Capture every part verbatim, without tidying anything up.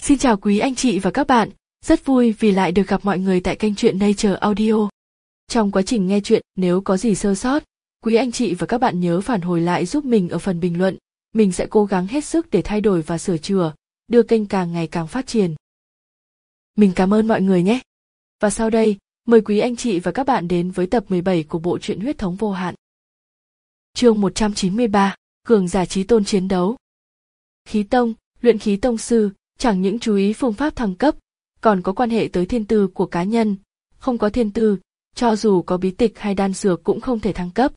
Xin chào quý anh chị và các bạn, rất vui vì lại được gặp mọi người tại kênh truyện Nature Audio. Trong quá trình nghe truyện, nếu có gì sơ sót, quý anh chị và các bạn nhớ phản hồi lại giúp mình ở phần bình luận, mình sẽ cố gắng hết sức để thay đổi và sửa chữa, đưa kênh càng ngày càng phát triển. Mình cảm ơn mọi người nhé. Và sau đây, mời quý anh chị và các bạn đến với tập mười bảy của bộ truyện Huyết thống vô hạn. Chương một trăm chín mươi ba, cường giả chí tôn chiến đấu. Khí tông, luyện khí tông sư, chẳng những chú ý phương pháp thăng cấp, còn có quan hệ tới thiên tư của cá nhân, không có thiên tư, cho dù có bí tịch hay đan dược cũng không thể thăng cấp.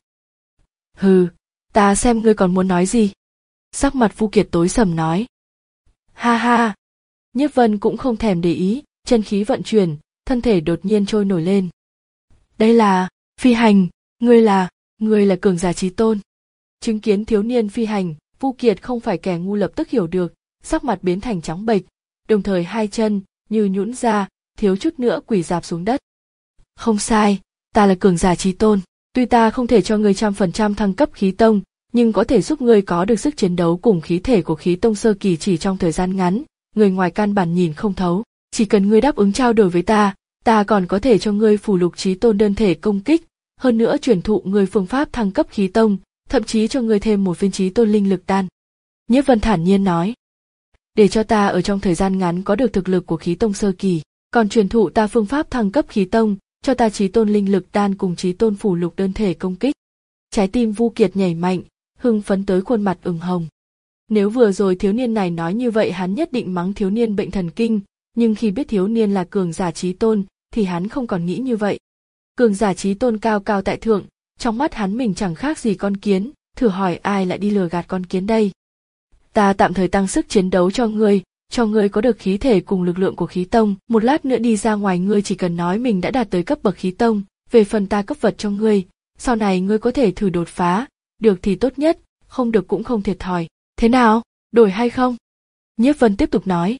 Hừ, ta xem ngươi còn muốn nói gì. Sắc mặt Vu Kiệt tối sầm nói. Ha ha, Nhiếp Vân cũng không thèm để ý, chân khí vận chuyển, thân thể đột nhiên trôi nổi lên. Đây là, phi hành, ngươi là, ngươi là cường giả chí tôn. Chứng kiến thiếu niên phi hành, Vu Kiệt không phải kẻ ngu lập tức hiểu được, sắc mặt biến thành trắng bệch, đồng thời hai chân như nhũn ra, thiếu chút nữa quỳ rạp xuống đất. Không sai, ta là cường giả chí tôn, tuy ta không thể cho ngươi trăm phần trăm thăng cấp khí tông, nhưng có thể giúp ngươi có được sức chiến đấu cùng khí thể của khí tông sơ kỳ chỉ trong thời gian ngắn, người ngoài căn bản nhìn không thấu, chỉ cần ngươi đáp ứng trao đổi với ta, ta còn có thể cho ngươi phù lục chí tôn đơn thể công kích, hơn nữa truyền thụ ngươi phương pháp thăng cấp khí tông, thậm chí cho ngươi thêm một viên chí tôn linh lực đan. Nhiếp Vân thản nhiên nói. Để cho ta ở trong thời gian ngắn có được thực lực của khí tông sơ kỳ, còn truyền thụ ta phương pháp thăng cấp khí tông, cho ta chí tôn linh lực đan cùng chí tôn phù lục đơn thể công kích. Trái tim Vu Kiệt nhảy mạnh, hưng phấn tới khuôn mặt ửng hồng. Nếu vừa rồi thiếu niên này nói như vậy hắn nhất định mắng thiếu niên bệnh thần kinh, nhưng khi biết thiếu niên là cường giả chí tôn, thì hắn không còn nghĩ như vậy. Cường giả chí tôn cao cao tại thượng, trong mắt hắn mình chẳng khác gì con kiến, thử hỏi ai lại đi lừa gạt con kiến đây. Ta tạm thời tăng sức chiến đấu cho ngươi, cho ngươi có được khí thể cùng lực lượng của khí tông, một lát nữa đi ra ngoài ngươi chỉ cần nói mình đã đạt tới cấp bậc khí tông, về phần ta cấp vật cho ngươi, sau này ngươi có thể thử đột phá, được thì tốt nhất, không được cũng không thiệt thòi. Thế nào, đổi hay không? Nhiếp Vân tiếp tục nói.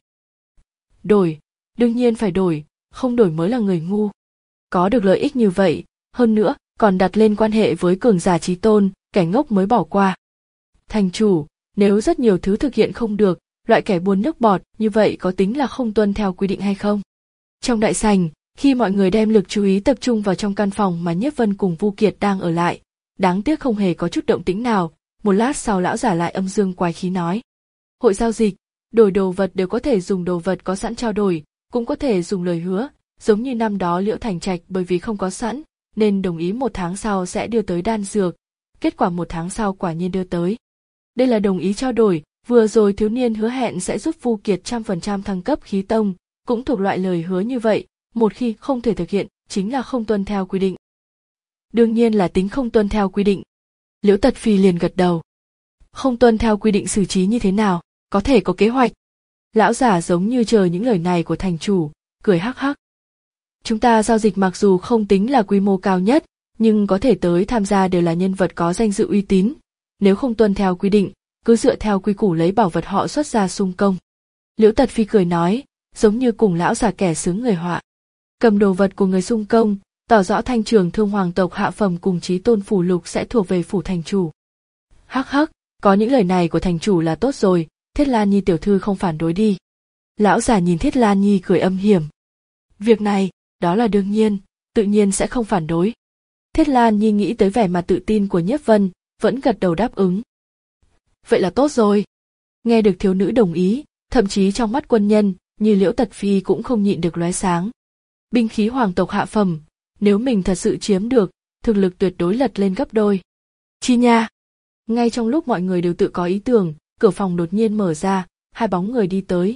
Đổi, đương nhiên phải đổi, không đổi mới là người ngu. Có được lợi ích như vậy, hơn nữa, còn đặt lên quan hệ với cường giả chí tôn, kẻ ngốc mới bỏ qua. Thành chủ, nếu rất nhiều thứ thực hiện không được, loại kẻ buôn nước bọt như vậy có tính là không tuân theo quy định hay không? Trong đại sảnh, khi mọi người đem lực chú ý tập trung vào trong căn phòng mà Nhiếp Vân cùng Vu Kiệt đang ở lại, đáng tiếc không hề có chút động tĩnh nào, một lát sau lão giả lại âm dương quái khí nói. Hội giao dịch, đổi đồ vật đều có thể dùng đồ vật có sẵn trao đổi, cũng có thể dùng lời hứa, giống như năm đó Liễu Thành Trạch bởi vì không có sẵn, nên đồng ý một tháng sau sẽ đưa tới đan dược, kết quả một tháng sau quả nhiên đưa tới. Đây là đồng ý trao đổi, vừa rồi thiếu niên hứa hẹn sẽ giúp Vu Kiệt trăm phần trăm thăng cấp khí tông, cũng thuộc loại lời hứa như vậy, một khi không thể thực hiện, chính là không tuân theo quy định. Đương nhiên là tính không tuân theo quy định. Liễu Tật Phi liền gật đầu. Không tuân theo quy định xử trí như thế nào, có thể có kế hoạch. Lão giả giống như chờ những lời này của thành chủ, cười hắc hắc. Chúng ta giao dịch mặc dù không tính là quy mô cao nhất, nhưng có thể tới tham gia đều là nhân vật có danh dự uy tín. Nếu không tuân theo quy định, cứ dựa theo quy củ lấy bảo vật họ xuất ra xung công. Liễu Tật Phi cười nói, giống như cùng lão già kẻ sướng người họa. Cầm đồ vật của người xung công, tỏ rõ thanh trường thương hoàng tộc hạ phẩm cùng chí tôn phủ lục sẽ thuộc về phủ thành chủ. Hắc hắc, có những lời này của thành chủ là tốt rồi, Thiết Lan Nhi tiểu thư không phản đối đi. Lão già nhìn Thiết Lan Nhi cười âm hiểm. Việc này, đó là đương nhiên, tự nhiên sẽ không phản đối. Thiết Lan Nhi nghĩ tới vẻ mặt tự tin của Nhiếp Vân, vẫn gật đầu đáp ứng. Vậy là tốt rồi. Nghe được thiếu nữ đồng ý, thậm chí trong mắt quân nhân, như Liễu Tật Phi cũng không nhịn được lóe sáng. Binh khí hoàng tộc hạ phẩm, nếu mình thật sự chiếm được, thực lực tuyệt đối lật lên gấp đôi. Chi nha! Ngay trong lúc mọi người đều tự có ý tưởng, cửa phòng đột nhiên mở ra, hai bóng người đi tới.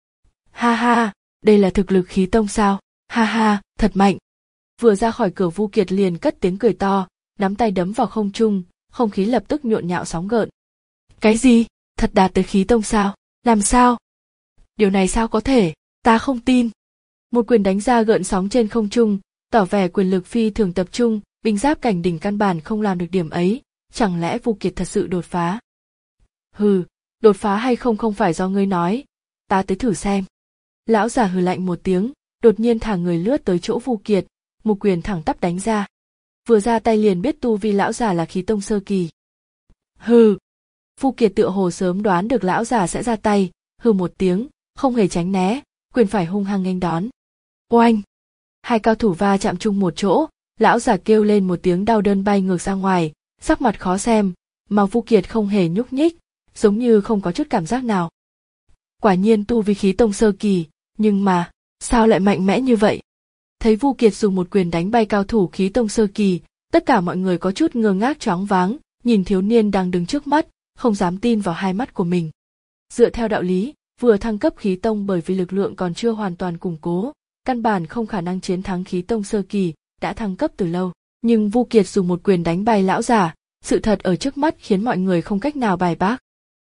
Ha ha, đây là thực lực khí tông sao? Ha ha, thật mạnh! Vừa ra khỏi cửa Vu Kiệt liền cất tiếng cười to, nắm tay đấm vào không trung, không khí lập tức nhộn nhạo sóng gợn. Cái gì? Thật đạt tới khí tông sao? Làm sao? Điều này sao có thể? Ta không tin. Một quyền đánh ra gợn sóng trên không trung, tỏ vẻ quyền lực phi thường tập trung, binh giáp cảnh đỉnh căn bản không làm được điểm ấy, chẳng lẽ Vu Kiệt thật sự đột phá? Hừ, đột phá hay không không phải do ngươi nói, ta tới thử xem. Lão già hừ lạnh một tiếng, đột nhiên thả người lướt tới chỗ Vu Kiệt, một quyền thẳng tắp đánh ra. Vừa ra tay liền biết tu vi lão già là khí tông sơ kỳ. Hừ. Vu Kiệt tựa hồ sớm đoán được lão già sẽ ra tay, hừ một tiếng, không hề tránh né, quyền phải hung hăng nghênh đón. Oanh! Hai cao thủ va chạm chung một chỗ, lão giả kêu lên một tiếng đau đớn bay ngược ra ngoài, sắc mặt khó xem, mà Vu Kiệt không hề nhúc nhích, giống như không có chút cảm giác nào. Quả nhiên tu vi khí tông sơ kỳ, nhưng mà, sao lại mạnh mẽ như vậy? Thấy Vu Kiệt dùng một quyền đánh bay cao thủ khí tông sơ kỳ, tất cả mọi người có chút ngơ ngác choáng váng, nhìn thiếu niên đang đứng trước mắt, không dám tin vào hai mắt của mình. Dựa theo đạo lý, vừa thăng cấp khí tông bởi vì lực lượng còn chưa hoàn toàn củng cố, căn bản không khả năng chiến thắng khí tông sơ kỳ, đã thăng cấp từ lâu. Nhưng Vu Kiệt dùng một quyền đánh bay lão giả, sự thật ở trước mắt khiến mọi người không cách nào bài bác.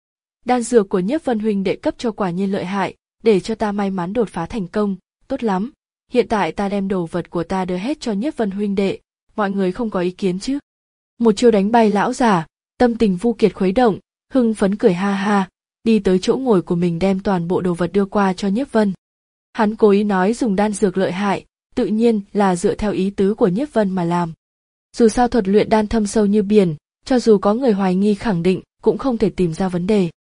Đan dược của Nhiếp Vân huynh đệ cấp cho quả nhiên lợi hại, để cho ta may mắn đột phá thành công, tốt lắm. Hiện tại ta đem đồ vật của ta đưa hết cho Nhiếp Vân huynh đệ, mọi người không có ý kiến chứ? Một chiêu đánh bay lão giả, tâm tình Vu Kiệt khuấy động, hưng phấn cười ha ha, đi tới chỗ ngồi của mình đem toàn bộ đồ vật đưa qua cho Nhiếp Vân. Hắn cố ý nói dùng đan dược lợi hại, tự nhiên là dựa theo ý tứ của Nhiếp Vân mà làm. Dù sao thuật luyện đan thâm sâu như biển, cho dù có người hoài nghi khẳng định, cũng không thể tìm ra vấn đề.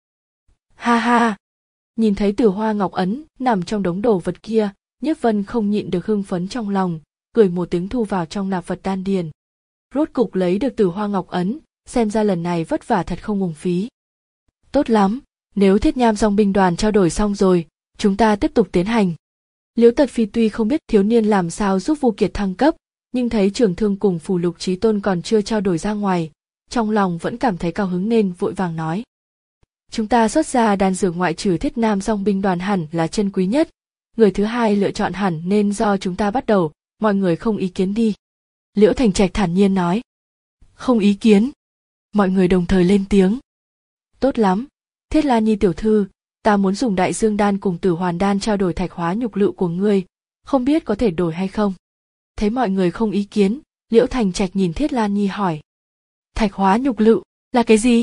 Ha ha! Nhìn thấy Tử Hoa Ngọc Ấn nằm trong đống đồ vật kia, Nhiếp Vân không nhịn được hưng phấn trong lòng, cười một tiếng thu vào trong nạp vật đan điền. Rốt cục lấy được Tử Hoa Ngọc Ấn, xem ra lần này vất vả thật không uổng phí. Tốt lắm, nếu Thiết Nham Dòng binh đoàn trao đổi xong rồi, chúng ta tiếp tục tiến hành. Liễu Tật Phi tuy không biết thiếu niên làm sao giúp Vu Kiệt thăng cấp, nhưng thấy Trường Thương cùng Phù Lục Chí Tôn còn chưa trao đổi ra ngoài, trong lòng vẫn cảm thấy cao hứng nên vội vàng nói. Chúng ta xuất ra đan dược ngoại trừ Thiết Nam Dòng binh đoàn hẳn là chân quý nhất, người thứ hai lựa chọn hẳn nên do chúng ta bắt đầu, mọi người không ý kiến đi. Liễu Thành Trạch thản nhiên nói. Không ý kiến. Mọi người đồng thời lên tiếng. Tốt lắm, Thiết La Nhi tiểu thư, ta muốn dùng Đại Dương đan cùng Tử Hoàn đan trao đổi thạch hóa nhục lự của ngươi, không biết có thể đổi hay không? Thấy mọi người không ý kiến, Liễu Thành Trạch nhìn Thiết La Nhi hỏi. Thạch hóa nhục lự, là cái gì?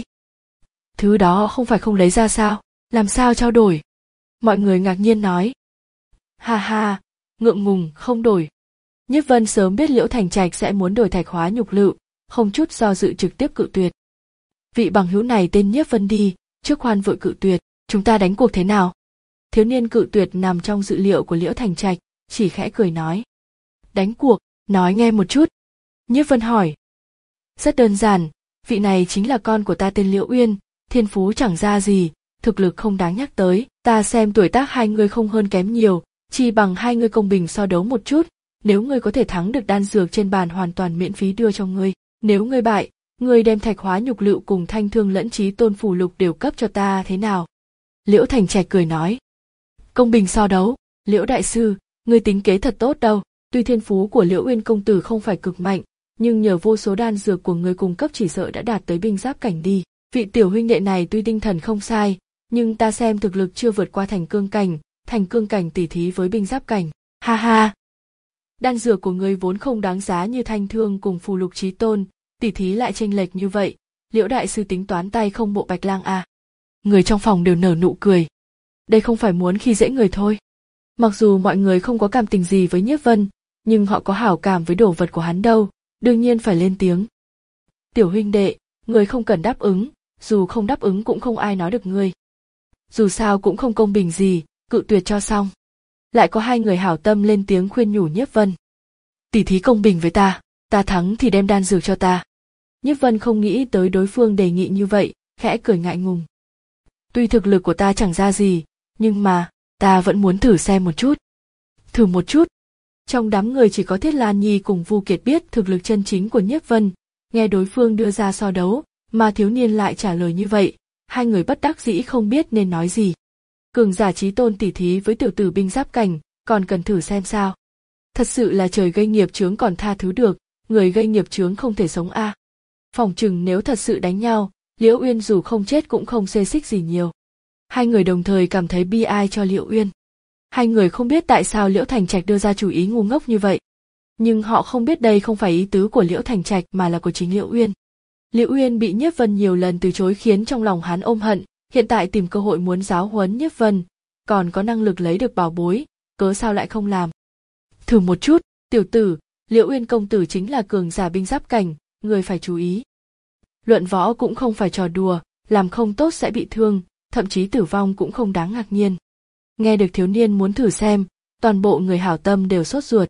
Thứ đó không phải không lấy ra sao, làm sao trao đổi? Mọi người ngạc nhiên nói. Ha ha, ngượng ngùng, không đổi. Nhiếp Vân sớm biết Liễu Thành Trạch sẽ muốn đổi thạch hóa nhục lự, không chút do dự trực tiếp cự tuyệt. Vị bằng hữu này tên Nhiếp Vân đi, trước khoan vội cự tuyệt, chúng ta đánh cuộc thế nào? Thiếu niên cự tuyệt nằm trong dự liệu của Liễu Thành Trạch, chỉ khẽ cười nói. Đánh cuộc, nói nghe một chút. Nhiếp Vân hỏi. Rất đơn giản, vị này chính là con của ta tên Liễu Uyên, thiên phú chẳng ra gì, thực lực không đáng nhắc tới, ta xem tuổi tác hai người không hơn kém nhiều, chỉ bằng hai người công bình so đấu một chút, nếu ngươi có thể thắng được đan dược trên bàn hoàn toàn miễn phí đưa cho ngươi, nếu ngươi bại, ngươi đem thạch hóa nhục lự cùng thanh thương lẫn chí tôn phù lục đều cấp cho ta thế nào? Liễu Thành Trạch cười nói. Công bình so đấu, Liễu đại sư, ngươi tính kế thật tốt đâu, tuy thiên phú của Liễu Uyên công tử không phải cực mạnh, nhưng nhờ vô số đan dược của ngươi cung cấp chỉ sợ đã đạt tới binh giáp cảnh đi. Vị tiểu huynh đệ này tuy tinh thần không sai, nhưng ta xem thực lực chưa vượt qua thành cương cảnh, thành cương cảnh tỉ thí với binh giáp cảnh. Ha ha! Đan dược của ngươi vốn không đáng giá như thanh thương cùng phù lục chí tôn, tỉ thí lại chênh lệch như vậy, Liễu đại sư tính toán tay không bộ bạch lang à? Người trong phòng đều nở nụ cười. Đây không phải muốn khi dễ người thôi. Mặc dù mọi người không có cảm tình gì với Nhiếp Vân, nhưng họ có hảo cảm với đồ vật của hắn đâu, đương nhiên phải lên tiếng. Tiểu huynh đệ, người không cần đáp ứng, dù không đáp ứng cũng không ai nói được ngươi. Dù sao cũng không công bình gì, cự tuyệt cho xong. Lại có hai người hảo tâm lên tiếng khuyên nhủ Nhiếp Vân. Tỉ thí công bình với ta, ta thắng thì đem đan dược cho ta. Nhiếp Vân không nghĩ tới đối phương đề nghị như vậy, khẽ cười ngại ngùng. Tuy thực lực của ta chẳng ra gì, nhưng mà, ta vẫn muốn thử xem một chút. Thử một chút. Trong đám người chỉ có Thiết Lan Nhi cùng Vu Kiệt biết thực lực chân chính của Nhiếp Vân, nghe đối phương đưa ra so đấu, mà thiếu niên lại trả lời như vậy, hai người bất đắc dĩ không biết nên nói gì. Cường giả chí tôn tỉ thí với tiểu tử binh giáp cảnh, còn cần thử xem sao. Thật sự là trời gây nghiệp chướng còn tha thứ được, người gây nghiệp chướng không thể sống a. À. Phỏng chừng nếu thật sự đánh nhau, Liễu Uyên dù không chết cũng không xê xích gì nhiều. Hai người đồng thời cảm thấy bi ai cho Liễu Uyên. Hai người không biết tại sao Liễu Thành Trạch đưa ra chủ ý ngu ngốc như vậy. Nhưng họ không biết đây không phải ý tứ của Liễu Thành Trạch mà là của chính Liễu Uyên. Liễu Uyên bị Nhiếp Vân nhiều lần từ chối khiến trong lòng hắn ôm hận, hiện tại tìm cơ hội muốn giáo huấn Nhiếp Vân, còn có năng lực lấy được bảo bối, cớ sao lại không làm. Thử một chút, tiểu tử, Liễu Uyên công tử chính là cường giả binh giáp cảnh, người phải chú ý. Luận võ cũng không phải trò đùa, làm không tốt sẽ bị thương, thậm chí tử vong cũng không đáng ngạc nhiên. Nghe được thiếu niên muốn thử xem, toàn bộ người hảo tâm đều sốt ruột.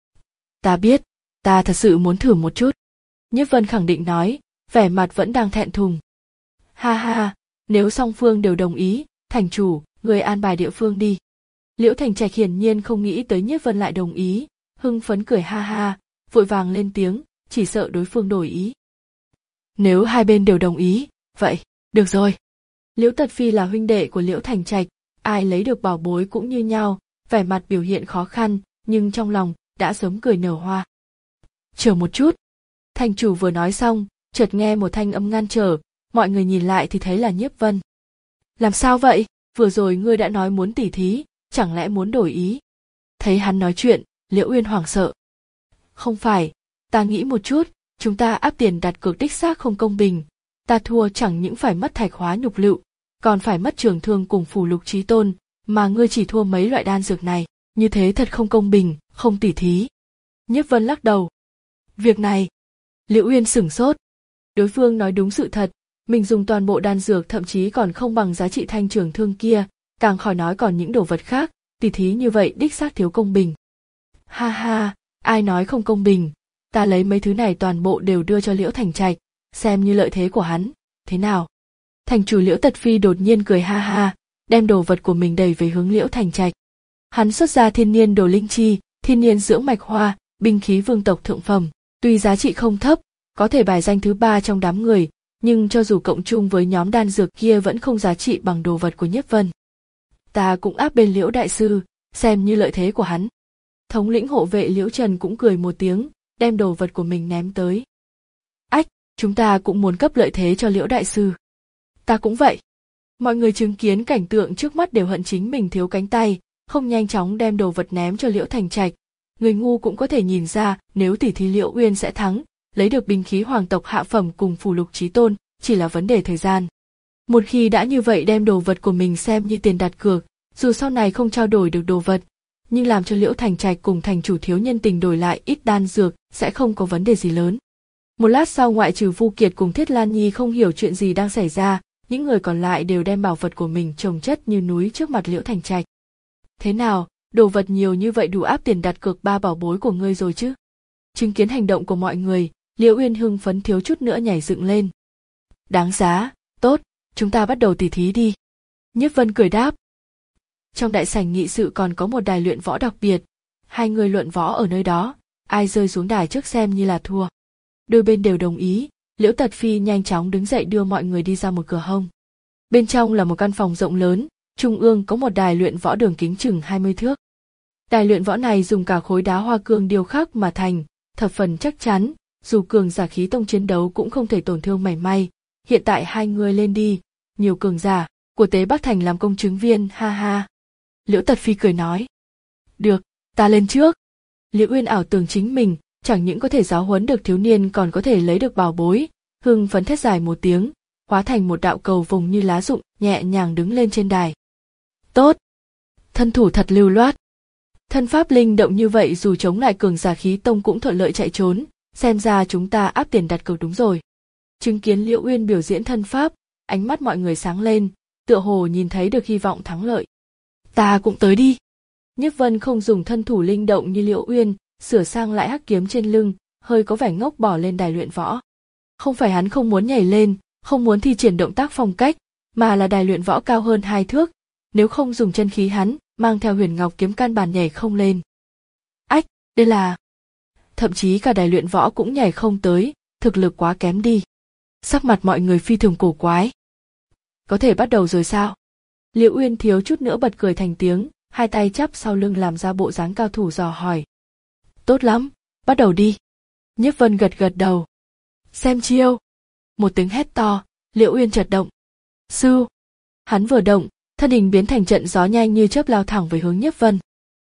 Ta biết, ta thật sự muốn thử một chút. Nhiếp Vân khẳng định nói, vẻ mặt vẫn đang thẹn thùng. Ha ha, nếu song phương đều đồng ý, thành chủ, người an bài địa phương đi. Liễu Thành Trạch hiển nhiên không nghĩ tới Nhiếp Vân lại đồng ý, hưng phấn cười ha ha, vội vàng lên tiếng, chỉ sợ đối phương đổi ý. Nếu hai bên đều đồng ý, vậy, được rồi. Liễu Tật Phi là huynh đệ của Liễu Thành Trạch, ai lấy được bảo bối cũng như nhau, vẻ mặt biểu hiện khó khăn, nhưng trong lòng đã sớm cười nở hoa. Chờ một chút. Thành chủ vừa nói xong, chợt nghe một thanh âm ngăn trở, mọi người nhìn lại thì thấy là Nhiếp Vân. Làm sao vậy? Vừa rồi ngươi đã nói muốn tỉ thí, chẳng lẽ muốn đổi ý? Thấy hắn nói chuyện, Liễu Uyên hoảng sợ. Không phải, ta nghĩ một chút, chúng ta áp tiền đặt cược đích xác không công bình. Ta thua chẳng những phải mất thạch hóa nhục lựu, còn phải mất trường thương cùng phù lục chí tôn, mà ngươi chỉ thua mấy loại đan dược này, như thế thật không công bình, không tỉ thí. Nhiếp Vân lắc đầu. Việc này, Liễu Uyên sửng sốt. Đối phương nói đúng sự thật, mình dùng toàn bộ đan dược thậm chí còn không bằng giá trị thanh trường thương kia, càng khỏi nói còn những đồ vật khác, tỉ thí như vậy đích xác thiếu công bình. Ha ha, ai nói không công bình, ta lấy mấy thứ này toàn bộ đều đưa cho Liễu Thành Trạch, xem như lợi thế của hắn, thế nào? Thành chủ Liễu Tật Phi đột nhiên cười ha ha, đem đồ vật của mình đẩy về hướng Liễu Thành Trạch. Hắn xuất ra thiên niên đồ linh chi, thiên niên dưỡng mạch hoa, binh khí vương tộc thượng phẩm, tuy giá trị không thấp, có thể bài danh thứ ba trong đám người, nhưng cho dù cộng chung với nhóm đan dược kia vẫn không giá trị bằng đồ vật của Nhiếp Vân. Ta cũng áp bên Liễu đại sư, xem như lợi thế của hắn. Thống lĩnh hộ vệ Liễu Trần cũng cười một tiếng, đem đồ vật của mình ném tới. Ách, chúng ta cũng muốn cấp lợi thế cho Liễu đại sư. Ta cũng vậy. Mọi người chứng kiến cảnh tượng trước mắt đều hận chính mình thiếu cánh tay, không nhanh chóng đem đồ vật ném cho Liễu Thành Trạch. Người ngu cũng có thể nhìn ra, nếu tỉ thí Liễu Uyên sẽ thắng, lấy được binh khí hoàng tộc hạ phẩm cùng phù lục chí tôn, chỉ là vấn đề thời gian. Một khi đã như vậy đem đồ vật của mình xem như tiền đặt cược, dù sau này không trao đổi được đồ vật, nhưng làm cho Liễu Thành Trạch cùng thành chủ thiếu nhân tình đổi lại ít đan dược sẽ không có vấn đề gì lớn. Một lát sau ngoại trừ Vu Kiệt cùng Thiết Lan Nhi không hiểu chuyện gì đang xảy ra, những người còn lại đều đem bảo vật của mình chồng chất như núi trước mặt Liễu Thành Trạch. Thế nào, đồ vật nhiều như vậy đủ áp tiền đặt cược ba bảo bối của ngươi rồi chứ? Chứng kiến hành động của mọi người, Liễu Uyên hưng phấn thiếu chút nữa nhảy dựng lên. Đáng giá, tốt, chúng ta bắt đầu tỉ thí đi. Nhiếp Vân cười đáp. Trong đại sảnh nghị sự còn có một đài luyện võ đặc biệt, hai người luận võ ở nơi đó, ai rơi xuống đài trước xem như là thua. Đôi bên đều đồng ý, Liễu Tật Phi nhanh chóng đứng dậy đưa mọi người đi ra một cửa hông. Bên trong là một căn phòng rộng lớn, trung ương có một đài luyện võ đường kính chừng hai mươi thước. Đài luyện võ này dùng cả khối đá hoa cương điêu khắc mà thành, thập phần chắc chắn, dù cường giả khí tông chiến đấu cũng không thể tổn thương mảy may. Hiện tại hai người lên đi, nhiều cường giả của Tế Bắc Thành làm công chứng viên, ha ha. Liễu Tật Phi cười nói. Được, ta lên trước. Liễu Uyên ảo tưởng chính mình, chẳng những có thể giáo huấn được thiếu niên còn có thể lấy được bảo bối, hưng phấn thét dài một tiếng, hóa thành một đạo cầu vồng như lá rụng, nhẹ nhàng đứng lên trên đài. Tốt! Thân thủ thật lưu loát. Thân pháp linh động như vậy dù chống lại cường giả khí tông cũng thuận lợi chạy trốn, xem ra chúng ta áp tiền đặt cược đúng rồi. Chứng kiến Liễu Uyên biểu diễn thân pháp, ánh mắt mọi người sáng lên, tựa hồ nhìn thấy được hy vọng thắng lợi. Ta cũng tới đi. Nhiếp Vân không dùng thân thủ linh động như Liễu Uyên, sửa sang lại hắc kiếm trên lưng, hơi có vẻ ngốc bỏ lên đài luyện võ. Không phải hắn không muốn nhảy lên, không muốn thi triển động tác phong cách, mà là đài luyện võ cao hơn hai thước, nếu không dùng chân khí hắn, mang theo huyền ngọc kiếm căn bản nhảy không lên. Ách, đây là... Thậm chí cả đài luyện võ cũng nhảy không tới, thực lực quá kém đi. Sắc mặt mọi người phi thường cổ quái. Có thể bắt đầu rồi sao? Liễu Uyên thiếu chút nữa bật cười thành tiếng, hai tay chắp sau lưng làm ra bộ dáng cao thủ dò hỏi. Tốt lắm, bắt đầu đi. Nhiếp Vân gật gật đầu. Xem chiêu. Một tiếng hét to, Liễu Uyên chợt động. Sư. Hắn vừa động, thân hình biến thành trận gió nhanh như chớp lao thẳng về hướng Nhiếp Vân.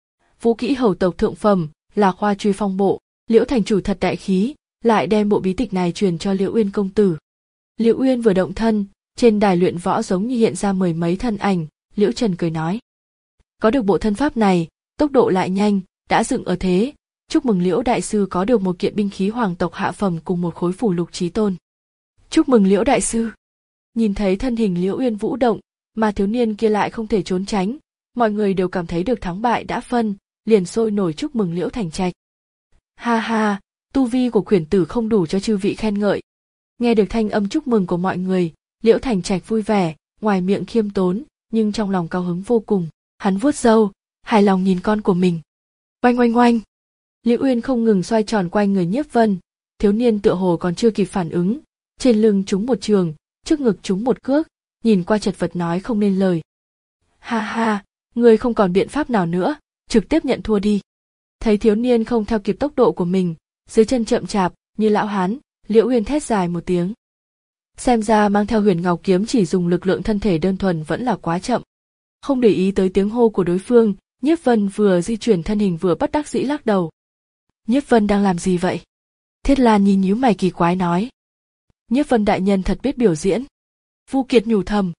Vũ kỹ hầu tộc thượng phẩm, là khoa truy phong bộ, Liễu thành chủ thật đại khí, lại đem bộ bí tịch này truyền cho Liễu Uyên công tử. Liễu Uyên vừa động thân, trên đài luyện võ giống như hiện ra mười mấy thân ảnh, Liễu Trần cười nói. Có được bộ thân pháp này, tốc độ lại nhanh, đã dựng ở thế, chúc mừng Liễu đại sư có được một kiện binh khí hoàng tộc hạ phẩm cùng một khối phù lục chí tôn. Chúc mừng Liễu đại sư. Nhìn thấy thân hình Liễu Uyên vũ động, mà thiếu niên kia lại không thể trốn tránh, Mọi người đều cảm thấy được thắng bại đã phân, liền sôi nổi chúc mừng Liễu Thành Trạch. Ha ha, tu vi của quyển tử không đủ cho chư vị khen ngợi. Nghe được thanh âm chúc mừng của mọi người, Liễu Thành Trạch vui vẻ, ngoài miệng khiêm tốn, nhưng trong lòng cao hứng vô cùng. Hắn vuốt râu, hài lòng nhìn con của mình. Oanh oanh oanh. Liễu Uyên không ngừng xoay tròn quanh người Nhiếp Vân, thiếu niên tựa hồ còn chưa kịp phản ứng, trên lưng trúng một trường, trước ngực trúng một cước, nhìn qua chật vật nói không nên lời. Ha ha, ngươi không còn biện pháp nào nữa, trực tiếp nhận thua đi. Thấy thiếu niên không theo kịp tốc độ của mình, dưới chân chậm chạp như lão hán, Liễu Uyên thét dài một tiếng. Xem ra mang theo Huyền Ngọc kiếm chỉ dùng lực lượng thân thể đơn thuần vẫn là quá chậm. Không để ý tới tiếng hô của đối phương, Nhiếp Vân vừa di chuyển thân hình vừa bất đắc dĩ lắc đầu. Nhiếp Vân đang làm gì vậy? Thiết Lan nhìn nhíu mày kỳ quái nói. Nhiếp Vân đại nhân thật biết biểu diễn. Vu Kiệt nhủ thầm.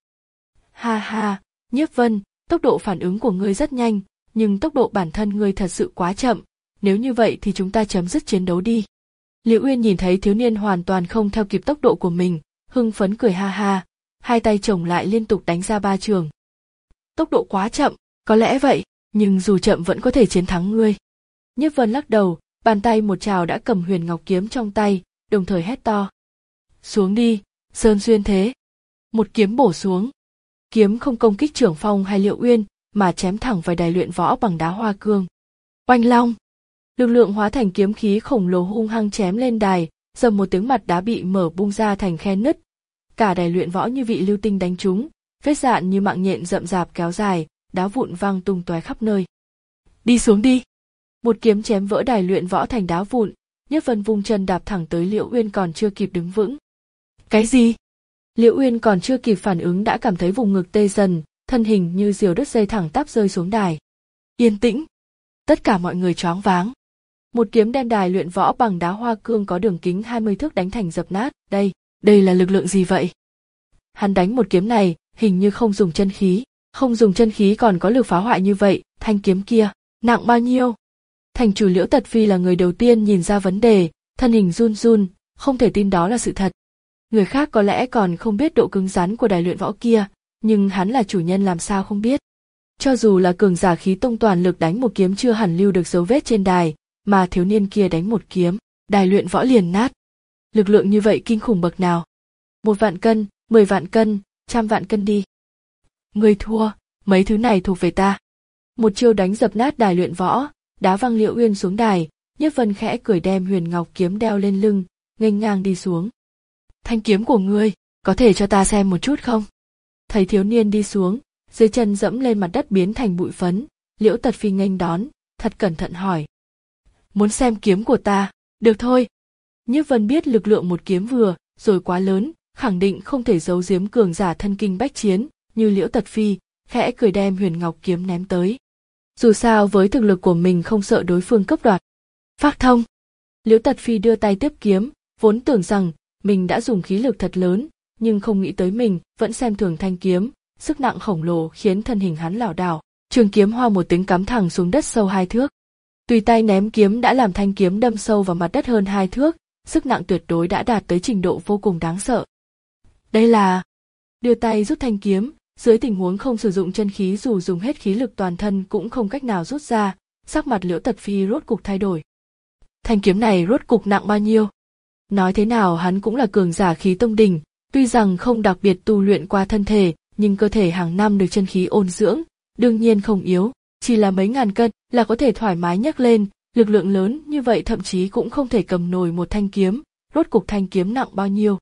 Ha ha, Nhiếp Vân, tốc độ phản ứng của ngươi rất nhanh, nhưng tốc độ bản thân ngươi thật sự quá chậm, nếu như vậy thì chúng ta chấm dứt chiến đấu đi. Liễu Uyên nhìn thấy thiếu niên hoàn toàn không theo kịp tốc độ của mình, hưng phấn cười ha ha, hai tay chồng lại liên tục đánh ra ba trường. Tốc độ quá chậm, có lẽ vậy, nhưng dù chậm vẫn có thể chiến thắng ngươi. Nhiếp Vân lắc đầu, bàn tay một trào đã cầm Huyền Ngọc kiếm trong tay, đồng thời hét to. Xuống đi, Sơn Xuyên Thế. Một kiếm bổ xuống. Kiếm không công kích Trưởng Phong hay Liễu Uyên, mà chém thẳng vào đài luyện võ bằng đá hoa cương. Oanh long. Lực lượng hóa thành kiếm khí khổng lồ hung hăng chém lên đài, dầm một tiếng mặt đá bị mở bung ra thành khe nứt. Cả đài luyện võ như vị lưu tinh đánh trúng, vết dạn như mạng nhện rậm rạp kéo dài, đá vụn văng tung tóe khắp nơi. Đi xuống đi. Một kiếm chém vỡ đài luyện võ thành đá vụn, Nhiếp Vân vung chân đạp thẳng tới Liễu Uyên còn chưa kịp đứng vững. Cái gì? Liễu Uyên còn chưa kịp phản ứng đã cảm thấy vùng ngực tê dần, thân hình như diều đứt dây thẳng tắp rơi xuống đài. Yên tĩnh. Tất cả mọi người choáng váng. Một kiếm đem đài luyện võ bằng đá hoa cương có đường kính hai mươi thước đánh thành dập nát. Đây, đây là lực lượng gì vậy? Hắn đánh một kiếm này, hình như không dùng chân khí, không dùng chân khí còn có lực phá hoại như vậy, thanh kiếm kia, nặng bao nhiêu? Thành chủ Liễu Tật Phi là người đầu tiên nhìn ra vấn đề, thân hình run run, không thể tin đó là sự thật. Người khác có lẽ còn không biết độ cứng rắn của đài luyện võ kia, nhưng hắn là chủ nhân làm sao không biết. Cho dù là cường giả khí tông toàn lực đánh một kiếm chưa hẳn lưu được dấu vết trên đài, mà thiếu niên kia đánh một kiếm, đài luyện võ liền nát. Lực lượng như vậy kinh khủng bậc nào? Một vạn cân, mười vạn cân, trăm vạn cân đi. Ngươi thua, mấy thứ này thuộc về ta. Một chiêu đánh dập nát đài luyện võ, đá văng Liễu Uyên xuống đài, Nhiếp Vân khẽ cười đem Huyền Ngọc kiếm đeo lên lưng, nghênh ngang đi xuống. Thanh kiếm của ngươi, có thể cho ta xem một chút không? Thấy thiếu niên đi xuống, dưới chân dẫm lên mặt đất biến thành bụi phấn, Liễu Tật Phi nghênh đón, thật cẩn thận hỏi. Muốn xem kiếm của ta, được thôi. Nhiếp Vân biết lực lượng một kiếm vừa, rồi quá lớn, khẳng định không thể giấu giếm cường giả thân kinh bách chiến, như Liễu Tật Phi, khẽ cười đem Huyền Ngọc kiếm ném tới. Dù sao với thực lực của mình không sợ đối phương cướp đoạt. Phác thông. Liễu Tật Phi đưa tay tiếp kiếm, vốn tưởng rằng mình đã dùng khí lực thật lớn, nhưng không nghĩ tới mình vẫn xem thường thanh kiếm, sức nặng khổng lồ khiến thân hình hắn lảo đảo, trường kiếm hoa một tiếng cắm thẳng xuống đất sâu hai thước. Tùy tay ném kiếm đã làm thanh kiếm đâm sâu vào mặt đất hơn hai thước, sức nặng tuyệt đối đã đạt tới trình độ vô cùng đáng sợ. Đây là... Đưa tay rút thanh kiếm, dưới tình huống không sử dụng chân khí dù dùng hết khí lực toàn thân cũng không cách nào rút ra, sắc mặt Liễu Tật Phi rốt cục thay đổi. Thanh kiếm này rốt cục nặng bao nhiêu? Nói thế nào hắn cũng là cường giả khí tông đỉnh, tuy rằng không đặc biệt tu luyện qua thân thể, nhưng cơ thể hàng năm được chân khí ôn dưỡng, đương nhiên không yếu, chỉ là mấy ngàn cân là có thể thoải mái nhấc lên, lực lượng lớn như vậy thậm chí cũng không thể cầm nổi một thanh kiếm, rốt cục thanh kiếm nặng bao nhiêu?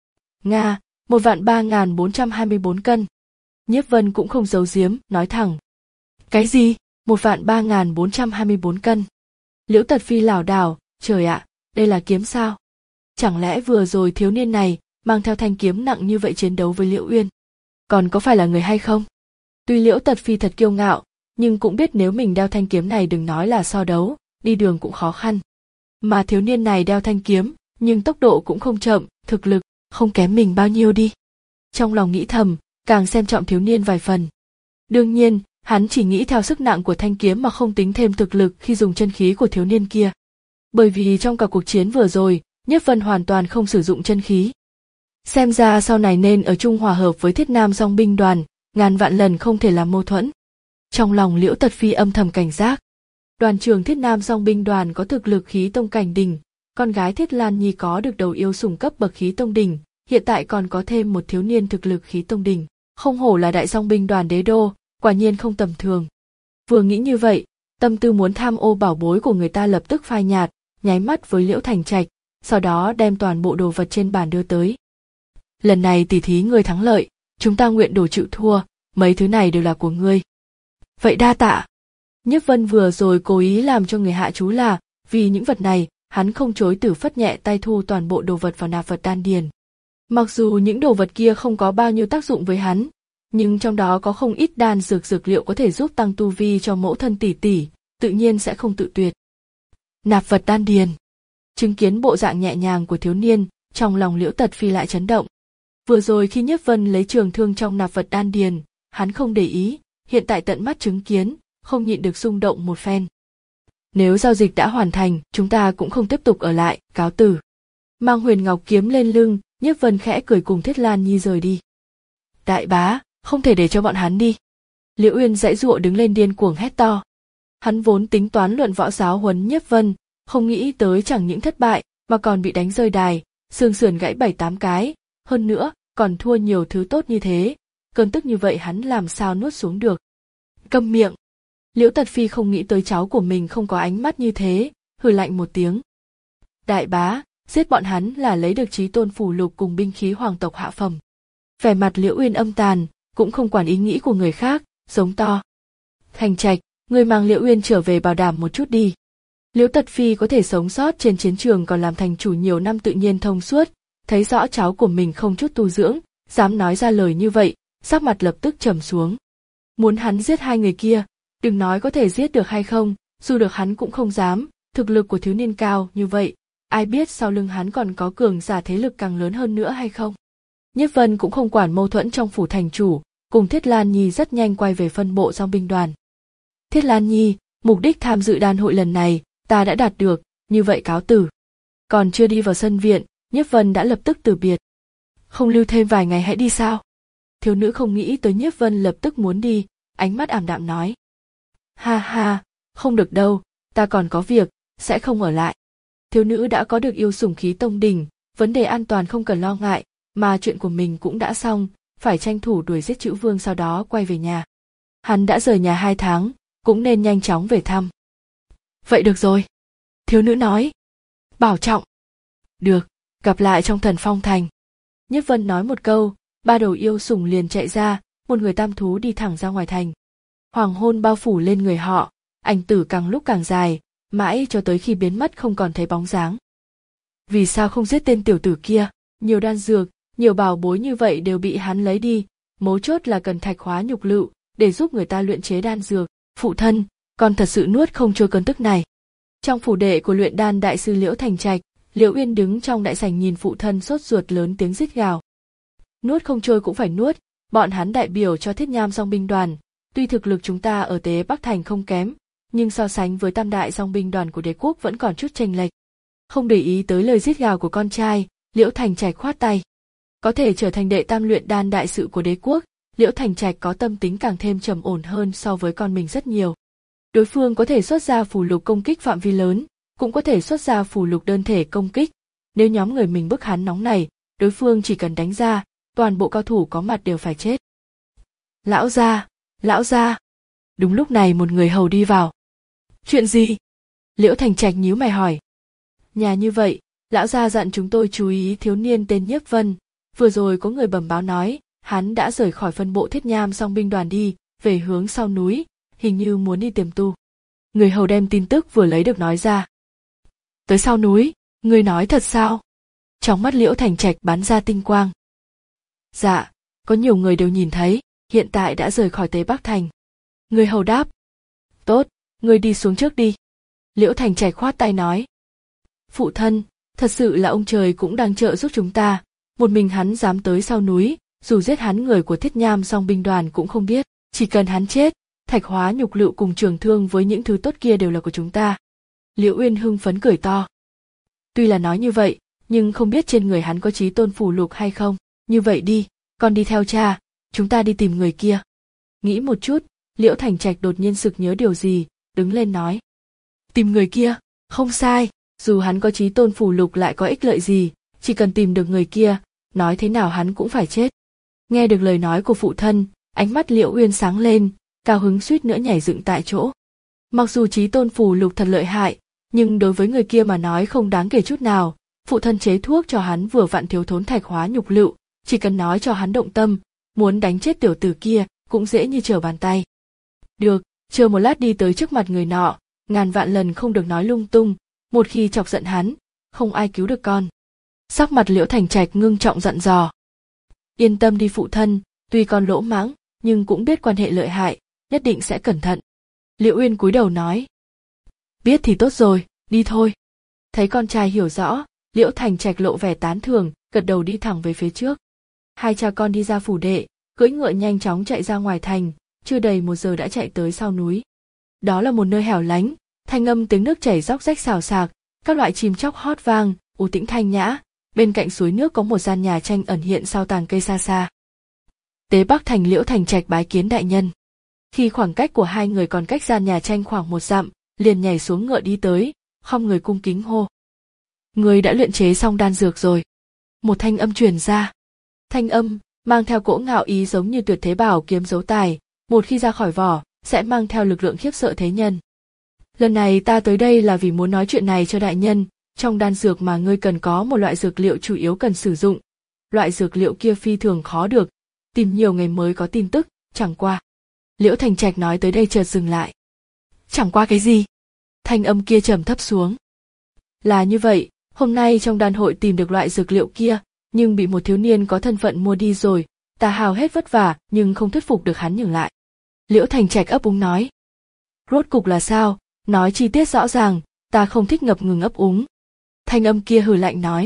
Nga, một vạn ba ngàn bốn trăm hai mươi bốn cân. Nhiếp Vân cũng không giấu giếm, nói thẳng. Cái gì? Một vạn ba ngàn bốn trăm hai mươi bốn cân. Liễu Tật Phi lảo đảo, trời ạ, đây là kiếm sao? Chẳng lẽ vừa rồi thiếu niên này mang theo thanh kiếm nặng như vậy chiến đấu với Liễu Uyên? Còn có phải là người hay không? Tuy Liễu Tật Phi thật kiêu ngạo, nhưng cũng biết nếu mình đeo thanh kiếm này đừng nói là so đấu, đi đường cũng khó khăn. Mà thiếu niên này đeo thanh kiếm, nhưng tốc độ cũng không chậm, thực lực không kém mình bao nhiêu đi. Trong lòng nghĩ thầm, càng xem trọng thiếu niên vài phần. Đương nhiên, hắn chỉ nghĩ theo sức nặng của thanh kiếm mà không tính thêm thực lực khi dùng chân khí của thiếu niên kia. Bởi vì trong cả cuộc chiến vừa rồi, Nhiếp Vân hoàn toàn không sử dụng chân khí. Xem ra sau này nên ở chung hòa hợp với Thiết Nam Dòng binh đoàn, ngàn vạn lần không thể làm mâu thuẫn. Trong lòng Liễu Tật Phi âm thầm cảnh giác. Đoàn trưởng Thiết Nam Song binh đoàn có thực lực khí tông cảnh đỉnh, con gái Thiết Lan Nhi có được đầu yêu sủng cấp bậc khí tông đỉnh, hiện tại còn có thêm một thiếu niên thực lực khí tông đỉnh, không hổ là đại song binh đoàn đế đô, quả nhiên không tầm thường. Vừa nghĩ như vậy, tâm tư muốn tham ô bảo bối của người ta lập tức phai nhạt, nháy mắt với Liễu Thành Trạch, sau đó đem toàn bộ đồ vật trên bàn đưa tới. Lần này tỉ thí ngươi thắng lợi, chúng ta nguyện đổ chịu thua, mấy thứ này đều là của ngươi. Vậy đa tạ. Nhiếp Vân vừa rồi cố ý làm cho người hạ chú là, vì những vật này, hắn không chối từ phất nhẹ tay thu toàn bộ đồ vật vào nạp vật đan điền. Mặc dù những đồ vật kia không có bao nhiêu tác dụng với hắn, nhưng trong đó có không ít đan dược dược liệu có thể giúp tăng tu vi cho mẫu thân tỷ tỷ, tự nhiên sẽ không tự tuyệt. Nạp vật đan điền. Chứng kiến bộ dạng nhẹ nhàng của thiếu niên, trong lòng Liễu Tật Phi lại chấn động. Vừa rồi khi Nhiếp Vân lấy trường thương trong nạp vật đan điền, hắn không để ý, hiện tại tận mắt chứng kiến, không nhịn được rung động một phen. Nếu giao dịch đã hoàn thành, chúng ta cũng không tiếp tục ở lại, cáo từ. Mang Huyền Ngọc kiếm lên lưng, Nhiếp Vân khẽ cười cùng Thiết Lan Nhi rời đi. Đại bá, không thể để cho bọn hắn đi. Liễu Uyên giãy giụa đứng lên điên cuồng hét to. Hắn vốn tính toán luận võ giáo huấn Nhiếp Vân, không nghĩ tới chẳng những thất bại, mà còn bị đánh rơi đài, xương sườn gãy bảy tám cái, hơn nữa, còn thua nhiều thứ tốt như thế, cơn tức như vậy hắn làm sao nuốt xuống được. Câm miệng. Liễu Tật Phi không nghĩ tới cháu của mình không có ánh mắt như thế, hừ lạnh một tiếng. Đại bá, giết bọn hắn là lấy được chí tôn phù lục cùng binh khí hoàng tộc hạ phẩm. Vẻ mặt Liễu Uyên âm tàn, cũng không quản ý nghĩ của người khác, giống to. Thành Trạch, người mang Liễu Uyên trở về bảo đảm một chút đi. Liễu Tật Phi có thể sống sót trên chiến trường còn làm thành chủ nhiều năm tự nhiên thông suốt, thấy rõ cháu của mình không chút tu dưỡng, dám nói ra lời như vậy, sắc mặt lập tức trầm xuống. Muốn hắn giết hai người kia, đừng nói có thể giết được hay không, dù được hắn cũng không dám, thực lực của thiếu niên cao như vậy, ai biết sau lưng hắn còn có cường giả thế lực càng lớn hơn nữa hay không. Nhiếp Vân cũng không quản mâu thuẫn trong phủ thành chủ, cùng Thiết Lan Nhi rất nhanh quay về phân bộ dòng binh đoàn. Thiết Lan Nhi, mục đích tham dự đan hội lần này, ta đã đạt được, như vậy cáo từ. Còn chưa đi vào sân viện, Nhiếp Vân đã lập tức từ biệt. Không lưu thêm vài ngày hãy đi sao? Thiếu nữ không nghĩ tới Nhiếp Vân lập tức muốn đi, ánh mắt ảm đạm nói. Ha ha, không được đâu, ta còn có việc, sẽ không ở lại. Thiếu nữ đã có được yêu sủng khí tông đỉnh, vấn đề an toàn không cần lo ngại, mà chuyện của mình cũng đã xong, phải tranh thủ đuổi giết Chữ Vương sau đó quay về nhà. Hắn đã rời nhà hai tháng, cũng nên nhanh chóng về thăm. Vậy được rồi. Thiếu nữ nói. Bảo trọng. Được, gặp lại trong Thần Phong Thành. Nhiếp Vân nói một câu, ba đầu yêu sủng liền chạy ra, một người tam thú đi thẳng ra ngoài thành. Hoàng hôn bao phủ lên người họ, ảnh tử càng lúc càng dài, mãi cho tới khi biến mất không còn thấy bóng dáng. Vì sao không giết tên tiểu tử kia, nhiều đan dược, nhiều bảo bối như vậy đều bị hắn lấy đi, mấu chốt là cần thạch hóa nhục lựu, để giúp người ta luyện chế đan dược. Phụ thân, con thật sự nuốt không trôi cơn tức này. Trong phủ đệ của luyện đan đại sư Liễu Thành Trạch, Liễu Uyên đứng trong đại sảnh nhìn phụ thân sốt ruột lớn tiếng rít gào. Nuốt không trôi cũng phải nuốt, bọn hắn đại biểu cho Thiết Nham Song binh đoàn, tuy thực lực chúng ta ở Tế Bắc Thành không kém, nhưng so sánh với tam đại song binh đoàn của đế quốc vẫn còn chút chênh lệch. Không để ý tới lời rít gào của con trai, Liễu Thành Trạch khoát tay. Có thể trở thành đệ tam luyện đan đại sự của đế quốc, Liễu Thành Trạch có tâm tính càng thêm trầm ổn hơn so với con mình rất nhiều. Đối phương có thể xuất ra phù lục công kích phạm vi lớn, cũng có thể xuất ra phù lục đơn thể công kích. Nếu nhóm người mình bức hắn nóng này, đối phương chỉ cần đánh ra, toàn bộ cao thủ có mặt đều phải chết. Lão gia, lão gia. Đúng lúc này một người hầu đi vào. Chuyện gì? Liễu Thành Trạch nhíu mày hỏi. Nhà như vậy, lão gia dặn chúng tôi chú ý thiếu niên tên Nhiếp Vân. Vừa rồi có người bẩm báo nói, hắn đã rời khỏi phân bộ Thiết Nham Song binh đoàn đi, về hướng sau núi, hình như muốn đi tiềm tu. Người hầu đem tin tức vừa lấy được nói ra. Tới sau núi, người nói thật sao? Trong mắt Liễu Thành Trạch bắn ra tinh quang. Dạ, có nhiều người đều nhìn thấy, hiện tại đã rời khỏi Tế Bắc Thành. Người hầu đáp. Tốt, người đi xuống trước đi. Liễu Thành Trạch khoát tay nói. Phụ thân, thật sự là ông trời cũng đang trợ giúp chúng ta, một mình hắn dám tới sau núi, dù giết hắn người của Thiết Nham Song binh đoàn cũng không biết, chỉ cần hắn chết, thạch hóa nhục lựu cùng trường thương với những thứ tốt kia đều là của chúng ta. Liễu Uyên hưng phấn cười to. Tuy là nói như vậy, nhưng không biết trên người hắn có chí tôn phù lục hay không, như vậy đi, con đi theo cha, chúng ta đi tìm người kia. Nghĩ một chút, Liễu Thành Trạch đột nhiên sực nhớ điều gì, đứng lên nói. Tìm người kia, không sai, dù hắn có chí tôn phù lục lại có ích lợi gì, chỉ cần tìm được người kia, nói thế nào hắn cũng phải chết. Nghe được lời nói của phụ thân, ánh mắt Liễu Uyên sáng lên, cao hứng suýt nữa nhảy dựng tại chỗ. Mặc dù chí tôn phù lục thật lợi hại, nhưng đối với người kia mà nói không đáng kể chút nào. Phụ thân chế thuốc cho hắn vừa vặn thiếu thốn thạch hóa nhục lựu, chỉ cần nói cho hắn động tâm, muốn đánh chết tiểu tử kia cũng dễ như trở bàn tay. Được, chờ một lát đi tới trước mặt người nọ, ngàn vạn lần không được nói lung tung, một khi chọc giận hắn, không ai cứu được con. Sắc mặt Liễu Thành Trạch ngưng trọng dặn dò. Yên tâm đi phụ thân, tuy con lỗ mãng, nhưng cũng biết quan hệ lợi hại, nhất định sẽ cẩn thận. Liễu Uyên cúi đầu nói. Biết thì tốt rồi, đi thôi. Thấy con trai hiểu rõ, Liễu Thành Trạch lộ vẻ tán thưởng, gật đầu đi thẳng về phía trước. Hai cha con đi ra phủ đệ, cưỡi ngựa nhanh chóng chạy ra ngoài thành, chưa đầy một giờ đã chạy tới sau núi. Đó là một nơi hẻo lánh, thanh âm tiếng nước chảy róc rách xào xạc, các loại chim chóc hót vang, u tĩnh thanh nhã. Bên cạnh suối nước có một gian nhà tranh ẩn hiện sau tàng cây xa xa. Tế Bắc Thành Liễu Thành Trạch bái kiến đại nhân. Khi khoảng cách của hai người còn cách gian nhà tranh khoảng một dặm, liền nhảy xuống ngựa đi tới, khom người cung kính hô. Người đã luyện chế xong đan dược rồi. Một thanh âm truyền ra. Thanh âm mang theo cỗ ngạo ý giống như tuyệt thế bảo kiếm dấu tài, một khi ra khỏi vỏ sẽ mang theo lực lượng khiếp sợ thế nhân. Lần này ta tới đây là vì muốn nói chuyện này cho đại nhân. Trong đan dược mà ngươi cần có một loại dược liệu chủ yếu cần sử dụng. Loại dược liệu kia phi thường khó được, tìm nhiều ngày mới có tin tức, chẳng qua. Liễu Thành Trạch nói tới đây chợt dừng lại. Chẳng qua cái gì? Thanh âm kia trầm thấp xuống. Là như vậy, hôm nay trong đan hội tìm được loại dược liệu kia, nhưng bị một thiếu niên có thân phận mua đi rồi, ta hao hết vất vả nhưng không thuyết phục được hắn nhường lại. Liễu Thành Trạch ấp úng nói. Rốt cục là sao, nói chi tiết rõ ràng, ta không thích ngập ngừng ấp úng. Thanh âm kia hừ lạnh nói.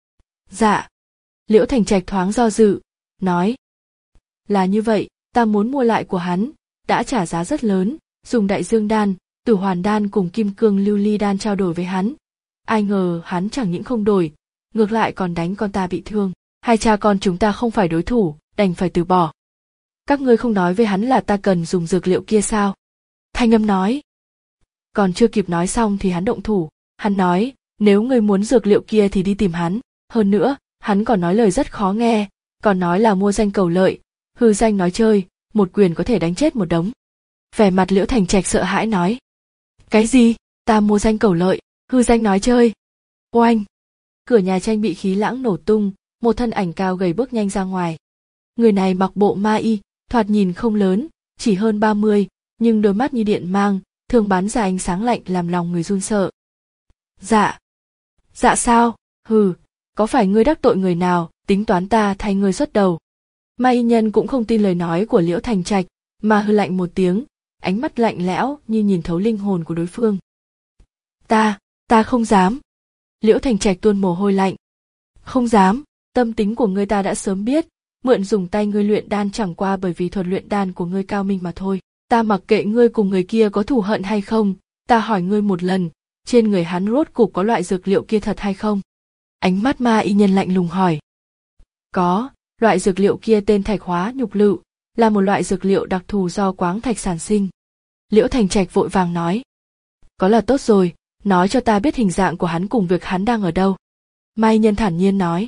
Dạ. Liễu Thành Trạch thoáng do dự, nói. Là như vậy, ta muốn mua lại của hắn, đã trả giá rất lớn, dùng đại dương đan, tử hoàn đan cùng kim cương lưu ly đan trao đổi với hắn. Ai ngờ hắn chẳng những không đổi, ngược lại còn đánh con ta bị thương. Hai cha con chúng ta không phải đối thủ, đành phải từ bỏ. Các ngươi không nói với hắn là ta cần dùng dược liệu kia sao? Thanh âm nói. Còn chưa kịp nói xong thì hắn động thủ, hắn nói. Nếu ngươi muốn dược liệu kia thì đi tìm hắn, hơn nữa, hắn còn nói lời rất khó nghe, còn nói là mua danh cầu lợi, hư danh nói chơi, một quyền có thể đánh chết một đống. Vẻ mặt Liễu Thành Trạch sợ hãi nói. Cái gì? Ta mua danh cầu lợi, hư danh nói chơi. Oanh! Cửa nhà tranh bị khí lãng nổ tung, một thân ảnh cao gầy bước nhanh ra ngoài. Người này mặc bộ ma y, thoạt nhìn không lớn, chỉ hơn ba mươi, nhưng đôi mắt như điện mang, thường bắn ra ánh sáng lạnh làm lòng người run sợ. Dạ. Dạ sao? Hừ, có phải ngươi đắc tội người nào, tính toán ta thay ngươi xuất đầu. Ma y nhân cũng không tin lời nói của Liễu Thành Trạch, mà hừ lạnh một tiếng, ánh mắt lạnh lẽo như nhìn thấu linh hồn của đối phương. Ta, ta không dám. Liễu Thành Trạch tuôn mồ hôi lạnh. Không dám, tâm tính của ngươi ta đã sớm biết, mượn dùng tay ngươi luyện đan chẳng qua bởi vì thuật luyện đan của ngươi cao minh mà thôi. Ta mặc kệ ngươi cùng người kia có thù hận hay không, ta hỏi ngươi một lần, trên người hắn rốt cục có loại dược liệu kia thật hay không? Ánh mắt ma y nhân lạnh lùng hỏi. Có, loại dược liệu kia tên thạch hóa nhục lựu, là một loại dược liệu đặc thù do quáng thạch sản sinh. Liễu Thành Trạch vội vàng nói. Có là tốt rồi, nói cho ta biết hình dạng của hắn cùng việc hắn đang ở đâu. Ma y nhân thản nhiên nói.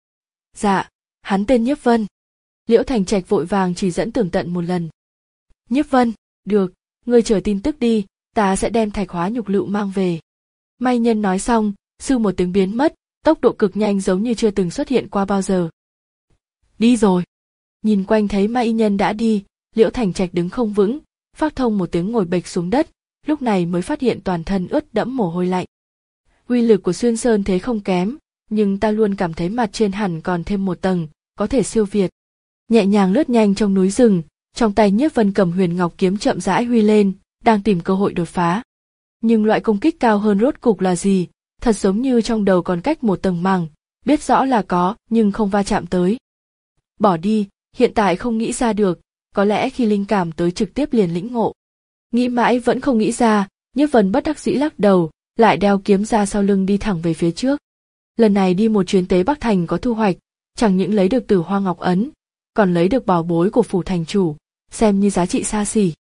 Dạ, hắn tên Nhiếp Vân. Liễu Thành Trạch vội vàng chỉ dẫn tường tận một lần. Nhiếp Vân, được, ngươi chờ tin tức đi, ta sẽ đem thạch hóa nhục lựu mang về. Ma y nhân nói xong, sư một tiếng biến mất, tốc độ cực nhanh giống như chưa từng xuất hiện qua bao giờ. Đi rồi. Nhìn quanh thấy ma y nhân đã đi, Liễu Thành Trạch đứng không vững, phát thông một tiếng ngồi bệt xuống đất, lúc này mới phát hiện toàn thân ướt đẫm mồ hôi lạnh. Uy lực của Xuyên Sơn thế không kém, nhưng ta luôn cảm thấy mặt trên hẳn còn thêm một tầng, có thể siêu việt. Nhẹ nhàng lướt nhanh trong núi rừng, trong tay Nhiếp Vân cầm huyền ngọc kiếm chậm rãi huy lên, đang tìm cơ hội đột phá. Nhưng loại công kích cao hơn rốt cục là gì, thật giống như trong đầu còn cách một tầng màng, biết rõ là có nhưng không va chạm tới. Bỏ đi, hiện tại không nghĩ ra được, có lẽ khi linh cảm tới trực tiếp liền lĩnh ngộ. Nghĩ mãi vẫn không nghĩ ra, Nhiếp Vân bất đắc dĩ lắc đầu, lại đeo kiếm ra sau lưng đi thẳng về phía trước. Lần này đi một chuyến Tế Bắc Thành có thu hoạch, chẳng những lấy được Tử Hoa Ngọc Ấn, còn lấy được bảo bối của phủ thành chủ, xem như giá trị xa xỉ.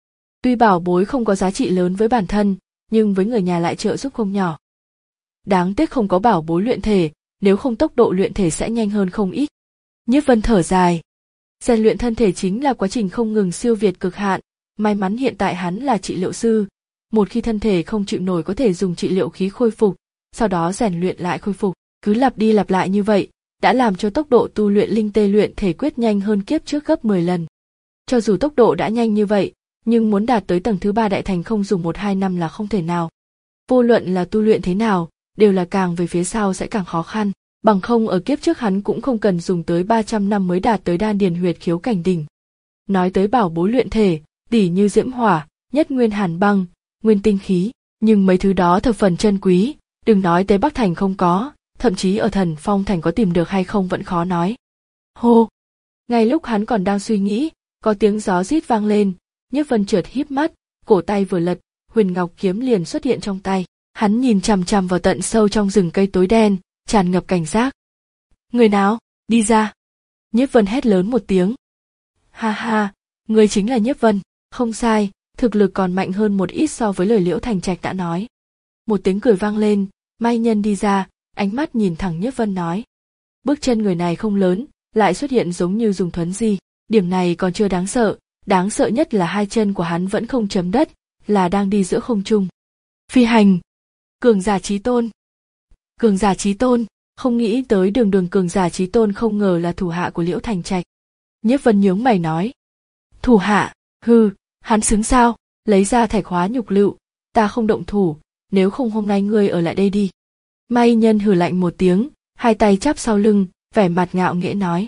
Tuy bảo bối không có giá trị lớn với bản thân, nhưng với người nhà lại trợ giúp không nhỏ. Đáng tiếc không có bảo bối luyện thể, nếu không tốc độ luyện thể sẽ nhanh hơn không ít. Nhiếp Vân thở dài. Rèn luyện thân thể chính là quá trình không ngừng siêu việt cực hạn, may mắn hiện tại hắn là trị liệu sư, một khi thân thể không chịu nổi có thể dùng trị liệu khí khôi phục, sau đó rèn luyện lại khôi phục, cứ lặp đi lặp lại như vậy, đã làm cho tốc độ tu luyện linh tê luyện thể quyết nhanh hơn kiếp trước gấp mười lần. Cho dù tốc độ đã nhanh như vậy, nhưng muốn đạt tới tầng thứ ba đại thành không dùng một hai năm là không thể nào. Vô luận là tu luyện thế nào, đều là càng về phía sau sẽ càng khó khăn, bằng không ở kiếp trước hắn cũng không cần dùng tới ba trăm năm mới đạt tới đan điền huyệt khiếu cảnh đỉnh. Nói tới bảo bối luyện thể, tỉ như diễm hỏa, nhất nguyên hàn băng, nguyên tinh khí, nhưng mấy thứ đó thập phần chân quý, đừng nói tới Bắc Thành không có, thậm chí ở Thần Phong Thành có tìm được hay không vẫn khó nói. Hô! Ngay lúc hắn còn đang suy nghĩ, có tiếng gió rít vang lên, Nhiếp Vân chợt híp mắt, cổ tay vừa lật, huyền ngọc kiếm liền xuất hiện trong tay. Hắn nhìn chằm chằm vào tận sâu trong rừng cây tối đen, tràn ngập cảnh giác. Người nào, đi ra! Nhiếp Vân hét lớn một tiếng. Ha ha, người chính là Nhiếp Vân, không sai, thực lực còn mạnh hơn một ít so với lời Liễu Thành Trạch đã nói. Một tiếng cười vang lên, Mai Nhân đi ra, ánh mắt nhìn thẳng Nhiếp Vân nói. Bước chân người này không lớn, lại xuất hiện giống như dùng thuấn di, điểm này còn chưa đáng sợ, đáng sợ nhất là hai chân của hắn vẫn không chấm đất, là đang đi giữa không trung. Phi hành! Cường giả chí tôn! Cường giả chí tôn! Không nghĩ tới đường đường cường giả chí tôn không ngờ là thủ hạ của Liễu Thành Trạch. Nhiếp Vân nhướng mày nói. Thủ hạ, hừ, hắn xứng sao, lấy ra thạch hóa nhục lựu, ta không động thủ, nếu không hôm nay ngươi ở lại đây đi. Mai Nhân hừ lạnh một tiếng, hai tay chắp sau lưng, vẻ mặt ngạo nghễ nói.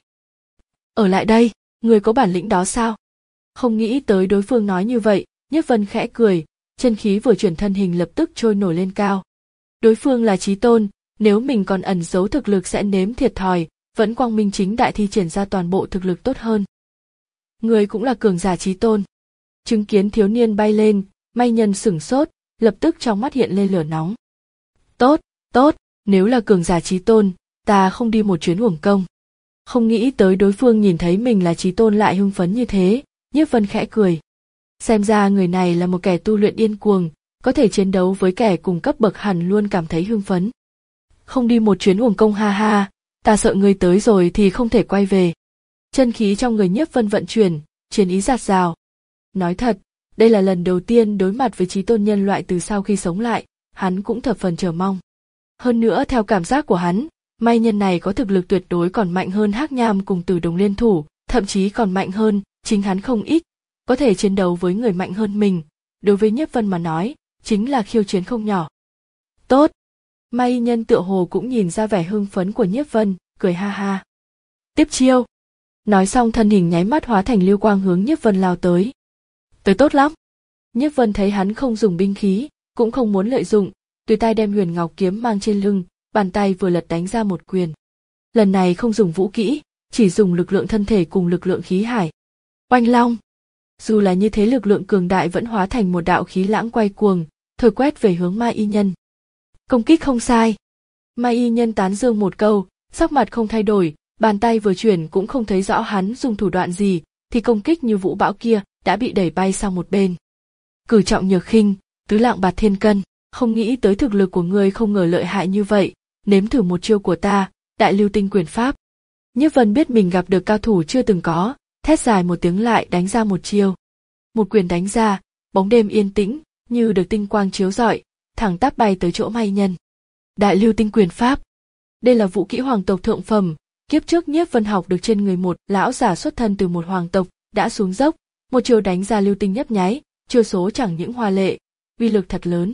Ở lại đây, ngươi có bản lĩnh đó sao? Không nghĩ tới đối phương nói như vậy, Nhiếp Vân khẽ cười, chân khí vừa chuyển thân hình lập tức trôi nổi lên cao. Đối phương là chí tôn, nếu mình còn ẩn giấu thực lực sẽ nếm thiệt thòi, vẫn quang minh chính đại thi triển ra toàn bộ thực lực tốt hơn. Người cũng là cường giả chí tôn. Chứng kiến thiếu niên bay lên, Mai Nhân sửng sốt, lập tức trong mắt hiện lên lửa nóng. Tốt, tốt, nếu là cường giả chí tôn, ta không đi một chuyến uổng công. Không nghĩ tới đối phương nhìn thấy mình là chí tôn lại hưng phấn như thế, Nhiếp Vân khẽ cười. Xem ra người này là một kẻ tu luyện điên cuồng, có thể chiến đấu với kẻ cùng cấp bậc hẳn luôn cảm thấy hưng phấn. Không đi một chuyến uổng công ha ha, ta sợ ngươi tới rồi thì không thể quay về. Chân khí trong người Nhiếp Vân vận chuyển, chiến ý dạt dào. Nói thật, đây là lần đầu tiên đối mặt với chí tôn nhân loại từ sau khi sống lại, hắn cũng thập phần chờ mong. Hơn nữa theo cảm giác của hắn, Mai Nhân này có thực lực tuyệt đối còn mạnh hơn Hắc Nham cùng Tử Đồng liên thủ, thậm chí còn mạnh hơn chính hắn không ít, có thể chiến đấu với người mạnh hơn mình, đối với Nhiếp Vân mà nói, chính là khiêu chiến không nhỏ. Tốt! Mai Nhân tựa hồ cũng nhìn ra vẻ hưng phấn của Nhiếp Vân, cười ha ha. Tiếp chiêu! Nói xong thân hình nháy mắt hóa thành lưu quang hướng Nhiếp Vân lao tới. Tới tốt lắm! Nhiếp Vân thấy hắn không dùng binh khí, cũng không muốn lợi dụng, tùy tay đem huyền ngọc kiếm mang trên lưng, bàn tay vừa lật đánh ra một quyền. Lần này không dùng vũ kỹ, chỉ dùng lực lượng thân thể cùng lực lượng khí hải. Oanh long! Dù là như thế lực lượng cường đại vẫn hóa thành một đạo khí lãng quay cuồng, thổi quét về hướng Mai Y Nhân. Công kích không sai. Mai Y Nhân tán dương một câu, sắc mặt không thay đổi, bàn tay vừa chuyển cũng không thấy rõ hắn dùng thủ đoạn gì, thì công kích như vũ bão kia đã bị đẩy bay sang một bên. Cử trọng nhược khinh, tứ lạng bạt thiên cân, không nghĩ tới thực lực của ngươi không ngờ lợi hại như vậy, nếm thử một chiêu của ta, đại lưu tinh quyền pháp. Nhiếp Vân biết mình gặp được cao thủ chưa từng có, thét dài một tiếng lại đánh ra một chiêu. Một quyền đánh ra, bóng đêm yên tĩnh, như được tinh quang chiếu rọi, thẳng tắp bay tới chỗ Mai Nhân. Đại lưu tinh quyền pháp. Đây là vũ kỹ hoàng tộc thượng phẩm, kiếp trước Nhiếp Vân học được trên người một lão giả xuất thân từ một hoàng tộc, đã xuống dốc, một chiêu đánh ra lưu tinh nhấp nháy, chiêu số chẳng những hoa lệ, uy lực thật lớn.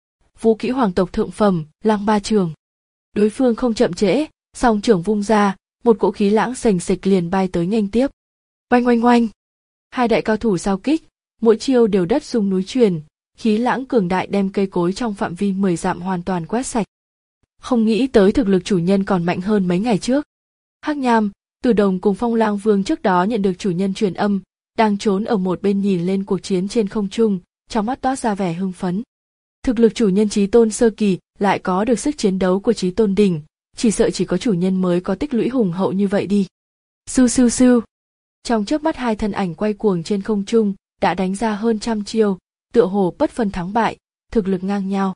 Vũ kỹ hoàng tộc thượng phẩm, Lăng Ba Trường. Đối phương không chậm trễ, song trưởng vung ra, một cỗ khí lãng sành sịch liền bay tới nghênh tiếp. Oanh oanh oanh. Hai đại cao thủ giao kích, mỗi chiêu đều đất rung núi chuyển, khí lãng cường đại đem cây cối trong phạm vi mười dặm hoàn toàn quét sạch. Không nghĩ tới thực lực chủ nhân còn mạnh hơn mấy ngày trước. Hắc Nham, Tử Đồng cùng Phong Lang Vương trước đó nhận được chủ nhân truyền âm, đang trốn ở một bên nhìn lên cuộc chiến trên không trung, trong mắt toát ra vẻ hưng phấn. Thực lực chủ nhân chí tôn sơ kỳ lại có được sức chiến đấu của chí tôn đỉnh, chỉ sợ chỉ có chủ nhân mới có tích lũy hùng hậu như vậy đi. Sưu sưu sưu. Trong chớp mắt hai thân ảnh quay cuồng trên không trung, đã đánh ra hơn trăm chiêu, tựa hồ bất phân thắng bại, thực lực ngang nhau.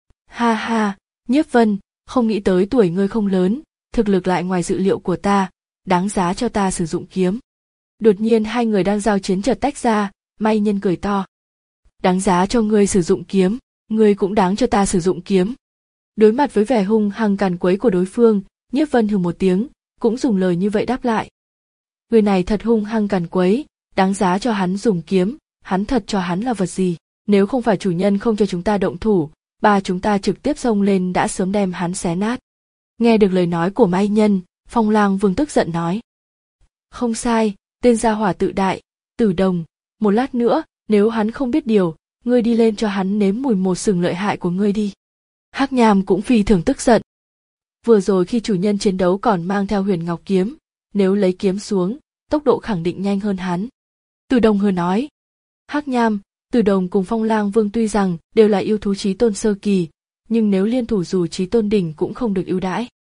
Ha ha, Nhiếp Vân, không nghĩ tới tuổi ngươi không lớn, thực lực lại ngoài dự liệu của ta, đáng giá cho ta sử dụng kiếm. Đột nhiên hai người đang giao chiến chợt tách ra, May Nhân cười to. Đáng giá cho ngươi sử dụng kiếm, ngươi cũng đáng cho ta sử dụng kiếm. Đối mặt với vẻ hung hăng càn quấy của đối phương, Nhiếp Vân hừ một tiếng, cũng dùng lời như vậy đáp lại. Người này thật hung hăng càn quấy, đáng giá cho hắn dùng kiếm, hắn thật cho hắn là vật gì, nếu không phải chủ nhân không cho chúng ta động thủ, ba chúng ta trực tiếp xông lên đã sớm đem hắn xé nát. Nghe được lời nói của May Nhân, Phong Lang Vương tức giận nói. Không sai, tên gia hỏa tự đại, Tử Đồng, một lát nữa, nếu hắn không biết điều, ngươi đi lên cho hắn nếm mùi một sừng lợi hại của ngươi đi. Hắc Nham cũng phi thường tức giận. Vừa rồi khi chủ nhân chiến đấu còn mang theo Huyền Ngọc kiếm, nếu lấy kiếm xuống, tốc độ khẳng định nhanh hơn hắn. Tử Đồng hừ nói. Hắc Nham, Tử Đồng cùng Phong Lang Vương tuy rằng đều là yêu thú chí tôn sơ kỳ, nhưng nếu liên thủ dù chí tôn đỉnh cũng không được ưu đãi.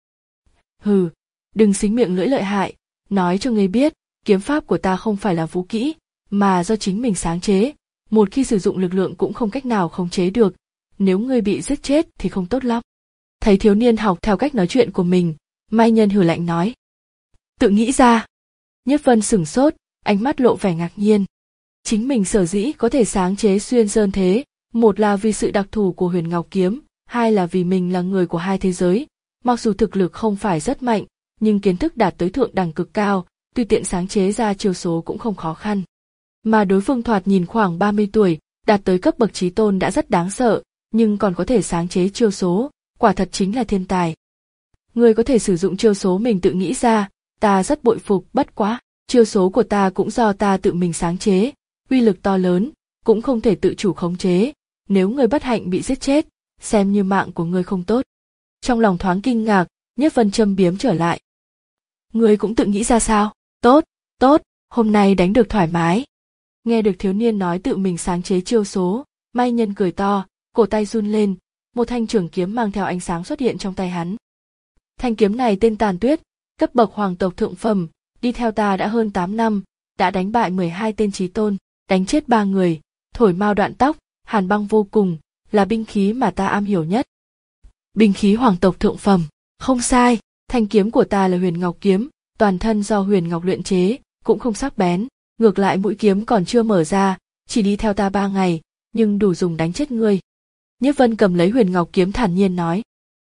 Hừ, đừng xính miệng lưỡi lợi hại, nói cho ngươi biết, kiếm pháp của ta không phải là vũ kỹ, mà do chính mình sáng chế, một khi sử dụng lực lượng cũng không cách nào khống chế được, nếu ngươi bị giết chết thì không tốt lắm. Thấy thiếu niên học theo cách nói chuyện của mình, May Nhân hừ lạnh nói. Tự nghĩ ra. Nhiếp Vân sửng sốt, ánh mắt lộ vẻ ngạc nhiên. Chính mình sở dĩ có thể sáng chế xuyên sơn thế, một là vì sự đặc thù của Huyền Ngọc kiếm, hai là vì mình là người của hai thế giới, mặc dù thực lực không phải rất mạnh, nhưng kiến thức đạt tới thượng đẳng cực cao, tùy tiện sáng chế ra chiêu số cũng không khó khăn. Mà đối phương thoạt nhìn khoảng ba mươi tuổi, đạt tới cấp bậc chí tôn đã rất đáng sợ, nhưng còn có thể sáng chế chiêu số, quả thật chính là thiên tài. Người có thể sử dụng chiêu số mình tự nghĩ ra, ta rất bội phục, bất quá, chiêu số của ta cũng do ta tự mình sáng chế, uy lực to lớn, cũng không thể tự chủ khống chế, nếu người bất hạnh bị giết chết, xem như mạng của người không tốt. Trong lòng thoáng kinh ngạc, Nhiếp Vân châm biếm trở lại. Người cũng tự nghĩ ra sao? Tốt, tốt, hôm nay đánh được thoải mái. Nghe được thiếu niên nói tự mình sáng chế chiêu số, May Nhân cười to, cổ tay run lên, một thanh trường kiếm mang theo ánh sáng xuất hiện trong tay hắn. Thanh kiếm này tên Tàn Tuyết, cấp bậc hoàng tộc thượng phẩm, đi theo ta đã hơn tám năm, đã đánh bại mười hai tên chí tôn, đánh chết ba người, thổi mao đoạn tóc, hàn băng vô cùng, là binh khí mà ta am hiểu nhất. Binh khí hoàng tộc thượng phẩm, không sai, thanh kiếm của ta là Huyền Ngọc kiếm, toàn thân do Huyền Ngọc luyện chế, cũng không sắc bén, ngược lại mũi kiếm còn chưa mở ra, chỉ đi theo ta ba ngày, nhưng đủ dùng đánh chết ngươi. Nhiếp Vân cầm lấy Huyền Ngọc kiếm thản nhiên nói.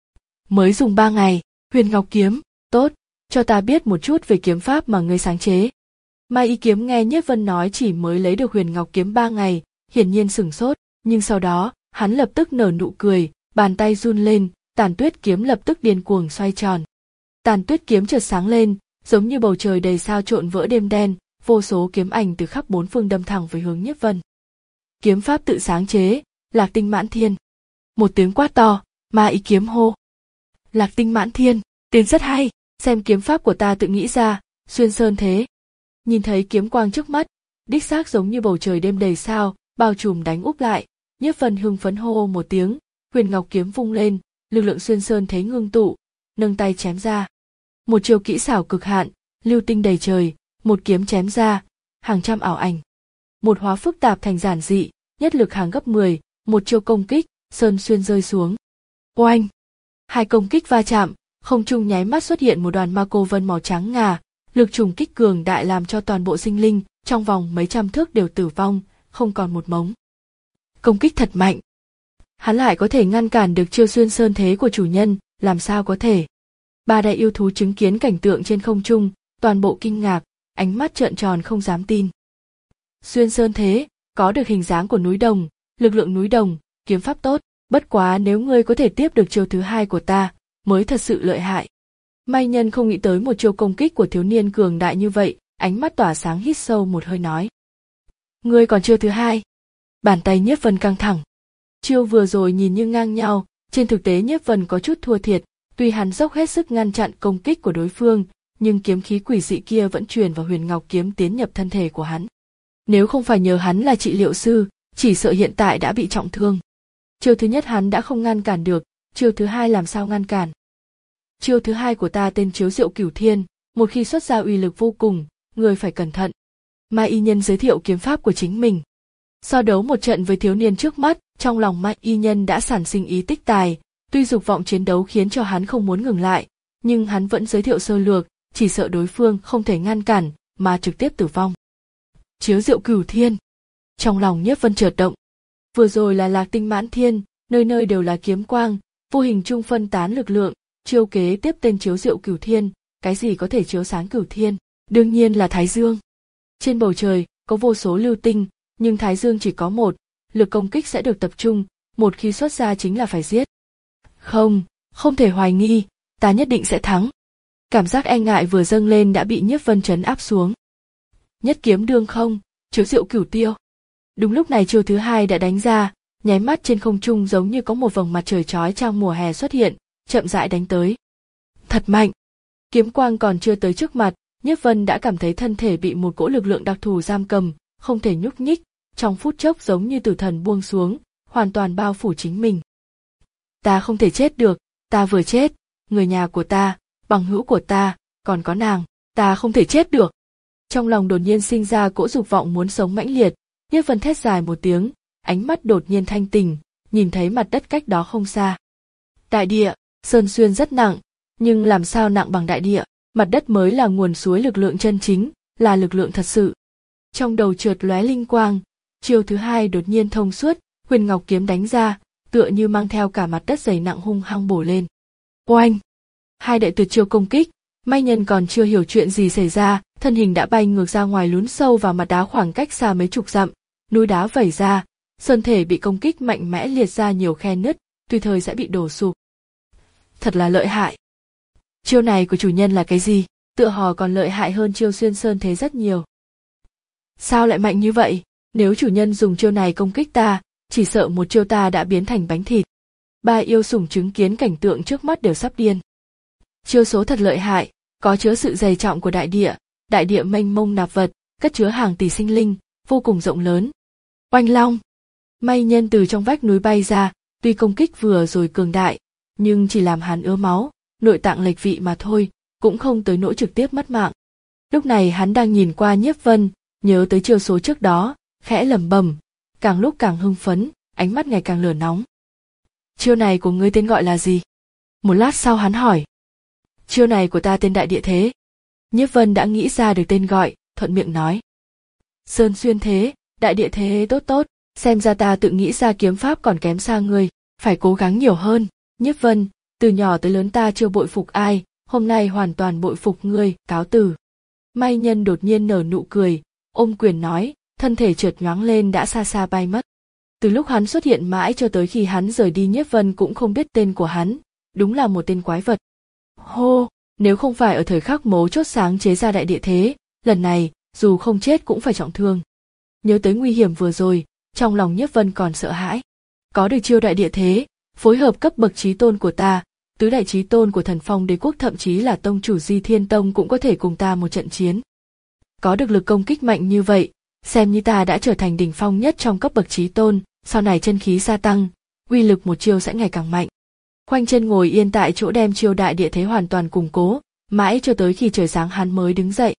Mới dùng ba ngày, Huyền Ngọc kiếm, tốt, cho ta biết một chút về kiếm pháp mà ngươi sáng chế. Mai Y Kiếm nghe Nhiếp Vân nói chỉ mới lấy được Huyền Ngọc kiếm ba ngày, hiển nhiên sửng sốt, nhưng sau đó, hắn lập tức nở nụ cười, bàn tay run lên, Tàn Tuyết kiếm lập tức điên cuồng xoay tròn. Tàn Tuyết kiếm chợt sáng lên, giống như bầu trời đầy sao trộn vỡ đêm đen, vô số kiếm ảnh từ khắp bốn phương đâm thẳng về hướng Nhiếp Vân. Kiếm pháp tự sáng chế, Lạc Tinh Mãn Thiên. Một tiếng quát to, Mai Y Kiếm hô. Lạc Tinh Mãn Thiên, tiếng rất hay, xem kiếm pháp của ta tự nghĩ ra, xuyên sơn thế. Nhìn thấy kiếm quang trước mắt, đích xác giống như bầu trời đêm đầy sao, bao trùm đánh úp lại, Nhiếp Vân hưng phấn hô một tiếng, Huyền Ngọc kiếm vung lên, lực lượng xuyên sơn thế ngưng tụ, nâng tay chém ra. Một chiêu kỹ xảo cực hạn, lưu tinh đầy trời, một kiếm chém ra, hàng trăm ảo ảnh. Một hóa phức tạp thành giản dị, nhất lực hàng gấp mười, một chiêu công kích, sơn xuyên rơi xuống. Oanh! Hai công kích va chạm, không trung nháy mắt xuất hiện một đoàn ma cô vân màu trắng ngà, lực trùng kích cường đại làm cho toàn bộ sinh linh trong vòng mấy trăm thước đều tử vong, không còn một mống. Công kích thật mạnh. Hắn lại có thể ngăn cản được chiêu xuyên sơn thế của chủ nhân, làm sao có thể? Ba đại yêu thú chứng kiến cảnh tượng trên không trung, toàn bộ kinh ngạc, ánh mắt trợn tròn không dám tin. Xuyên sơn thế, có được hình dáng của núi đồng, lực lượng núi đồng, kiếm pháp tốt, bất quá nếu ngươi có thể tiếp được chiêu thứ hai của ta, mới thật sự lợi hại. May Nhân không nghĩ tới một chiêu công kích của thiếu niên cường đại như vậy, ánh mắt tỏa sáng hít sâu một hơi nói. Ngươi còn chiêu thứ hai. Bàn tay Nhiếp Vân căng thẳng. Chiêu vừa rồi nhìn như ngang nhau, trên thực tế Nhiếp Vân có chút thua thiệt, tuy hắn dốc hết sức ngăn chặn công kích của đối phương, nhưng kiếm khí quỷ dị kia vẫn truyền vào Huyền Ngọc kiếm tiến nhập thân thể của hắn. Nếu không phải nhờ hắn là trị liệu sư, chỉ sợ hiện tại đã bị trọng thương. Chiêu thứ nhất hắn đã không ngăn cản được, chiêu thứ hai làm sao ngăn cản? Chiêu thứ hai của ta tên Chiếu Diệu Cửu Thiên, một khi xuất ra uy lực vô cùng, người phải cẩn thận. Mai Y Nhân giới thiệu kiếm pháp của chính mình. So đấu một trận với thiếu niên trước mắt, trong lòng Mạnh Y Nhân đã sản sinh ý tích tài, tuy dục vọng chiến đấu khiến cho hắn không muốn ngừng lại, nhưng hắn vẫn giới thiệu sơ lược, chỉ sợ đối phương không thể ngăn cản, mà trực tiếp tử vong. Chiếu diệu cửu thiên. Trong lòng Nhiếp Vân chợt động. Vừa rồi là lạc tinh mãn thiên, nơi nơi đều là kiếm quang, vô hình chung phân tán lực lượng, chiêu kế tiếp tên chiếu diệu cửu thiên, cái gì có thể chiếu sáng cửu thiên? Đương nhiên là Thái Dương. Trên bầu trời có vô số lưu tinh, nhưng Thái Dương chỉ có một, lực công kích sẽ được tập trung, một khi xuất ra chính là phải giết. Không, không thể hoài nghi, ta nhất định sẽ thắng. Cảm giác e ngại vừa dâng lên đã bị Nhiếp Vân trấn áp xuống. Nhất kiếm đương không, chiếu diệu cửu tiêu. Đúng lúc này chiêu thứ hai đã đánh ra, nháy mắt trên không trung giống như có một vầng mặt trời chói chang mùa hè xuất hiện, chậm rãi đánh tới. Thật mạnh. Kiếm quang còn chưa tới trước mặt, Nhiếp Vân đã cảm thấy thân thể bị một cỗ lực lượng đặc thù giam cầm, không thể nhúc nhích, trong phút chốc giống như tử thần buông xuống, hoàn toàn bao phủ chính mình. Ta không thể chết được, ta vừa chết, người nhà của ta, bằng hữu của ta, còn có nàng, ta không thể chết được. Trong lòng đột nhiên sinh ra cỗ dục vọng muốn sống mãnh liệt, Nhiếp Vân thét dài một tiếng, ánh mắt đột nhiên thanh tỉnh, nhìn thấy mặt đất cách đó không xa. Đại địa, sơn xuyên rất nặng, nhưng làm sao nặng bằng đại địa, mặt đất mới là nguồn suối lực lượng chân chính, là lực lượng thật sự. Trong đầu chợt lóe linh quang, chiêu thứ hai đột nhiên thông suốt, huyền ngọc kiếm đánh ra, tựa như mang theo cả mặt đất dày nặng hung hăng bổ lên. Oanh! Hai đại tuyệt chiêu công kích, May Nhân còn chưa hiểu chuyện gì xảy ra, thân hình đã bay ngược ra ngoài lún sâu vào mặt đá khoảng cách xa mấy chục dặm, núi đá vẩy ra, sơn thể bị công kích mạnh mẽ liệt ra nhiều khe nứt, tùy thời sẽ bị đổ sụp. Thật là lợi hại. Chiêu này của chủ nhân là cái gì? Tựa hồ còn lợi hại hơn chiêu xuyên sơn thế rất nhiều. Sao lại mạnh như vậy? Nếu chủ nhân dùng chiêu này công kích ta, chỉ sợ một chiêu ta đã biến thành bánh thịt. Ba yêu sủng chứng kiến cảnh tượng trước mắt đều sắp điên. Chiêu số thật lợi hại, có chứa sự dày trọng của đại địa, đại địa mênh mông nạp vật, cất chứa hàng tỷ sinh linh, vô cùng rộng lớn. Oanh long! May Nhân từ trong vách núi bay ra, tuy công kích vừa rồi cường đại, nhưng chỉ làm hắn ứa máu, nội tạng lệch vị mà thôi, cũng không tới nỗi trực tiếp mất mạng. Lúc này hắn đang nhìn qua Nhiếp Vân, nhớ tới chiêu số trước đó, khẽ lẩm bẩm, càng lúc càng hưng phấn, ánh mắt ngày càng lửa nóng. Chiêu này của ngươi tên gọi là gì? Một lát sau hắn hỏi. Chiêu này của ta tên Đại Địa Thế. Nhiếp Vân đã nghĩ ra được tên gọi, thuận miệng nói. Sơn xuyên thế, Đại Địa Thế tốt tốt, xem ra ta tự nghĩ ra kiếm pháp còn kém xa ngươi, phải cố gắng nhiều hơn. Nhiếp Vân, từ nhỏ tới lớn ta chưa bội phục ai, hôm nay hoàn toàn bội phục ngươi, cáo từ. May Nhân đột nhiên nở nụ cười, ôm quyền nói, thân thể chợt nhoáng lên đã xa xa bay mất. Từ lúc hắn xuất hiện mãi cho tới khi hắn rời đi Nhiếp Vân cũng không biết tên của hắn, đúng là một tên quái vật. Hô, nếu không phải ở thời khắc mấu chốt sáng chế ra Đại Địa Thế, lần này, dù không chết cũng phải trọng thương. Nhớ tới nguy hiểm vừa rồi, trong lòng Nhiếp Vân còn sợ hãi. Có được chiêu Đại Địa Thế, phối hợp cấp bậc chí tôn của ta, tứ đại chí tôn của Thần Phong Đế quốc thậm chí là tông chủ Di Thiên Tông cũng có thể cùng ta một trận chiến. Có được lực công kích mạnh như vậy, xem như ta đã trở thành đỉnh phong nhất trong cấp bậc chí tôn, sau này chân khí gia tăng, uy lực một chiêu sẽ ngày càng mạnh. Khoanh chân ngồi yên tại chỗ đem chiêu Đại Địa Thế hoàn toàn củng cố, mãi cho tới khi trời sáng hắn mới đứng dậy.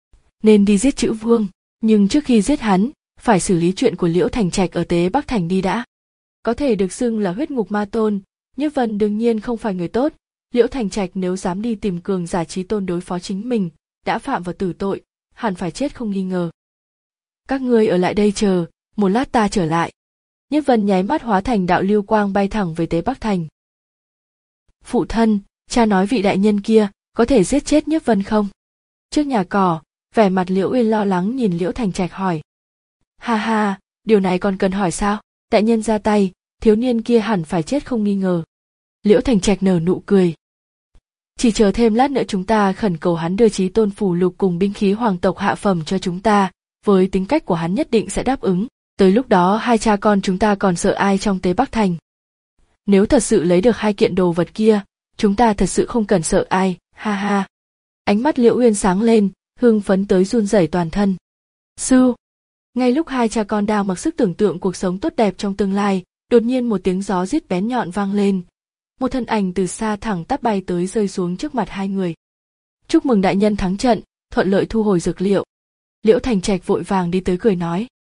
Nên đi giết Chữ Vương, nhưng trước khi giết hắn, phải xử lý chuyện của Liễu Thành Trạch ở Tế Bắc Thành đi đã. Có thể được xưng là huyết ngục ma tôn, Nhiếp Vân đương nhiên không phải người tốt, Liễu Thành Trạch nếu dám đi tìm cường giả chí tôn đối phó chính mình, đã phạm vào tử tội, hẳn phải chết không nghi ngờ. Các ngươi ở lại đây chờ, một lát ta trở lại. Nhiếp Vân nháy mắt hóa thành đạo lưu quang bay thẳng về Tế Bắc Thành. Phụ thân, cha nói vị đại nhân kia, có thể giết chết Nhiếp Vân không? Trước nhà cỏ, vẻ mặt Liễu Uyên lo lắng nhìn Liễu Thành Trạch hỏi. Ha ha, điều này còn cần hỏi sao? Đại nhân ra tay, thiếu niên kia hẳn phải chết không nghi ngờ. Liễu Thành Trạch nở nụ cười. Chỉ chờ thêm lát nữa chúng ta khẩn cầu hắn đưa chí tôn phù lục cùng binh khí hoàng tộc hạ phẩm cho chúng ta, với tính cách của hắn nhất định sẽ đáp ứng, tới lúc đó hai cha con chúng ta còn sợ ai trong Tế Bắc Thành. Nếu thật sự lấy được hai kiện đồ vật kia, chúng ta thật sự không cần sợ ai, ha ha. Ánh mắt Liễu Uyên sáng lên, hưng phấn tới run rẩy toàn thân. Sư! Ngay lúc hai cha con đang mặc sức tưởng tượng cuộc sống tốt đẹp trong tương lai, đột nhiên một tiếng gió rít bén nhọn vang lên. Một thân ảnh từ xa thẳng tắp bay tới rơi xuống trước mặt hai người. Chúc mừng đại nhân thắng trận, thuận lợi thu hồi dược liệu. Liễu Thành Trạch vội vàng đi tới cười nói.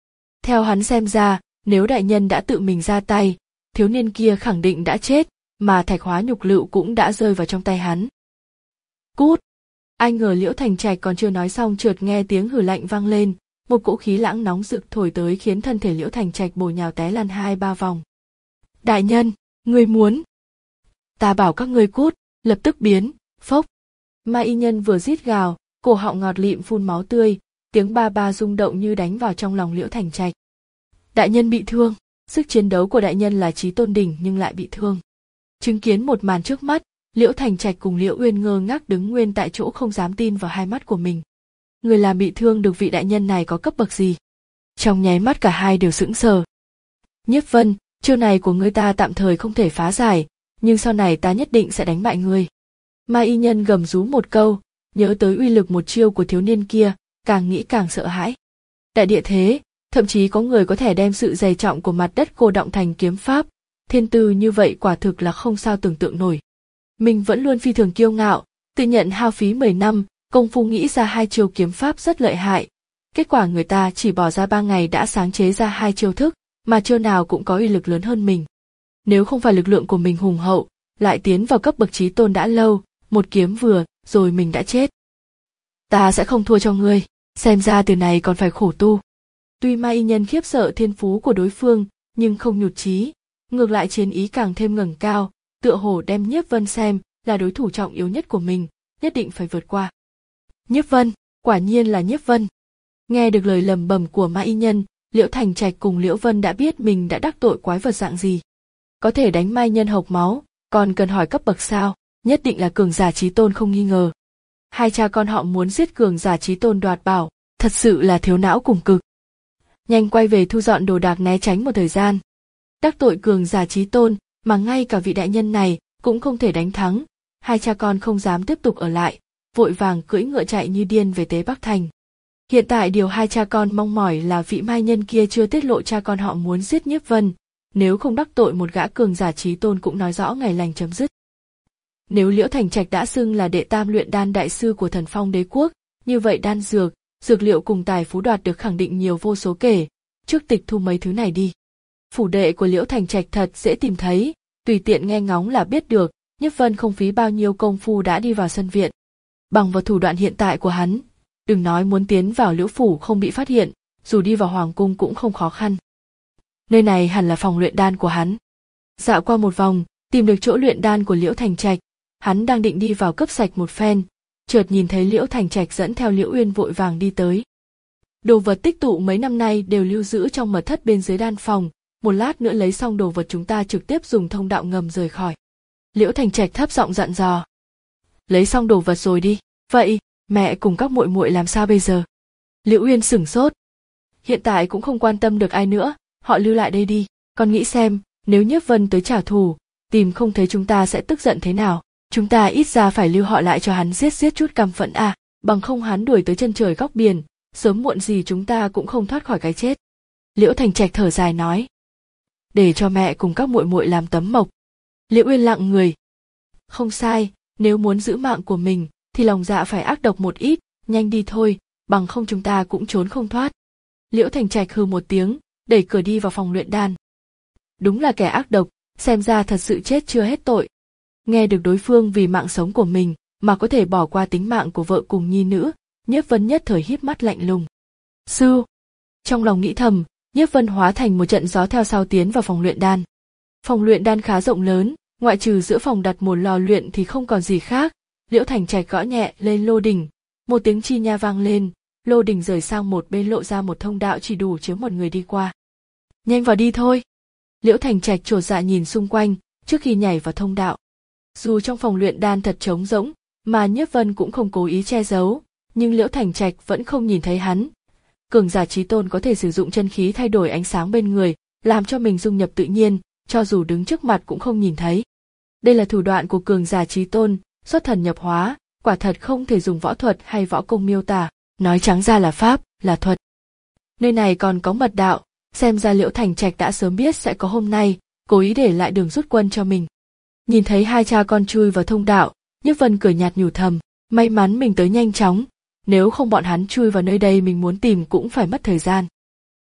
Theo hắn xem ra, nếu đại nhân đã tự mình ra tay, thiếu niên kia khẳng định đã chết, mà thạch hóa nhục lựu cũng đã rơi vào trong tay hắn. Cút! Ai ngờ Liễu Thành Trạch còn chưa nói xong chợt nghe tiếng hừ lạnh vang lên, một cỗ khí lãng nóng rực thổi tới khiến thân thể Liễu Thành Trạch bổ nhào té lăn hai ba vòng. Đại nhân, ngươi muốn? Ta bảo các ngươi cút, lập tức biến, phốc. Ma y nhân vừa rít gào, cổ họng ngọt lịm phun máu tươi, tiếng ba ba rung động như đánh vào trong lòng Liễu Thành Trạch. Đại nhân bị thương, sức chiến đấu của đại nhân là chí tôn đỉnh nhưng lại bị thương. Chứng kiến một màn trước mắt, Liễu Thành Trạch cùng Liễu Uyên ngơ ngác đứng nguyên tại chỗ không dám tin vào hai mắt của mình. Người làm bị thương được vị đại nhân này có cấp bậc gì? Trong nháy mắt cả hai đều sững sờ. Nhiếp Vân, chiêu này của ngươi ta tạm thời không thể phá giải, nhưng sau này ta nhất định sẽ đánh bại ngươi. Ma y nhân gầm rú một câu, nhớ tới uy lực một chiêu của thiếu niên kia, càng nghĩ càng sợ hãi. Đại địa thế, thậm chí có người có thể đem sự dày trọng của mặt đất cô đọng thành kiếm pháp, thiên tư như vậy quả thực là không sao tưởng tượng nổi. Mình vẫn luôn phi thường kiêu ngạo, tự nhận hao phí mười năm, công phu nghĩ ra hai chiêu kiếm pháp rất lợi hại. Kết quả người ta chỉ bỏ ra ba ngày đã sáng chế ra hai chiêu thức, mà chiêu nào cũng có uy lực lớn hơn mình. Nếu không phải lực lượng của mình hùng hậu, lại tiến vào cấp bậc chí tôn đã lâu, một kiếm vừa, rồi mình đã chết. Ta sẽ không thua cho ngươi, xem ra từ này còn phải khổ tu. Tuy Ma y nhân khiếp sợ thiên phú của đối phương, nhưng không nhụt chí, ngược lại chiến ý càng thêm ngẩng cao, tựa hồ đem Nhiếp Vân xem là đối thủ trọng yếu nhất của mình, nhất định phải vượt qua. Nhiếp Vân, quả nhiên là Nhiếp Vân. Nghe được lời lầm bầm của Ma y nhân, Liễu Thành Trạch cùng Liễu Vân đã biết mình đã đắc tội quái vật dạng gì. Có thể đánh Ma y nhân hộc máu, còn cần hỏi cấp bậc sao, nhất định là cường giả chí tôn không nghi ngờ. Hai cha con họ muốn giết cường giả chí tôn đoạt bảo, thật sự là thiếu não cùng cực. Nhanh quay về thu dọn đồ đạc né tránh một thời gian. Đắc tội cường giả chí tôn, mà ngay cả vị đại nhân này cũng không thể đánh thắng, hai cha con không dám tiếp tục ở lại, vội vàng cưỡi ngựa chạy như điên về Tế Bắc Thành. Hiện tại điều hai cha con mong mỏi là vị mai nhân kia chưa tiết lộ cha con họ muốn giết Nhiếp Vân, nếu không đắc tội một gã cường giả chí tôn cũng nói rõ ngày lành chấm dứt. Nếu Liễu Thành Trạch đã xưng là đệ tam luyện đan đại sư của Thần Phong Đế quốc, như vậy đan dược, dược liệu cùng tài phú đoạt được khẳng định nhiều vô số kể, trước tịch thu mấy thứ này đi. Phủ đệ của Liễu Thành Trạch thật dễ tìm thấy, tùy tiện nghe ngóng là biết được, Nhiếp Vân không phí bao nhiêu công phu đã đi vào sân viện. Bằng vào thủ đoạn hiện tại của hắn, đừng nói muốn tiến vào Liễu phủ không bị phát hiện, dù đi vào hoàng cung cũng không khó khăn. Nơi này hẳn là phòng luyện đan của hắn. Dạo qua một vòng, tìm được chỗ luyện đan của Liễu Thành Trạch, hắn đang định đi vào cấp sạch một phen, chợt nhìn thấy Liễu Thành Trạch dẫn theo Liễu Uyên vội vàng đi tới. Đồ vật tích tụ mấy năm nay đều lưu giữ trong mật thất bên dưới đan phòng, một lát nữa lấy xong đồ vật chúng ta trực tiếp dùng thông đạo ngầm rời khỏi. Liễu Thành Trạch thấp giọng dặn dò. Lấy xong đồ vật rồi đi, vậy mẹ cùng các muội muội làm sao bây giờ? Liễu Uyên sửng sốt. Hiện tại cũng không quan tâm được ai nữa, họ lưu lại đây đi, con nghĩ xem, nếu Nhiếp Vân tới trả thù, tìm không thấy chúng ta sẽ tức giận thế nào, chúng ta ít ra phải lưu họ lại cho hắn giết giết chút căm phẫn à, bằng không hắn đuổi tới chân trời góc biển, sớm muộn gì chúng ta cũng không thoát khỏi cái chết. Liễu Thành Trạch thở dài nói. Để cho mẹ cùng các muội muội làm tấm mộc. Liễu Uyên lặng người. Không sai, nếu muốn giữ mạng của mình, thì lòng dạ phải ác độc một ít, nhanh đi thôi, bằng không chúng ta cũng trốn không thoát. Liễu Thành Trạch hừ một tiếng, đẩy cửa đi vào phòng luyện đan. Đúng là kẻ ác độc, xem ra thật sự chết chưa hết tội. Nghe được đối phương vì mạng sống của mình mà có thể bỏ qua tính mạng của vợ cùng nhi nữ, Nhiếp Vân nhất thời híp mắt lạnh lùng. Sư! Trong lòng nghĩ thầm, Nhiếp Vân hóa thành một trận gió theo sau tiến vào phòng luyện đan. Phòng luyện đan khá rộng lớn, ngoại trừ giữa phòng đặt một lò luyện thì không còn gì khác. Liễu Thành Trạch gõ nhẹ lên lô đỉnh, một tiếng chi nha vang lên, lô đỉnh rời sang một bên lộ ra một thông đạo chỉ đủ chứa một người đi qua. Nhanh vào đi thôi. Liễu Thành Trạch chột dạ nhìn xung quanh trước khi nhảy vào thông đạo. Dù trong phòng luyện đan thật trống rỗng, mà Nhiếp Vân cũng không cố ý che giấu, nhưng Liễu Thành Trạch vẫn không nhìn thấy hắn. Cường giả chí tôn có thể sử dụng chân khí thay đổi ánh sáng bên người, làm cho mình dung nhập tự nhiên, cho dù đứng trước mặt cũng không nhìn thấy. Đây là thủ đoạn của cường giả chí tôn, xuất thần nhập hóa, quả thật không thể dùng võ thuật hay võ công miêu tả, nói trắng ra là pháp, là thuật. Nơi này còn có mật đạo, xem ra Liễu Thành Trạch đã sớm biết sẽ có hôm nay, cố ý để lại đường rút quân cho mình. Nhìn thấy hai cha con chui vào thông đạo, Nhiếp Vân cười nhạt nhủ thầm, may mắn mình tới nhanh chóng, nếu không bọn hắn chui vào nơi đây mình muốn tìm cũng phải mất thời gian.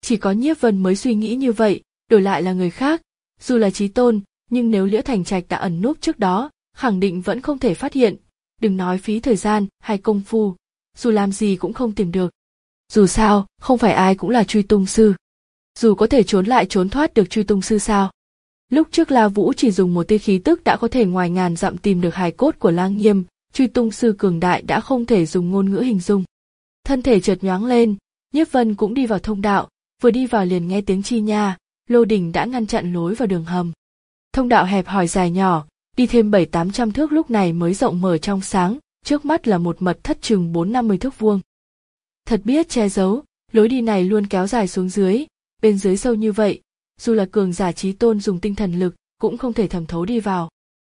Chỉ có Nhiếp Vân mới suy nghĩ như vậy, đổi lại là người khác, dù là Chí Tôn, nhưng nếu Liễu Thành Trạch đã ẩn núp trước đó, khẳng định vẫn không thể phát hiện, đừng nói phí thời gian hay công phu, dù làm gì cũng không tìm được. Dù sao, không phải ai cũng là truy tung sư. Dù có thể trốn lại trốn thoát được truy tung sư sao. Lúc trước La Vũ chỉ dùng một tia khí tức đã có thể ngoài ngàn dặm tìm được hài cốt của Lang Nghiêm, truy tung sư cường đại đã không thể dùng ngôn ngữ hình dung. Thân thể chợt nhoáng lên, Nhiếp Vân cũng đi vào thông đạo, vừa đi vào liền nghe tiếng chi nha, lô đình đã ngăn chặn lối vào đường hầm. Thông đạo hẹp hòi dài nhỏ, đi thêm bảy tám trăm thước lúc này mới rộng mở trong sáng, trước mắt là một mật thất chừng bốn năm mươi thước vuông. Thật biết che giấu, lối đi này luôn kéo dài xuống dưới, bên dưới sâu như vậy, dù là cường giả Chí Tôn dùng tinh thần lực cũng không thể thẩm thấu đi vào.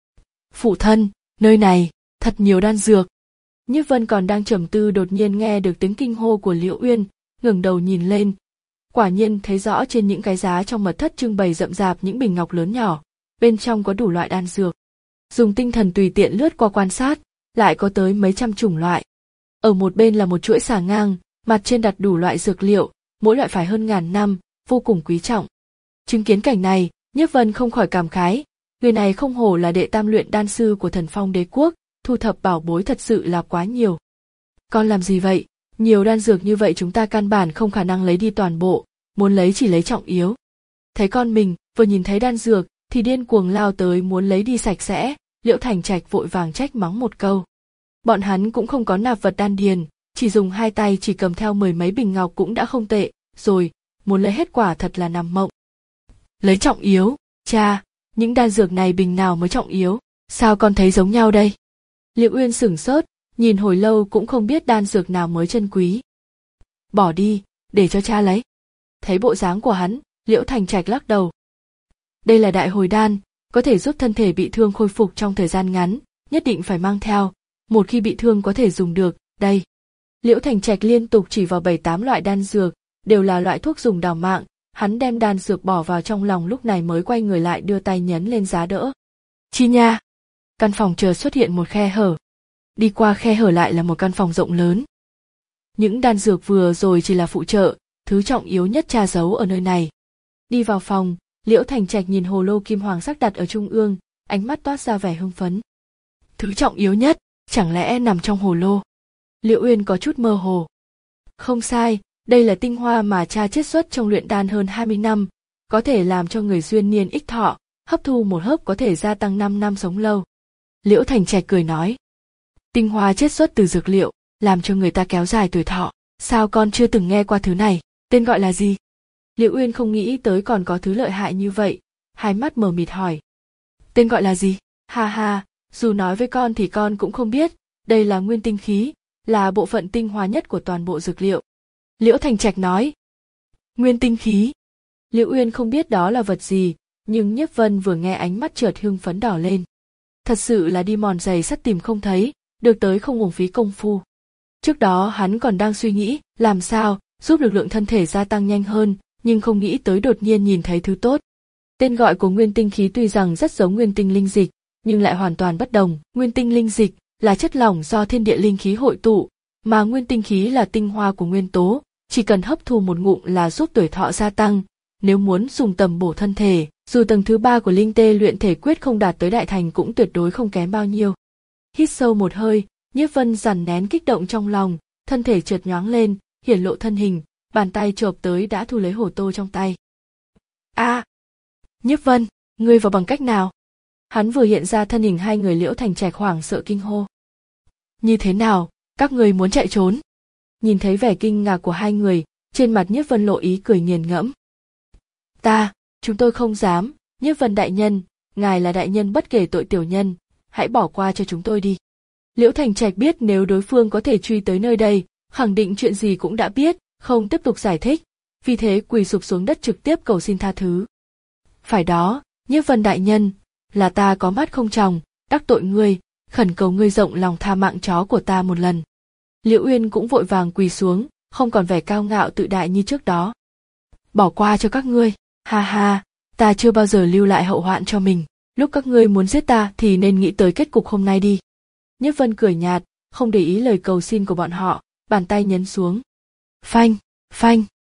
Phụ thân, nơi này thật nhiều đan dược. Nhiếp Vân còn đang trầm tư đột nhiên nghe được tiếng kinh hô của Liễu Uyên, ngẩng đầu nhìn lên, quả nhiên thấy rõ trên những cái giá trong mật thất trưng bày rậm rạp những bình ngọc lớn nhỏ, bên trong có đủ loại đan dược. Dùng tinh thần tùy tiện lướt qua quan sát, lại có tới mấy trăm chủng loại. Ở một bên là một chuỗi xà ngang, mặt trên đặt đủ loại dược liệu, mỗi loại phải hơn ngàn năm, vô cùng quý trọng. Chứng kiến cảnh này, Nhiếp Vân không khỏi cảm khái, người này không hổ là đệ tam luyện đan sư của Thần Phong Đế quốc, thu thập bảo bối thật sự là quá nhiều. Con làm gì vậy? Nhiều đan dược như vậy chúng ta căn bản không khả năng lấy đi toàn bộ, muốn lấy chỉ lấy trọng yếu. Thấy con mình vừa nhìn thấy đan dược thì điên cuồng lao tới muốn lấy đi sạch sẽ, Liễu Thành Trạch vội vàng trách mắng một câu. Bọn hắn cũng không có nạp vật đan điền, chỉ dùng hai tay chỉ cầm theo mười mấy bình ngọc cũng đã không tệ, rồi, muốn lấy hết quả thật là nằm mộng. Lấy trọng yếu, cha, những đan dược này bình nào mới trọng yếu, sao con thấy giống nhau đây? Liễu Uyên sửng sốt, nhìn hồi lâu cũng không biết đan dược nào mới chân quý. Bỏ đi, để cho cha lấy. Thấy bộ dáng của hắn, Liễu Thành Trạch lắc đầu. Đây là đại hồi đan, có thể giúp thân thể bị thương khôi phục trong thời gian ngắn, nhất định phải mang theo, một khi bị thương có thể dùng được, đây. Liễu Thành Trạch liên tục chỉ vào bảy tám loại đan dược, đều là loại thuốc dùng đào mạng, hắn đem đan dược bỏ vào trong lòng lúc này mới quay người lại đưa tay nhấn lên giá đỡ. Chi nha! Căn phòng chợt xuất hiện một khe hở. Đi qua khe hở lại là một căn phòng rộng lớn. Những đan dược vừa rồi chỉ là phụ trợ, thứ trọng yếu nhất tra giấu ở nơi này. Đi vào phòng, Liễu Thành Trạch nhìn hồ lô kim hoàng sắc đặt ở trung ương, ánh mắt toát ra vẻ hưng phấn. Thứ trọng yếu nhất, chẳng lẽ nằm trong hồ lô? Liễu Uyên có chút mơ hồ. Không sai, đây là tinh hoa mà cha chiết xuất trong luyện đan hơn hai mươi năm, có thể làm cho người duyên niên ích thọ, hấp thu một hớp có thể gia tăng năm năm sống lâu. Liễu Thành Trạch cười nói. Tinh hoa chiết xuất từ dược liệu, làm cho người ta kéo dài tuổi thọ, sao con chưa từng nghe qua thứ này, tên gọi là gì? Liễu Uyên không nghĩ tới còn có thứ lợi hại như vậy, hai mắt mờ mịt hỏi. Tên gọi là gì? Ha ha, dù nói với con thì con cũng không biết, đây là nguyên tinh khí, là bộ phận tinh hoa nhất của toàn bộ dược liệu. Liễu Thành Trạch nói. Nguyên tinh khí. Liễu Uyên không biết đó là vật gì, nhưng Nhiếp Vân vừa nghe ánh mắt chợt hưng phấn đỏ lên. Thật sự là đi mòn giày sắt tìm không thấy, được tới không uổng phí công phu. Trước đó hắn còn đang suy nghĩ làm sao giúp lực lượng thân thể gia tăng nhanh hơn, nhưng không nghĩ tới đột nhiên nhìn thấy thứ tốt. Tên gọi của nguyên tinh khí tuy rằng rất giống nguyên tinh linh dịch, nhưng lại hoàn toàn bất đồng. Nguyên tinh linh dịch là chất lỏng do thiên địa linh khí hội tụ, mà nguyên tinh khí là tinh hoa của nguyên tố, chỉ cần hấp thu một ngụm là giúp tuổi thọ gia tăng. Nếu muốn dùng tầm bổ thân thể, dù tầng thứ ba của linh tê luyện thể quyết không đạt tới đại thành cũng tuyệt đối không kém bao nhiêu. Hít sâu một hơi, Nhiếp Vân dằn nén kích động trong lòng, thân thể chợt nhoáng lên, hiển lộ thân hình, bàn tay chộp tới đã thu lấy hổ tô trong tay. A, à, Nhiếp Vân, ngươi vào bằng cách nào? Hắn vừa hiện ra thân hình hai người Liễu Thành Trạch hoảng sợ kinh hô. Như thế nào, các ngươi muốn chạy trốn? Nhìn thấy vẻ kinh ngạc của hai người, trên mặt Nhiếp Vân lộ ý cười nghiền ngẫm. Ta, chúng tôi không dám, Nhiếp Vân đại nhân, ngài là đại nhân bất kể tội tiểu nhân, hãy bỏ qua cho chúng tôi đi. Liễu Thành Trạch biết nếu đối phương có thể truy tới nơi đây, khẳng định chuyện gì cũng đã biết, không tiếp tục giải thích, vì thế quỳ sụp xuống đất trực tiếp cầu xin tha thứ. Phải đó, Nhiếp Vân đại nhân, là ta có mắt không tròng, đắc tội ngươi, khẩn cầu ngươi rộng lòng tha mạng chó của ta một lần. Liễu Uyên cũng vội vàng quỳ xuống, không còn vẻ cao ngạo tự đại như trước đó. Bỏ qua cho các ngươi, ha ha, ta chưa bao giờ lưu lại hậu hoạn cho mình, lúc các ngươi muốn giết ta thì nên nghĩ tới kết cục hôm nay đi. Nhiếp Vân cười nhạt, không để ý lời cầu xin của bọn họ, bàn tay nhấn xuống. Phanh, phanh.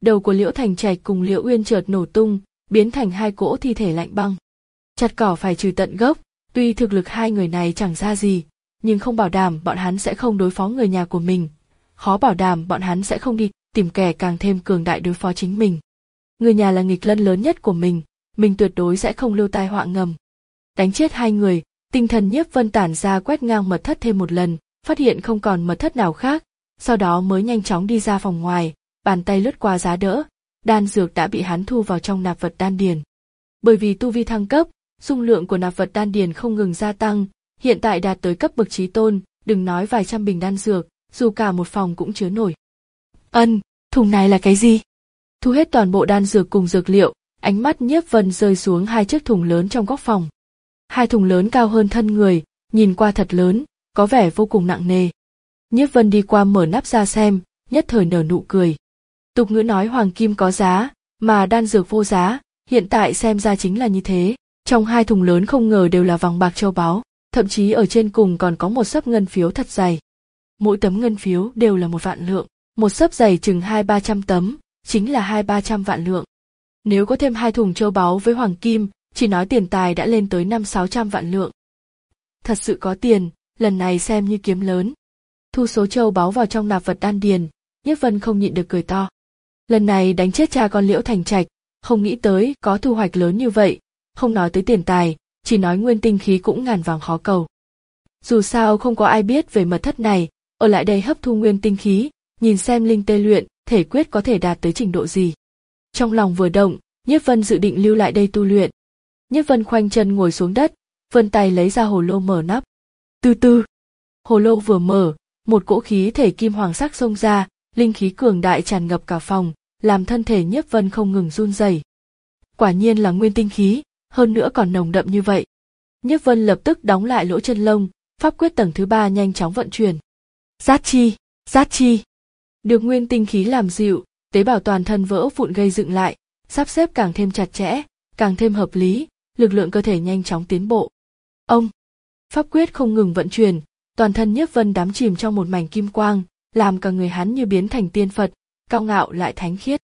đầu của Liễu Thành Trạch cùng Liễu Uyên chợt nổ tung, biến thành hai cỗ thi thể lạnh băng. Chặt cỏ phải trừ tận gốc, tuy thực lực hai người này chẳng ra gì, nhưng không bảo đảm bọn hắn sẽ không đối phó người nhà của mình, khó bảo đảm bọn hắn sẽ không đi tìm kẻ càng thêm cường đại đối phó chính mình. Người nhà là nghịch lân lớn nhất của mình, mình tuyệt đối sẽ không lưu tai họa ngầm. Đánh chết hai người, tinh thần Nhiếp Vân tản ra quét ngang mật thất thêm một lần, phát hiện không còn mật thất nào khác, sau đó mới nhanh chóng đi ra phòng ngoài, bàn tay lướt qua giá đỡ, đan dược đã bị hắn thu vào trong nạp vật đan điền. Bởi vì tu vi thăng cấp, dung lượng của nạp vật đan điền không ngừng gia tăng, hiện tại đạt tới cấp bậc chí tôn, đừng nói vài trăm bình đan dược, dù cả một phòng cũng chứa nổi. Ân, thùng này là cái gì? Thu hết toàn bộ đan dược cùng dược liệu, ánh mắt Nhiếp Vân rơi xuống hai chiếc thùng lớn trong góc phòng. Hai thùng lớn cao hơn thân người, nhìn qua thật lớn, có vẻ vô cùng nặng nề. Nhiếp Vân đi qua mở nắp ra xem, nhất thời nở nụ cười. Tục ngữ nói hoàng kim có giá, mà đan dược vô giá, hiện tại xem ra chính là như thế. Trong hai thùng lớn không ngờ đều là vàng bạc châu báu, thậm chí ở trên cùng còn có một xấp ngân phiếu thật dày. Mỗi tấm ngân phiếu đều là một vạn lượng, một xấp dày chừng hai ba trăm tấm, chính là hai ba trăm vạn lượng. Nếu có thêm hai thùng châu báu với hoàng kim, chỉ nói tiền tài đã lên tới năm sáu trăm vạn lượng. Thật sự có tiền, lần này xem như kiếm lớn. Thu số châu báu vào trong nạp vật đan điền, Nhiếp Vân không nhịn được cười to. Lần này đánh chết cha con Liễu Thành Trạch, không nghĩ tới có thu hoạch lớn như vậy, không nói tới tiền tài, chỉ nói nguyên tinh khí cũng ngàn vàng khó cầu. Dù sao không có ai biết về mật thất này, ở lại đây hấp thu nguyên tinh khí, nhìn xem linh tê luyện, thể quyết có thể đạt tới trình độ gì. Trong lòng vừa động, Nhiếp Vân dự định lưu lại đây tu luyện. Nhiếp Vân khoanh chân ngồi xuống đất, vươn tay lấy ra hồ lô mở nắp. Từ từ, hồ lô vừa mở, một cỗ khí thể kim hoàng sắc xông ra, linh khí cường đại tràn ngập cả phòng, làm thân thể Nhiếp Vân không ngừng run rẩy. Quả nhiên là nguyên tinh khí, hơn nữa còn nồng đậm như vậy. Nhiếp Vân lập tức đóng lại lỗ chân lông, pháp quyết tầng thứ ba nhanh chóng vận chuyển. Giác chi, giác chi. Được nguyên tinh khí làm dịu, tế bào toàn thân vỡ vụn gây dựng lại, sắp xếp càng thêm chặt chẽ, càng thêm hợp lý, lực lượng cơ thể nhanh chóng tiến bộ. Ông, pháp quyết không ngừng vận chuyển, toàn thân Nhiếp Vân đắm chìm trong một mảnh kim quang, làm cả người hắn như biến thành tiên Phật, cao ngạo lại thánh khiết.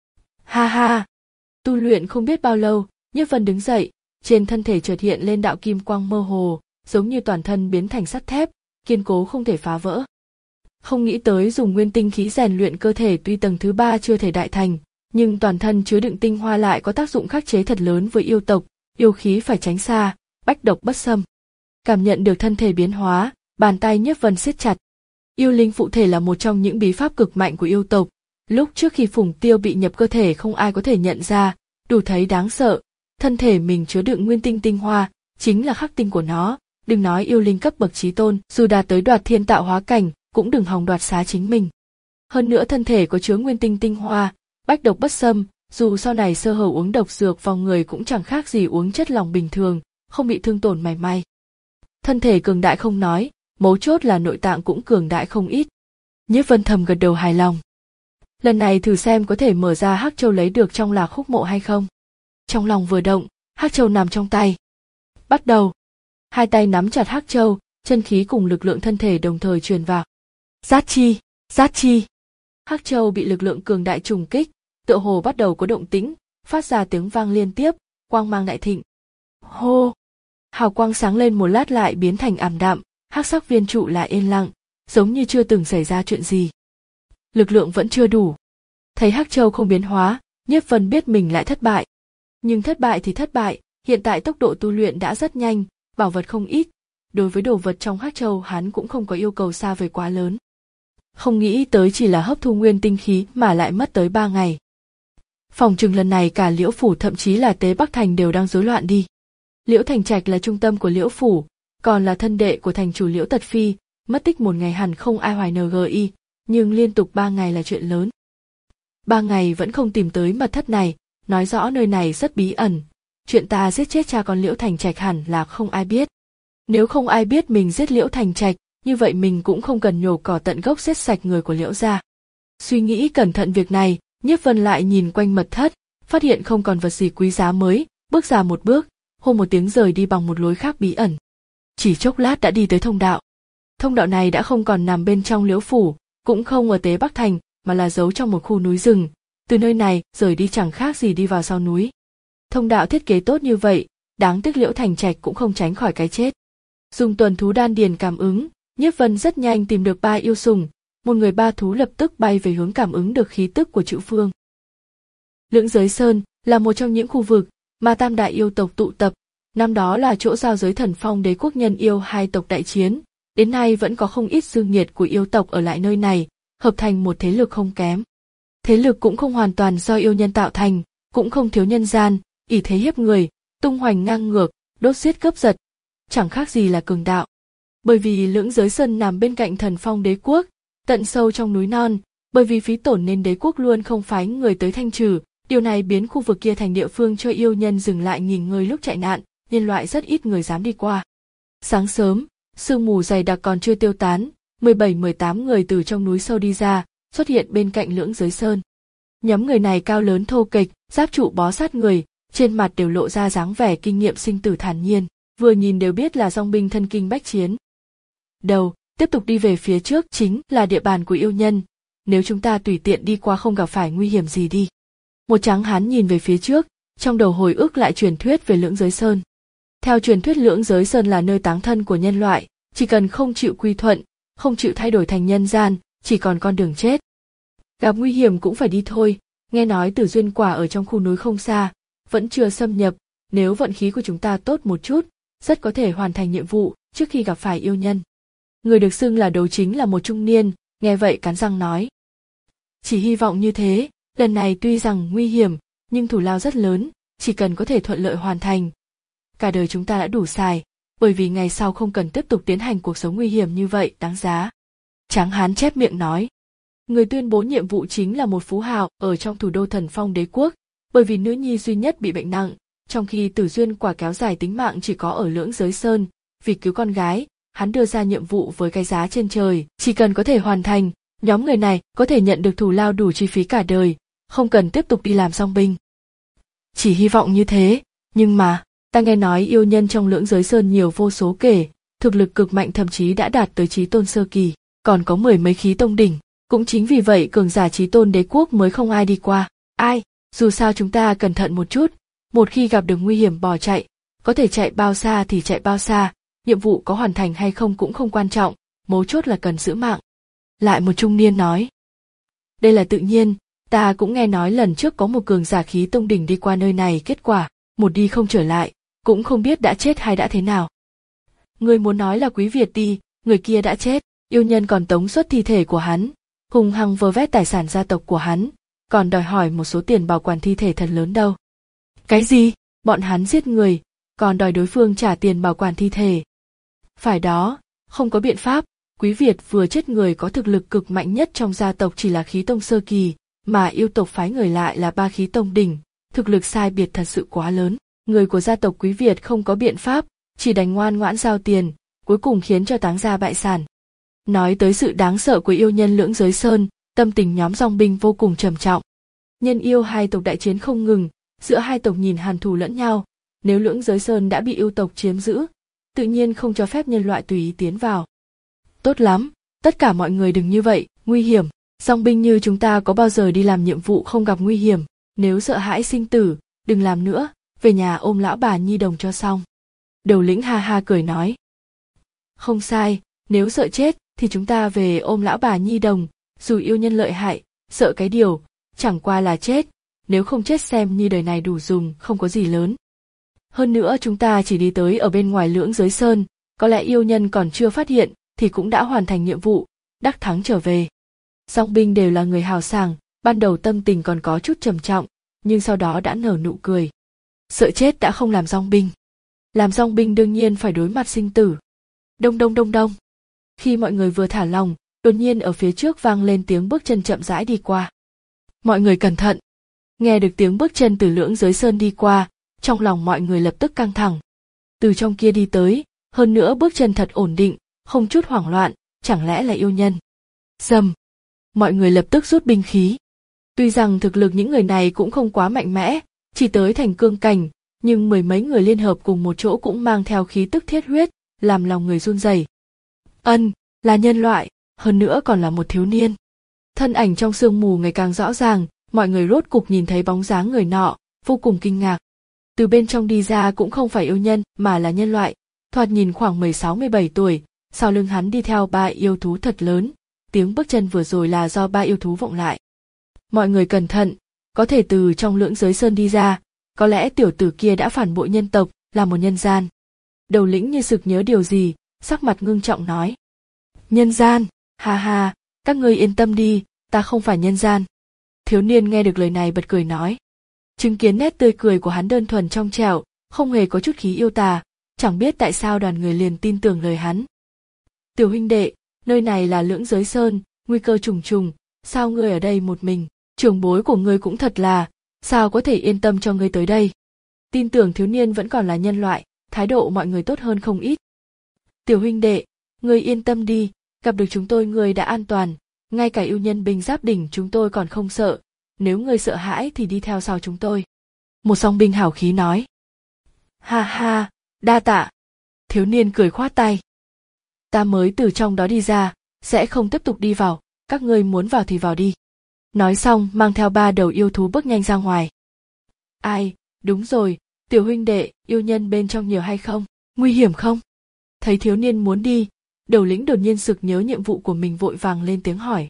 Ha ha, tu luyện không biết bao lâu, Nhiếp Vân đứng dậy, trên thân thể chợt hiện lên đạo kim quang mơ hồ, giống như toàn thân biến thành sắt thép, kiên cố không thể phá vỡ. Không nghĩ tới dùng nguyên tinh khí rèn luyện cơ thể tuy tầng thứ ba chưa thể đại thành, nhưng toàn thân chứa đựng tinh hoa lại có tác dụng khắc chế thật lớn với yêu tộc, yêu khí phải tránh xa, bách độc bất xâm. Cảm nhận được thân thể biến hóa, bàn tay Nhiếp Vân siết chặt. Yêu linh phụ thể là một trong những bí pháp cực mạnh của yêu tộc. Lúc trước khi Phùng Tiêu bị nhập cơ thể không ai có thể nhận ra, đủ thấy đáng sợ. Thân thể mình chứa đựng nguyên tinh tinh hoa, chính là khắc tinh của nó. Đừng nói yêu linh cấp bậc chí tôn, dù đạt tới đoạt thiên tạo hóa cảnh, cũng đừng hòng đoạt xá chính mình. Hơn nữa thân thể có chứa nguyên tinh tinh hoa, bách độc bất xâm, dù sau này sơ hở uống độc dược vào người cũng chẳng khác gì uống chất lỏng bình thường, không bị thương tổn mảy may. Thân thể cường đại không nói, mấu chốt là nội tạng cũng cường đại không ít. Nhiếp Vân thầm gật đầu hài lòng. Lần này thử xem có thể mở ra hắc châu lấy được trong Lạc Khúc Mộ hay không. Trong lòng vừa động, hắc châu nằm trong tay. Bắt đầu. Hai tay nắm chặt hắc châu, chân khí cùng lực lượng thân thể đồng thời truyền vào. Giác chi, giác chi. Hắc châu bị lực lượng cường đại trùng kích, tựa hồ bắt đầu có động tĩnh, phát ra tiếng vang liên tiếp, quang mang đại thịnh. Hô! Hào quang sáng lên một lát lại biến thành ảm đạm, hắc sắc viên trụ lại yên lặng, giống như chưa từng xảy ra chuyện gì. Lực lượng vẫn chưa đủ. Thấy hắc châu không biến hóa, Nhiếp Vân biết mình lại thất bại. Nhưng thất bại thì thất bại, hiện tại tốc độ tu luyện đã rất nhanh, bảo vật không ít. Đối với đồ vật trong hắc châu hắn cũng không có yêu cầu xa vời quá lớn. Không nghĩ tới chỉ là hấp thu nguyên tinh khí mà lại mất tới ba ngày. Phòng chừng lần này cả Liễu Phủ thậm chí là Tế Bắc Thành đều đang rối loạn đi. Liễu Thành Trạch là trung tâm của Liễu Phủ, còn là thân đệ của thành chủ Liễu Tật Phi, mất tích một ngày hẳn không ai hoài nghi, nhưng liên tục ba ngày là chuyện lớn. Ba ngày vẫn không tìm tới mật thất này, nói rõ nơi này rất bí ẩn. Chuyện ta giết chết cha con Liễu Thành Trạch hẳn là không ai biết. Nếu không ai biết mình giết Liễu Thành Trạch, như vậy mình cũng không cần nhổ cỏ tận gốc giết sạch người của Liễu gia. Suy nghĩ cẩn thận việc này, Nhiếp Vân lại nhìn quanh mật thất, phát hiện không còn vật gì quý giá mới, bước ra một bước, hô một tiếng rời đi bằng một lối khác bí ẩn. Chỉ chốc lát đã đi tới thông đạo. Thông đạo này đã không còn nằm bên trong Liễu Phủ, cũng không ở Tế Bắc Thành, mà là giấu trong một khu núi rừng, Từ nơi này rời đi chẳng khác gì đi vào sau núi. Thông đạo thiết kế tốt như vậy, đáng tiếc Liễu Thành Trạch cũng không tránh khỏi cái chết. Dùng tuần thú đan điền cảm ứng, Nhiếp Vân rất nhanh tìm được ba yêu sùng, một người ba thú lập tức bay về hướng cảm ứng được khí tức của Trữ Phương. Lưỡng Giới Sơn là một trong những khu vực mà tam đại yêu tộc tụ tập, năm đó là chỗ giao giới Thần Phong Đế quốc nhân yêu hai tộc đại chiến, đến nay vẫn có không ít dương nghiệt của yêu tộc ở lại nơi này, hợp thành một thế lực không kém. Thế lực cũng không hoàn toàn do yêu nhân tạo thành, cũng không thiếu nhân gian, ỷ thế hiếp người, tung hoành ngang ngược, đốt giết cướp giật, chẳng khác gì là cường đạo. Bởi vì Lưỡng Giới Sơn nằm bên cạnh Thần Phong Đế quốc, tận sâu trong núi non, bởi vì phí tổn nên đế quốc luôn không phái người tới thanh trừ, điều này biến khu vực kia thành địa phương cho yêu nhân dừng lại nghỉ ngơi lúc chạy nạn, nhân loại rất ít người dám đi qua. Sáng sớm, sương mù dày đặc còn chưa tiêu tán, mười bảy mười tám người từ trong núi sâu đi ra, xuất hiện bên cạnh Lưỡng Giới Sơn. Nhóm người này cao lớn thô kệch, giáp trụ bó sát người, trên mặt đều lộ ra dáng vẻ kinh nghiệm sinh tử thản nhiên, vừa nhìn đều biết là dòng binh thân kinh bách chiến. Đầu, tiếp tục đi về phía trước chính là địa bàn của yêu nhân, nếu chúng ta tùy tiện đi qua không gặp phải nguy hiểm gì đi. Một tráng hán nhìn về phía trước, trong đầu hồi ức lại truyền thuyết về Lưỡng Giới Sơn. Theo truyền thuyết Lưỡng Giới Sơn là nơi táng thân của nhân loại, chỉ cần không chịu quy thuận, không chịu thay đổi thành nhân gian, chỉ còn con đường chết. Gặp nguy hiểm cũng phải đi thôi, nghe nói Tử Duyên Quả ở trong khu núi không xa, vẫn chưa xâm nhập, nếu vận khí của chúng ta tốt một chút, rất có thể hoàn thành nhiệm vụ trước khi gặp phải yêu nhân. Người được xưng là đấu chính là một trung niên, nghe vậy cắn răng nói. Chỉ hy vọng như thế, lần này tuy rằng nguy hiểm, nhưng thù lao rất lớn, chỉ cần có thể thuận lợi hoàn thành. Cả đời chúng ta đã đủ xài, bởi vì ngày sau không cần tiếp tục tiến hành cuộc sống nguy hiểm như vậy, đáng giá. Tráng hán chép miệng nói. Người tuyên bố nhiệm vụ chính là một phú hào ở trong thủ đô Thần Phong Đế quốc, bởi vì nữ nhi duy nhất bị bệnh nặng, trong khi Tử Duyên Quả kéo dài tính mạng chỉ có ở Lưỡng Giới Sơn, vì cứu con gái, hắn đưa ra nhiệm vụ với cái giá trên trời, chỉ cần có thể hoàn thành, nhóm người này có thể nhận được thù lao đủ chi phí cả đời, không cần tiếp tục đi làm song binh. Chỉ hy vọng như thế, nhưng mà, ta nghe nói yêu nhân trong Lưỡng Giới Sơn nhiều vô số kể, thực lực cực mạnh thậm chí đã đạt tới chí tôn sơ kỳ, còn có mười mấy khí tông đỉnh, cũng chính vì vậy cường giả chí tôn đế quốc mới không ai đi qua. Ai, dù sao chúng ta cẩn thận một chút, một khi gặp được nguy hiểm bỏ chạy, có thể chạy bao xa thì chạy bao xa, nhiệm vụ có hoàn thành hay không cũng không quan trọng, mấu chốt là cần giữ mạng. Lại một trung niên nói. Đây là tự nhiên, ta cũng nghe nói lần trước có một cường giả khí tông đỉnh đi qua nơi này, kết quả, một đi không trở lại, cũng không biết đã chết hay đã thế nào. Người muốn nói là Quý Việt đi, người kia đã chết, yêu nhân còn tống xuất thi thể của hắn, hùng hăng vơ vét tài sản gia tộc của hắn, còn đòi hỏi một số tiền bảo quản thi thể thật lớn đâu. Cái gì? Bọn hắn giết người, còn đòi đối phương trả tiền bảo quản thi thể. Phải đó, không có biện pháp, Quý Việt vừa chết người có thực lực cực mạnh nhất trong gia tộc chỉ là khí tông sơ kỳ, mà yêu tộc phái người lại là ba khí tông đỉnh, thực lực sai biệt thật sự quá lớn. Người của gia tộc Quý Việt không có biện pháp, chỉ đành ngoan ngoãn giao tiền, cuối cùng khiến cho táng gia bại sản. Nói tới sự đáng sợ của yêu nhân Lưỡng Giới Sơn, tâm tình nhóm dòng binh vô cùng trầm trọng. Nhân yêu hai tộc đại chiến không ngừng, giữa hai tộc nhìn hàn thù lẫn nhau, nếu Lưỡng Giới Sơn đã bị yêu tộc chiếm giữ, tự nhiên không cho phép nhân loại tùy ý tiến vào. Tốt lắm, tất cả mọi người đừng như vậy, nguy hiểm, dòng binh như chúng ta có bao giờ đi làm nhiệm vụ không gặp nguy hiểm, nếu sợ hãi sinh tử, đừng làm nữa, về nhà ôm lão bà nhi đồng cho xong. Đầu lĩnh ha ha cười nói. Không sai, nếu sợ chết thì chúng ta về ôm lão bà nhi đồng, dù yêu nhân lợi hại, sợ cái điều, chẳng qua là chết, nếu không chết xem như đời này đủ dùng, không có gì lớn. Hơn nữa chúng ta chỉ đi tới ở bên ngoài Lưỡng Giới Sơn, có lẽ yêu nhân còn chưa phát hiện, thì cũng đã hoàn thành nhiệm vụ, đắc thắng trở về. Dòng binh đều là người hào sảng, ban đầu tâm tình còn có chút trầm trọng, nhưng sau đó đã nở nụ cười. Sợ chết đã không làm dòng binh. Làm dòng binh đương nhiên phải đối mặt sinh tử. Đông đông đông đông. Khi mọi người vừa thả lòng, đột nhiên ở phía trước vang lên tiếng bước chân chậm rãi đi qua. Mọi người cẩn thận. Nghe được tiếng bước chân từ Lưỡng Giới Sơn đi qua, trong lòng mọi người lập tức căng thẳng. Từ trong kia đi tới, hơn nữa bước chân thật ổn định, không chút hoảng loạn, chẳng lẽ là yêu nhân. Rầm. Mọi người lập tức rút binh khí. Tuy rằng thực lực những người này cũng không quá mạnh mẽ, chỉ tới thành cương cảnh, nhưng mười mấy người liên hợp cùng một chỗ cũng mang theo khí tức thiết huyết, làm lòng người run rẩy. Ân, là nhân loại, hơn nữa còn là một thiếu niên. Thân ảnh trong sương mù ngày càng rõ ràng, Mọi người rốt cục nhìn thấy bóng dáng người nọ, vô cùng kinh ngạc. Từ bên trong đi ra cũng không phải yêu nhân mà là nhân loại, thoạt nhìn khoảng mười sáu mười bảy tuổi, sau lưng hắn đi theo ba yêu thú thật lớn, tiếng bước chân vừa rồi là do ba yêu thú vọng lại. Mọi người cẩn thận, có thể từ trong lưỡng giới sơn đi ra, có lẽ tiểu tử kia đã phản bội nhân tộc, là một nhân gian. Đầu lĩnh như sực nhớ điều gì, sắc mặt ngưng trọng nói. Nhân gian, ha ha, các ngươi yên tâm đi, ta không phải nhân gian. Thiếu niên nghe được lời này bật cười nói. Chứng kiến nét tươi cười của hắn đơn thuần trong trẻo, không hề có chút khí yêu tà, chẳng biết tại sao đoàn người liền tin tưởng lời hắn. Tiểu huynh đệ, nơi này là lưỡng giới sơn, nguy cơ trùng trùng, sao ngươi ở đây một mình, trưởng bối của ngươi cũng thật là, sao có thể yên tâm cho ngươi tới đây. Tin tưởng thiếu niên vẫn còn là nhân loại, thái độ mọi người tốt hơn không ít. Tiểu huynh đệ, ngươi yên tâm đi, gặp được chúng tôi ngươi đã an toàn, ngay cả yêu nhân binh giáp đỉnh chúng tôi còn không sợ, nếu ngươi sợ hãi thì đi theo sau chúng tôi. Một song binh hào khí nói. Ha ha, đa tạ. Thiếu niên cười khoát tay. Ta mới từ trong đó đi ra, sẽ không tiếp tục đi vào, các ngươi muốn vào thì vào đi. Nói xong mang theo ba đầu yêu thú bước nhanh ra ngoài. Ai, đúng rồi, tiểu huynh đệ, yêu nhân bên trong nhiều hay không, nguy hiểm không? Thấy thiếu niên muốn đi, đầu lĩnh đột nhiên sực nhớ nhiệm vụ của mình vội vàng lên tiếng hỏi.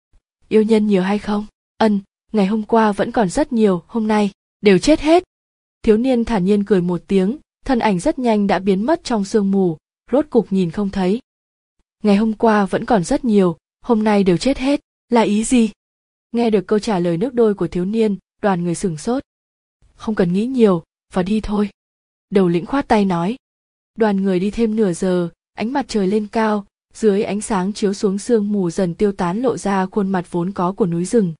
Yêu nhân nhiều hay không? Ân, ngày hôm qua vẫn còn rất nhiều, hôm nay, đều chết hết. Thiếu niên thản nhiên cười một tiếng, thân ảnh rất nhanh đã biến mất trong sương mù, rốt cục nhìn không thấy. Ngày hôm qua vẫn còn rất nhiều, hôm nay đều chết hết, là ý gì? Nghe được câu trả lời nước đôi của thiếu niên, đoàn người sửng sốt. Không cần nghĩ nhiều, vào đi thôi. Đầu lĩnh khoát tay nói. Đoàn người đi thêm nửa giờ, ánh mặt trời lên cao, dưới ánh sáng chiếu xuống sương mù dần tiêu tán lộ ra khuôn mặt vốn có của núi rừng.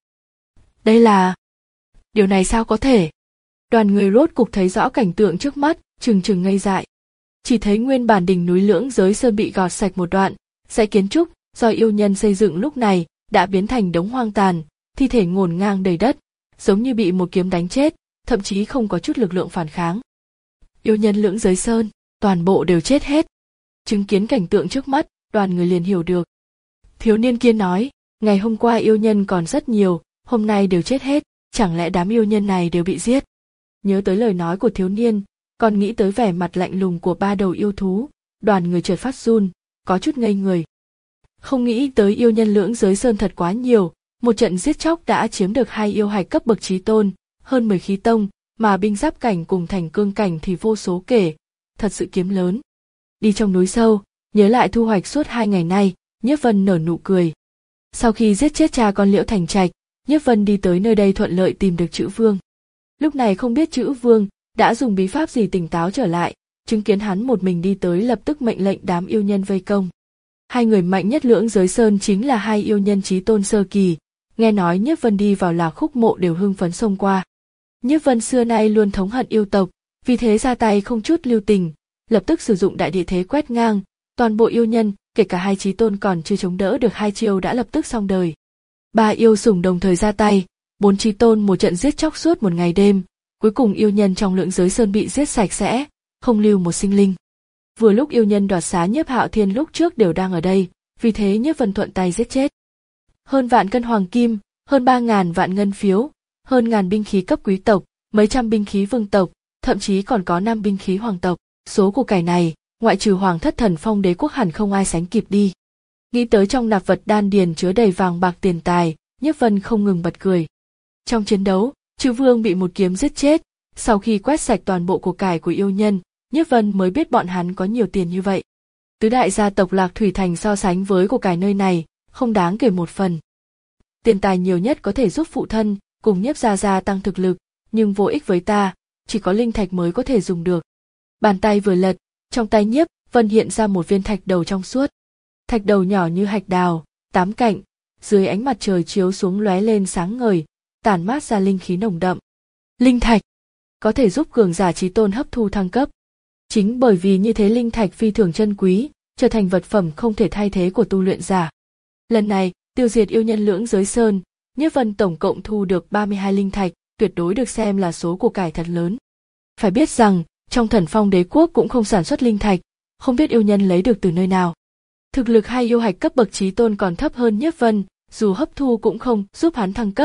Đây là... Điều này sao có thể? Đoàn người rốt cục thấy rõ cảnh tượng trước mắt, trừng trừng ngây dại. Chỉ thấy nguyên bản đỉnh núi lưỡng giới sơn bị gọt sạch một đoạn, dãy kiến trúc do yêu nhân xây dựng lúc này đã biến thành đống hoang tàn, thi thể ngổn ngang đầy đất, giống như bị một kiếm đánh chết, thậm chí không có chút lực lượng phản kháng. Yêu nhân lưỡng giới sơn, toàn bộ đều chết hết. Chứng kiến cảnh tượng trước mắt, đoàn người liền hiểu được. Thiếu niên kia nói, ngày hôm qua yêu nhân còn rất nhiều, hôm nay đều chết hết, chẳng lẽ đám yêu nhân này đều bị giết? Nhớ tới lời nói của thiếu niên, còn nghĩ tới vẻ mặt lạnh lùng của ba đầu yêu thú, đoàn người chợt phát run, có chút ngây người. Không nghĩ tới yêu nhân lưỡng giới sơn thật quá nhiều, một trận giết chóc đã chiếm được hai yêu hạch cấp bậc chí tôn, hơn mười khí tông, mà binh giáp cảnh cùng thành cương cảnh thì vô số kể, thật sự kiếm lớn. Đi trong núi sâu, nhớ lại thu hoạch suốt hai ngày nay, Nhiếp Vân nở nụ cười. Sau khi giết chết cha con Liễu Thành Trạch, Nhiếp Vân đi tới nơi đây thuận lợi tìm được Chữ Vương. Lúc này không biết Chữ Vương đã dùng bí pháp gì tỉnh táo trở lại, chứng kiến hắn một mình đi tới lập tức mệnh lệnh đám yêu nhân vây công. Hai người mạnh nhất lưỡng giới sơn chính là hai yêu nhân chí tôn sơ kỳ, nghe nói Nhiếp Vân đi vào Lạc Khúc mộ đều hưng phấn xông qua. Nhiếp Vân xưa nay luôn thống hận yêu tộc, vì thế ra tay không chút lưu tình, lập tức sử dụng đại địa thế quét ngang, toàn bộ yêu nhân, kể cả hai chí tôn còn chưa chống đỡ được hai chiêu đã lập tức xong đời. Ba yêu sủng đồng thời ra tay, bốn chí tôn một trận giết chóc suốt một ngày đêm, cuối cùng yêu nhân trong lưỡng giới sơn bị giết sạch sẽ, không lưu một sinh linh. Vừa lúc yêu nhân đoạt xá Nhiếp Hạo Thiên lúc trước đều đang ở đây, vì thế Nhiếp Vân thuận tay giết chết. Hơn vạn cân hoàng kim, hơn ba ngàn vạn ngân phiếu, hơn ngàn binh khí cấp quý tộc, mấy trăm binh khí vương tộc, thậm chí còn có năm binh khí hoàng tộc. Số của cải này, ngoại trừ Hoàng Thất Thần Phong Đế quốc hẳn không ai sánh kịp đi. Nghĩ tới trong nạp vật đan điền chứa đầy vàng bạc tiền tài, Nhiếp Vân không ngừng bật cười. Trong chiến đấu, Chữ Vương bị một kiếm giết chết, sau khi quét sạch toàn bộ của cải của yêu nhân, Nhiếp Vân mới biết bọn hắn có nhiều tiền như vậy. Tứ đại gia tộc Lạc Thủy Thành so sánh với của cải nơi này, không đáng kể một phần. Tiền tài nhiều nhất có thể giúp phụ thân cùng Nhiếp gia gia tăng thực lực, nhưng vô ích với ta, chỉ có linh thạch mới có thể dùng được. Bàn tay vừa lật, trong tay Nhiếp Vân hiện ra một viên thạch đầu trong suốt. Thạch đầu nhỏ như hạch đào, tám cạnh, dưới ánh mặt trời chiếu xuống lóe lên sáng ngời, tản mát ra linh khí nồng đậm. Linh thạch có thể giúp cường giả chí tôn hấp thu thăng cấp. Chính bởi vì như thế linh thạch phi thường chân quý, trở thành vật phẩm không thể thay thế của tu luyện giả. Lần này, tiêu diệt yêu nhân lưỡng giới sơn, Nhiếp Vân tổng cộng thu được ba mươi hai linh thạch, tuyệt đối được xem là số của cải thật lớn. Phải biết rằng, trong Thần Phong Đế quốc cũng không sản xuất linh thạch, không biết yêu nhân lấy được từ nơi nào. Thực lực hai yêu hạch cấp bậc chí tôn còn thấp hơn Nhiếp Vân, dù hấp thu cũng không giúp hắn thăng cấp,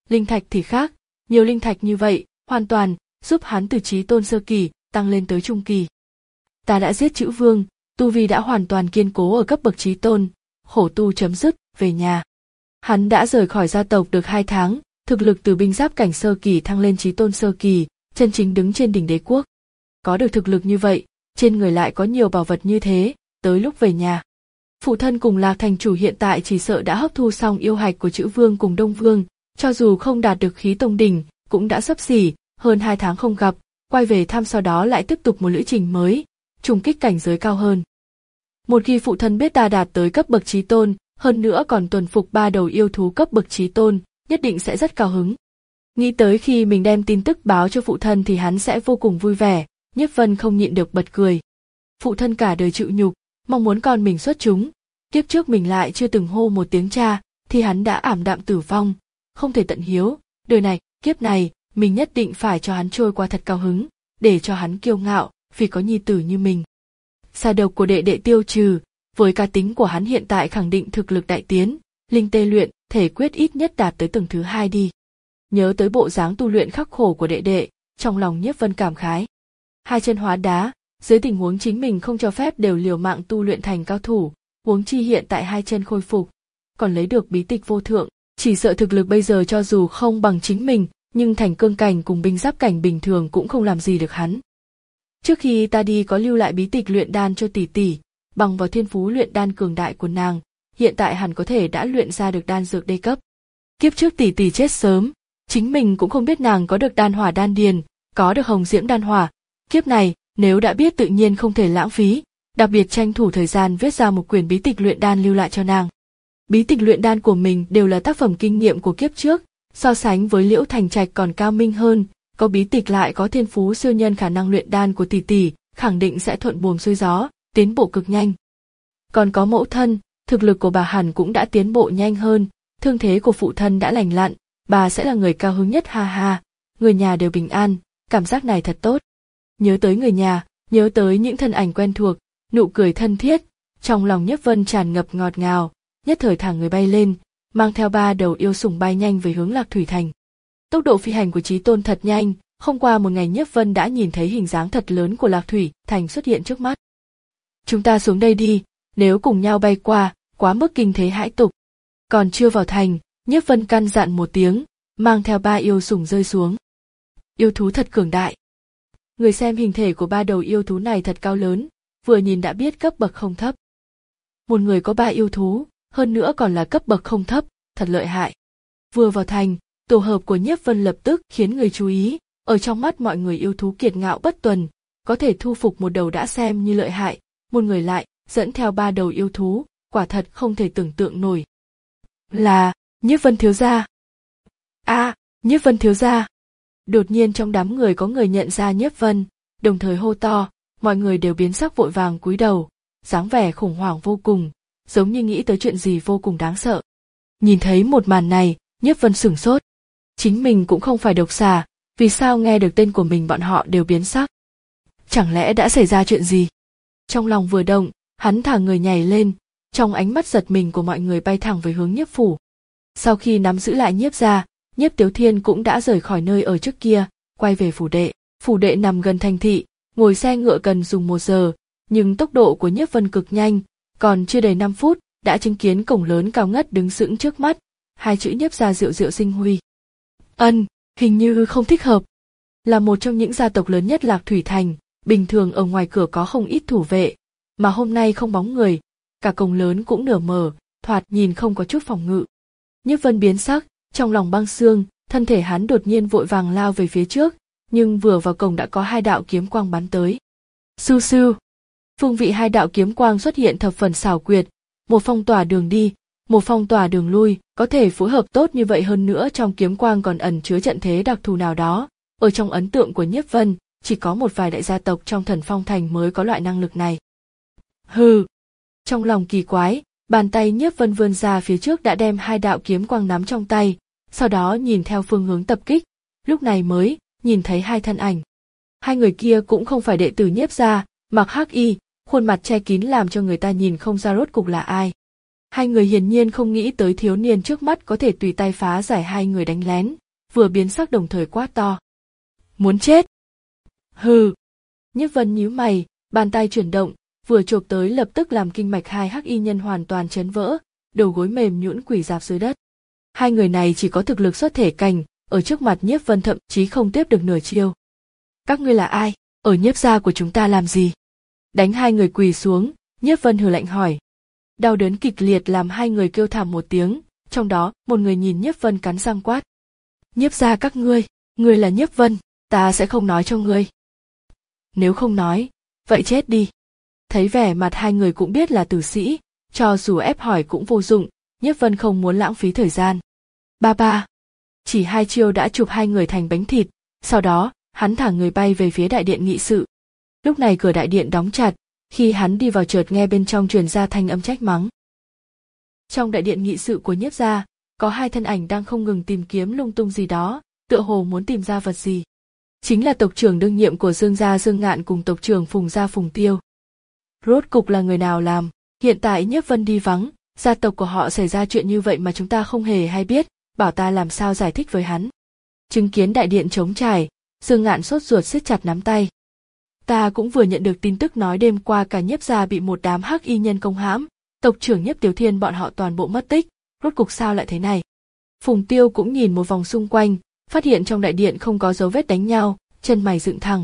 Linh thạch thì khác, nhiều linh thạch như vậy, hoàn toàn giúp hắn từ chí tôn sơ kỳ tăng lên tới trung kỳ. Ta đã giết Chữ Vương, tu vi đã hoàn toàn kiên cố ở cấp bậc chí tôn, khổ tu chấm dứt, về nhà. Hắn đã rời khỏi gia tộc được hai tháng, thực lực từ binh giáp cảnh sơ kỳ thăng lên chí tôn sơ kỳ, chân chính đứng trên đỉnh đế quốc. Có được thực lực như vậy, trên người lại có nhiều bảo vật như thế, tới lúc về nhà. Phụ thân cùng Lạc thành chủ hiện tại chỉ sợ đã hấp thu xong yêu hạch của Chữ Vương cùng Đông Vương, cho dù không đạt được khí tông đỉnh, cũng đã xấp xỉ, hơn hai tháng không gặp, quay về thăm sau đó lại tiếp tục một lữ trình mới, trùng kích cảnh giới cao hơn. Một khi phụ thân biết ta đạt tới cấp bậc chí tôn, hơn nữa còn tuần phục ba đầu yêu thú cấp bậc chí tôn, nhất định sẽ rất cao hứng. Nghĩ tới khi mình đem tin tức báo cho phụ thân thì hắn sẽ vô cùng vui vẻ, Nhiếp Vân không nhịn được bật cười. Phụ thân cả đời chịu nhục, mong muốn con mình xuất chúng, kiếp trước mình lại chưa từng hô một tiếng cha, thì hắn đã ảm đạm tử vong, không thể tận hiếu, đời này, kiếp này, mình nhất định phải cho hắn trôi qua thật cao hứng, để cho hắn kiêu ngạo, vì có nhi tử như mình. Xà độc của đệ đệ tiêu trừ, với cá tính của hắn hiện tại khẳng định thực lực đại tiến, linh tê luyện, thể quyết ít nhất đạt tới tầng thứ hai đi. Nhớ tới bộ dáng tu luyện khắc khổ của đệ đệ, trong lòng Nhiếp Vân cảm khái. Hai chân hóa đá, dưới tình huống chính mình không cho phép đều liều mạng tu luyện thành cao thủ, huống chi hiện tại hai chân khôi phục, còn lấy được bí tịch vô thượng, chỉ sợ thực lực bây giờ cho dù không bằng chính mình, nhưng thành cương cảnh cùng binh giáp cảnh bình thường cũng không làm gì được hắn. Trước khi ta đi có lưu lại bí tịch luyện đan cho tỷ tỷ, bằng vào thiên phú luyện đan cường đại của nàng, hiện tại hẳn có thể đã luyện ra được đan dược đê cấp. Kiếp trước tỷ tỷ chết sớm, chính mình cũng không biết nàng có được đan hỏa đan điền, có được hồng diễm đan hỏa. Kiếp này, nếu đã biết tự nhiên không thể lãng phí, đặc biệt tranh thủ thời gian viết ra một quyển bí tịch luyện đan lưu lại cho nàng. Bí tịch luyện đan của mình đều là tác phẩm kinh nghiệm của kiếp trước, so sánh với Liễu Thành Trạch còn cao minh hơn, có bí tịch lại có thiên phú siêu nhân khả năng luyện đan của tỷ tỷ, khẳng định sẽ thuận buồm xuôi gió, tiến bộ cực nhanh. Còn có mẫu thân, thực lực của bà hẳn cũng đã tiến bộ nhanh hơn, thương thế của phụ thân đã lành lặn, bà sẽ là người cao hứng nhất, ha ha, người nhà đều bình an, cảm giác này thật tốt. Nhớ tới người nhà, nhớ tới những thân ảnh quen thuộc, nụ cười thân thiết, trong lòng Nhiếp Vân tràn ngập ngọt ngào, nhất thời thẳng người bay lên, mang theo ba đầu yêu sủng bay nhanh về hướng Lạc Thủy Thành. Tốc độ phi hành của Chí Tôn thật nhanh, không qua một ngày Nhiếp Vân đã nhìn thấy hình dáng thật lớn của Lạc Thủy Thành xuất hiện trước mắt. Chúng ta xuống đây đi, nếu cùng nhau bay qua, quá mức kinh thế hãi tục. Còn chưa vào thành, Nhiếp Vân căn dặn một tiếng, mang theo ba yêu sủng rơi xuống. Yêu thú thật cường đại. Người xem hình thể của ba đầu yêu thú này thật cao lớn, vừa nhìn đã biết cấp bậc không thấp. Một người có ba yêu thú, hơn nữa còn là cấp bậc không thấp, thật lợi hại. Vừa vào thành, tổ hợp của Nhiếp Vân lập tức khiến người chú ý, ở trong mắt mọi người yêu thú kiệt ngạo bất tuần, có thể thu phục một đầu đã xem như lợi hại, một người lại dẫn theo ba đầu yêu thú, quả thật không thể tưởng tượng nổi. Là Nhiếp Vân thiếu gia. A, à, Nhiếp Vân thiếu gia. Đột nhiên trong đám người có người nhận ra Nhiếp Vân, đồng thời hô to, mọi người đều biến sắc vội vàng cúi đầu, dáng vẻ khủng hoảng vô cùng, giống như nghĩ tới chuyện gì vô cùng đáng sợ. Nhìn thấy một màn này, Nhiếp Vân sửng sốt. Chính mình cũng không phải độc xà, vì sao nghe được tên của mình bọn họ đều biến sắc? Chẳng lẽ đã xảy ra chuyện gì? Trong lòng vừa động, hắn thả người nhảy lên, trong ánh mắt giật mình của mọi người bay thẳng về hướng Nhiếp phủ. Sau khi nắm giữ lại Nhiếp gia, Nhiếp Tiếu Thiên cũng đã rời khỏi nơi ở trước kia, quay về phủ đệ. Phủ đệ nằm gần thành thị, ngồi xe ngựa cần dùng một giờ, nhưng tốc độ của Nhiếp Vân cực nhanh, còn chưa đầy năm phút, đã chứng kiến cổng lớn cao ngất đứng sững trước mắt, hai chữ Nhiếp gia Diệu Diệu Sinh Huy. Ân, hình như không thích hợp. Là một trong những gia tộc lớn nhất Lạc Thủy Thành, bình thường ở ngoài cửa có không ít thủ vệ, mà hôm nay không bóng người, cả cổng lớn cũng nửa mở, thoạt nhìn không có chút phòng ngự. Nhiếp Vân biến sắc, trong lòng băng xương, thân thể hắn đột nhiên vội vàng lao về phía trước, nhưng vừa vào cổng đã có hai đạo kiếm quang bắn tới. Sưu sưu. Phương vị hai đạo kiếm quang xuất hiện thập phần xảo quyệt, một phong tỏa đường đi, một phong tỏa đường lui, có thể phối hợp tốt như vậy, hơn nữa trong kiếm quang còn ẩn chứa trận thế đặc thù nào đó. Ở trong ấn tượng của Nhiếp Vân, chỉ có một vài đại gia tộc trong Thần Phong Thành mới có loại năng lực này. Hừ. Trong lòng kỳ quái, bàn tay Nhiếp Vân vươn ra phía trước đã đem hai đạo kiếm quang nắm trong tay, sau đó nhìn theo phương hướng tập kích, lúc này mới nhìn thấy hai thân ảnh. Hai người kia cũng không phải đệ tử Nhiếp gia, mặc hắc y, khuôn mặt che kín làm cho người ta nhìn không ra rốt cục là ai. Hai người hiển nhiên không nghĩ tới thiếu niên trước mắt có thể tùy tay phá giải hai người đánh lén, vừa biến sắc đồng thời quát to. Muốn chết? Hừ. Nhiếp Vân nhíu mày, bàn tay chuyển động, vừa chộp tới lập tức làm kinh mạch hai hắc y nhân hoàn toàn chấn vỡ, đầu gối mềm nhũn quỳ rạp dưới đất. Hai người này chỉ có thực lực xuất thể cảnh, ở trước mặt Nhiếp Vân thậm chí không tiếp được nửa chiêu. Các ngươi là ai? Ở Nhiếp gia của chúng ta làm gì? Đánh hai người quỳ xuống, Nhiếp Vân hừ lạnh hỏi. Đau đớn kịch liệt làm hai người kêu thảm một tiếng, trong đó một người nhìn Nhiếp Vân cắn răng quát. Nhiếp gia các ngươi, ngươi là Nhiếp Vân, ta sẽ không nói cho ngươi. Nếu không nói, vậy chết đi. Thấy vẻ mặt hai người cũng biết là tử sĩ, cho dù ép hỏi cũng vô dụng, Nhiếp Vân không muốn lãng phí thời gian. Ba ba. Chỉ hai chiêu đã chụp hai người thành bánh thịt, sau đó, hắn thả người bay về phía đại điện nghị sự. Lúc này cửa đại điện đóng chặt, khi hắn đi vào chợt nghe bên trong truyền ra thanh âm trách mắng. Trong đại điện nghị sự của Nhiếp gia, có hai thân ảnh đang không ngừng tìm kiếm lung tung gì đó, tựa hồ muốn tìm ra vật gì. Chính là tộc trưởng đương nhiệm của Dương gia Dương Ngạn cùng tộc trưởng Phùng gia Phùng Tiêu. Rốt cục là người nào làm? Hiện tại Nhiếp Vân đi vắng, gia tộc của họ xảy ra chuyện như vậy mà chúng ta không hề hay biết, bảo ta làm sao giải thích với hắn. Chứng kiến đại điện trống trải, Dương Ngạn sốt ruột siết chặt nắm tay. Ta cũng vừa nhận được tin tức nói đêm qua cả Nhiếp gia bị một đám hắc y nhân công hãm, tộc trưởng Nhiếp Tiếu Thiên bọn họ toàn bộ mất tích, rốt cục sao lại thế này? Phùng Tiêu cũng nhìn một vòng xung quanh, phát hiện trong đại điện không có dấu vết đánh nhau, chân mày dựng thẳng.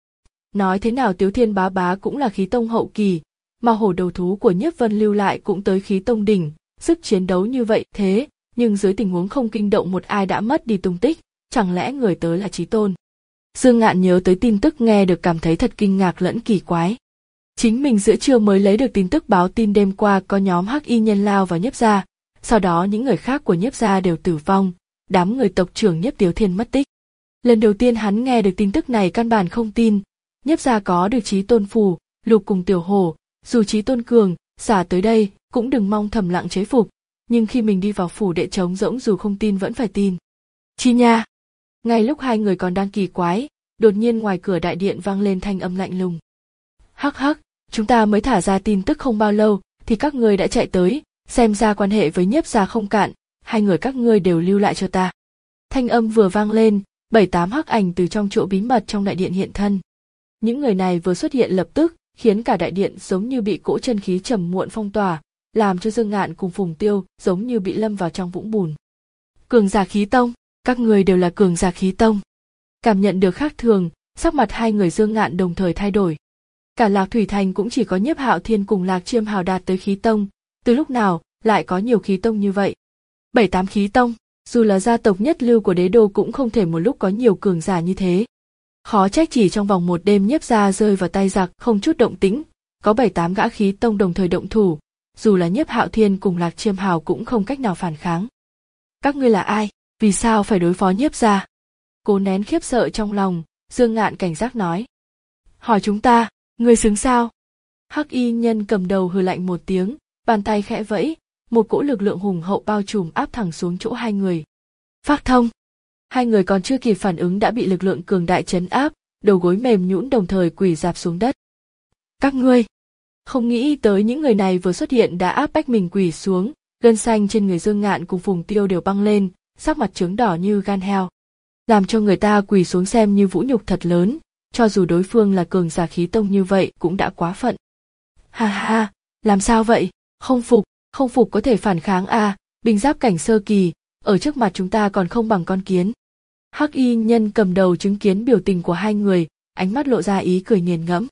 Nói thế nào Tiếu Thiên bá bá cũng là khí tông hậu kỳ, mà hổ đầu thú của Nhiếp Vân lưu lại cũng tới khí tông đỉnh, sức chiến đấu như vậy thế, nhưng dưới tình huống không kinh động một ai đã mất đi tung tích, chẳng lẽ người tới là Chí Tôn? Dương Ngạn nhớ tới tin tức nghe được cảm thấy thật kinh ngạc lẫn kỳ quái. Chính mình giữa trưa mới lấy được tin tức báo tin đêm qua có nhóm hắc y nhân lao vào Nhiếp gia, sau đó những người khác của Nhiếp gia đều tử vong, đám người tộc trưởng Nhiếp Tiếu Thiên mất tích. Lần đầu tiên hắn nghe được tin tức này căn bản không tin, Nhiếp gia có được Chí Tôn phù, lục cùng tiểu hổ, dù Chí Tôn cường, xả tới đây, cũng đừng mong thầm lặng chế phục, nhưng khi mình đi vào phủ đệ trống rỗng dù không tin vẫn phải tin. Chi nha! Ngay lúc hai người còn đang kỳ quái, đột nhiên ngoài cửa đại điện vang lên thanh âm lạnh lùng. Hắc hắc, chúng ta mới thả ra tin tức không bao lâu, thì các ngươi đã chạy tới, xem ra quan hệ với Nhiếp gia không cạn, hai người các ngươi đều lưu lại cho ta. Thanh âm vừa vang lên, bảy tám hắc ảnh từ trong chỗ bí mật trong đại điện hiện thân. Những người này vừa xuất hiện lập tức, khiến cả đại điện giống như bị cỗ chân khí trầm muộn phong tỏa, làm cho Dương Ngạn cùng Phùng Tiêu giống như bị lâm vào trong vũng bùn. Cường giả khí tông, các người đều là cường giả khí tông. Cảm nhận được khác thường, sắc mặt hai người Dương Ngạn đồng thời thay đổi. Cả Lạc Thủy Thành cũng chỉ có Nhiếp Hạo Thiên cùng Lạc Chiêm Hào đạt tới khí tông, từ lúc nào lại có nhiều khí tông như vậy? Bảy tám khí tông, dù là gia tộc nhất lưu của đế đô cũng không thể một lúc có nhiều cường giả như thế. Khó trách chỉ trong vòng một đêm Nhiếp gia rơi vào tay giặc không chút động tĩnh, có bảy tám gã khí tông đồng thời động thủ, dù là Nhiếp Hạo Thiên cùng Lạc Chiêm Hào cũng không cách nào phản kháng. Các ngươi là ai? Vì sao phải đối phó Nhiếp gia? Cố nén khiếp sợ trong lòng, Dương Ngạn cảnh giác nói. Hỏi chúng ta, ngươi xứng sao? Hắc y nhân cầm đầu hừ lạnh một tiếng, bàn tay khẽ vẫy, một cỗ lực lượng hùng hậu bao trùm áp thẳng xuống chỗ hai người. Phác thông! Hai người còn chưa kịp phản ứng đã bị lực lượng cường đại trấn áp, đầu gối mềm nhũn đồng thời quỳ rạp xuống đất. Các ngươi! Không nghĩ tới những người này vừa xuất hiện đã áp bách mình quỳ xuống, gân xanh trên người Dương Ngạn cùng Phùng Tiêu đều băng lên, sắc mặt trướng đỏ như gan heo. Làm cho người ta quỳ xuống xem như vũ nhục thật lớn, cho dù đối phương là cường giả khí tông như vậy cũng đã quá phận. Ha ha, làm sao vậy? Không phục, không phục có thể phản kháng à, binh giáp cảnh sơ kỳ, ở trước mặt chúng ta còn không bằng con kiến. Hắc y nhân cầm đầu chứng kiến biểu tình của hai người, ánh mắt lộ ra ý cười nghiền ngẫm.